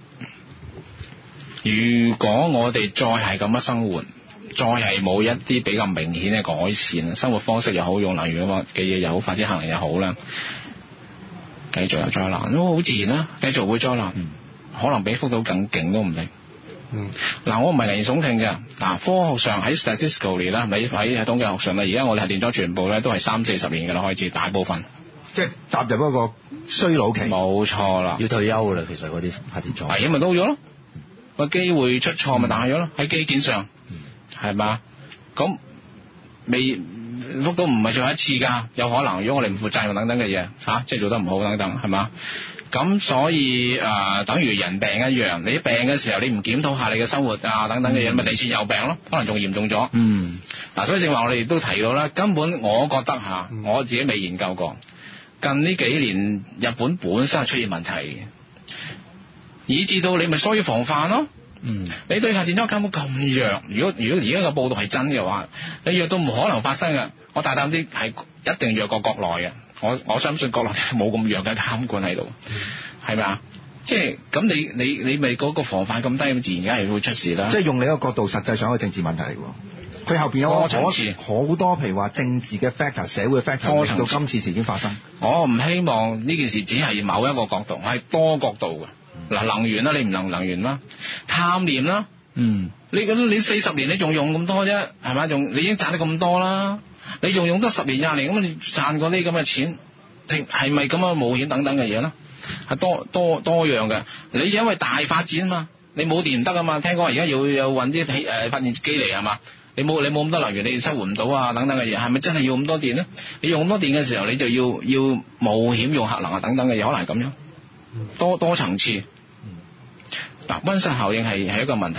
如果我哋再係咁樣生活，再係冇一啲比較明顯嘅改善，生活方式又好，用能源嘅嘢又好，發展行業又好啦。繼續有災難，都好自然啦。繼續會災難，嗯、可能比福島更勁都唔定。嗯，嗱，我唔係危言聳聽嘅。嗱，科學上喺 statistically 啦，喺喺統計學上咧，而家我哋核電廠全部咧都係三四十年嘅啦，開始大部分， 即係踏入一個衰老期。 冇錯啦， 要退休噶啦，其實嗰啲核電廠。係因為都咗咯，個機會出錯咪大咗咯，喺基建上，係嘛、嗯？咁未。福島唔係最後一次㗎，有可能如果我哋唔負責任等等嘅嘢嚇，即係做得唔好等等，係嘛？咁所以誒、呃，等於人病一樣，你病嘅時候你唔檢討下你嘅生活啊等等嘅嘢，咪第二次又病咯，可能仲嚴重咗。嗯，嗱、啊，所以正話我哋亦都提到啦，根本我覺得嚇，我自己未研究過，近呢幾年日本本身係出現問題嘅，以至到你咪需要防範咯。嗯，你對核電廠根本咁弱，如果如果而家個報道係真嘅話，你弱到唔可能發生嘅。我大膽啲係一定弱過國內嘅，我我相信國內冇咁弱嘅監管喺度，係咪啊？即係咁你你你咪嗰個防範咁低，咁自然梗係會出事啦。 即係用你一個角度，實際上係一個政治問題嚟喎。佢後邊有個好多譬如話政治嘅 factor、社會 factor 令到今次事件發生。 我唔希望呢件事只係某一個角度，係多角度嘅。嗱，能源啦，你唔能能源啦，貪念啦，嗯，你咁你四十年你仲用咁多啫，係咪？仲你已經賺得咁多啦，你仲用多十年廿年，咁你賺過啲咁嘅錢，係咪咁嘅冒險等等嘅嘢啦？係多多多樣嘅，你因為大發展嘛，你冇電唔得啊嘛，聽講而家要有搵啲起誒發電機嚟係嘛？你冇你冇咁多能源，你生活唔到啊等等嘅嘢，係咪真係要咁多電咧？你用咁多電嘅時候，你就要要冒險用核能啊等等嘅嘢，可能係咁樣，多多層次。嗱，溫室效應係係一個問題，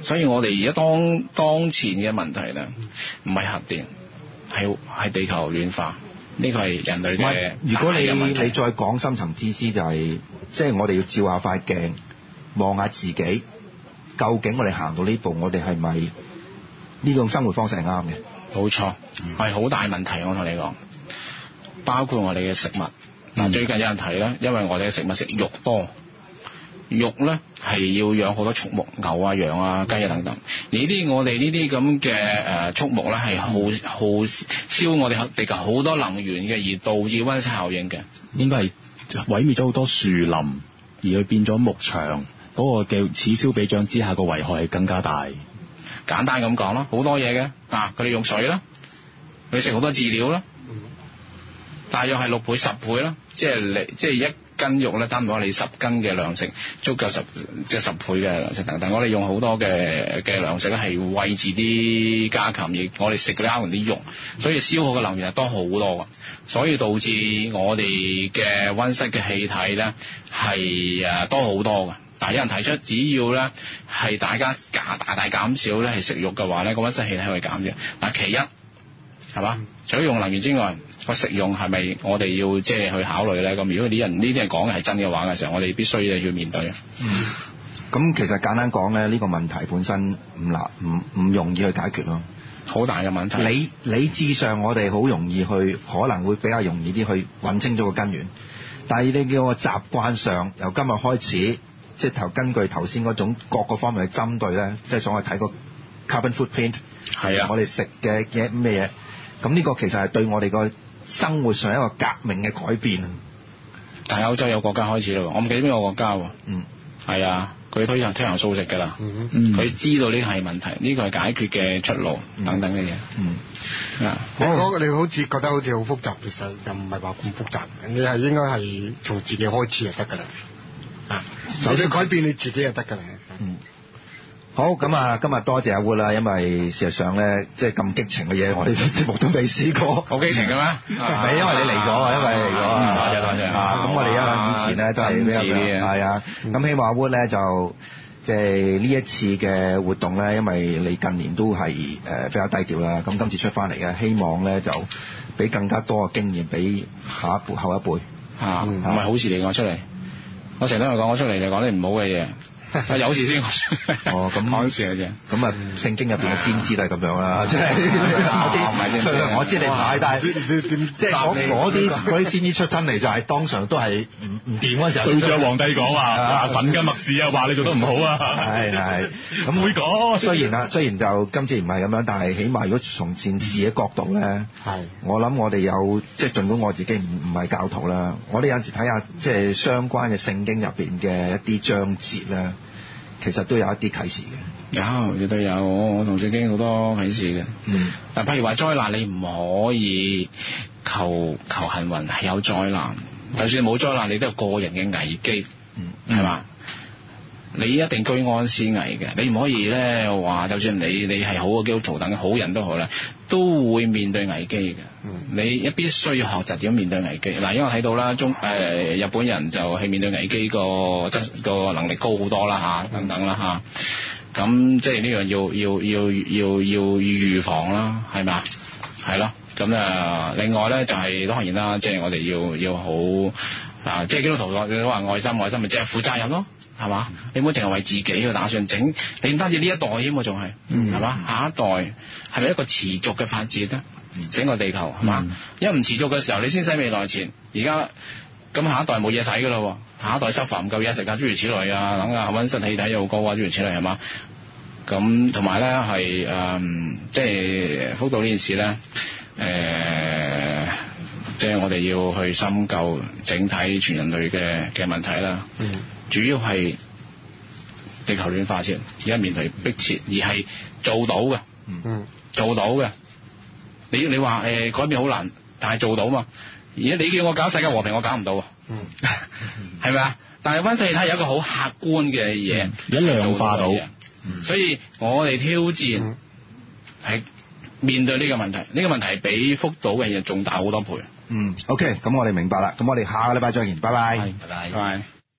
所以我哋而家當當前嘅問題咧，唔係核電，係係地球暖化，呢個係人類嘅。 如果你你再講深層次啲，就係即係我哋要照下塊鏡，望下自己，究竟我哋行到呢步，我哋係咪呢種生活方式係啱嘅？ 冇錯，係好大問題。我同你講，包括我哋嘅食物。嗱、嗯，最近有人提咧，因為我哋嘅食物食肉多。肉咧係要養好多畜牧，牛啊、羊啊、雞啊等等。而呢啲我哋呢啲咁嘅誒畜牧咧係耗耗燒我哋地球好多能源嘅，而導致溫室效應嘅。 應該係毀滅咗好多樹林，而佢變咗牧場，嗰、那個嘅此消彼長之下，個危害係更加大。 簡單咁講啦，好多嘢嘅啊，佢哋用水啦，佢食好多飼料啦，大約係六倍、十倍啦，即係你即係一斤肉咧，擔唔到你十斤嘅糧食，足夠十即係十倍嘅糧食等等。我哋用好多嘅嘅糧食咧，係餵飼啲家禽，而我哋食嗰啲啱啲肉，所以消耗嘅能源係多好多㗎，所以導致我哋嘅溫室嘅氣體咧係誒多好多㗎。但係有人提出，只要咧係大家加大大減少咧係食肉嘅話咧，個溫室氣體可以減嘅。嗱，其一係嘛？除咗用能源之外，個食用係咪我哋要即係去考慮咧？咁如果啲人呢啲人講嘅係真嘅話嘅時候，我哋必須要面對。 嗯，咁其實簡單講咧，呢、呢個問題本身唔難，唔唔容易去解決咯。 好大嘅問題。 理理智上我哋好容易去，可能會比較容易啲去揾清咗個根源。但係你叫我習慣上，由今日開始，即係頭根據頭先嗰種各個方面去針對咧，即係想去睇個 carbon footprint。係啊，我哋食嘅嘅咩嘢？咁呢個其實係對我哋個生活上一個革命嘅改變啊！ 但係歐洲有國家開始啦，我唔記得邊個國家喎。嗯，係啊，佢推行推行素食㗎啦。嗯嗯，佢知道呢個係問題，呢個係解決嘅出路、嗯、等等嘅嘢。嗯，啊， 我你好似覺得好似好複雜，其實又唔係話咁複雜，你係應該係從自己開始就得㗎啦。啊，就算改變你自己就得㗎啦。嗯。 好，咁啊，今日多謝阿 Wood 啦，因為事實上咧，即係咁激情嘅嘢，我哋節目都未試過。 好激情嘅咩？ 唔係，因為你嚟咗，因為你嚟咗。多謝多謝。啊，咁我哋因為以前咧都係咩嘅？係啊，咁希望阿 Wood 咧就即係呢一次嘅活動咧，因為你近年都係誒比較低調啦，咁今次出翻嚟嘅，希望咧就俾更加多嘅經驗俾下一輩後一輩。 嚇，唔係好事嚟講出嚟。我成日都係講我出嚟就講啲唔好嘅嘢。有事先哦，咁講事嘅啫。咁啊，聖經入邊嘅先知都係咁樣啦，即係我知你唔係，但係即係嗰嗰啲嗰啲先知出親嚟就係當場都係唔唔掂嗰陣時候， 對住阿皇帝講啊，神嘅默示啊，話你做得唔好啊。 係係，咁會講。雖然啊，雖然就今次唔係咁樣，但係起碼如果從善事嘅角度咧，係我諗我哋有即係盡管我自己唔唔係教徒啦，我哋有陣時睇下即係相關嘅聖經入邊嘅一啲章節咧。其實都有一啲啟示嘅， 有亦都有，我我同聖經好多啟示嘅。嗯，但譬如話災難，你唔可以求求幸運，係有災難。就算冇災難，你都有個人嘅危機，嗯，係嘛？你一定居安思危嘅，你唔可以咧話，就算你你係好嘅基督徒等好人都好啦，都會面對危機嘅。嗯，你一必須要學習點面對危機。嗱，因為我睇到啦，中誒、呃、日本人就係面對危機個質個能力高好多啦嚇，等等啦嚇。咁即係呢樣要要要要要預防啦，係咪啊？係咯。咁啊，另外咧就係、是、當然啦，即係我哋要要好啊，即係基督徒你都話愛心愛心，咪即係負責任咯。係嘛？你唔好淨係為自己去打算整，你唔單止呢一代添喎，仲係係嘛？下一代係咪一個持續嘅發展咧？整個地球係嘛？嗯、因為唔持續嘅時候，你先使未來錢。而家咁下一代冇嘢使㗎咯，下一代 suffer 唔夠嘢食啊，諸如此類啊，等啊溫室氣體又高啊，諸如此類係嘛？咁同埋咧係誒，即係福島呢件事咧，誒、呃，即係我哋要去深究整體全人類嘅嘅問題啦。嗯。主要係地球暖化先，而家面對迫切，而係做到嘅，嗯，做到嘅。你你話誒、呃、改變好難，但係做到嘛。而家你叫我搞世界和平，我搞唔到啊，嗯，係咪啊？但係溫室氣體有一個好客觀嘅嘢， 一量化到， 嗯、所以我哋挑戰係面對呢個問題，呢、呢個問題比福島嘅嘢仲大好多倍。 嗯 ，OK，咁我哋明白啦，咁我哋下個禮拜再見，拜拜， 拜拜。拜拜。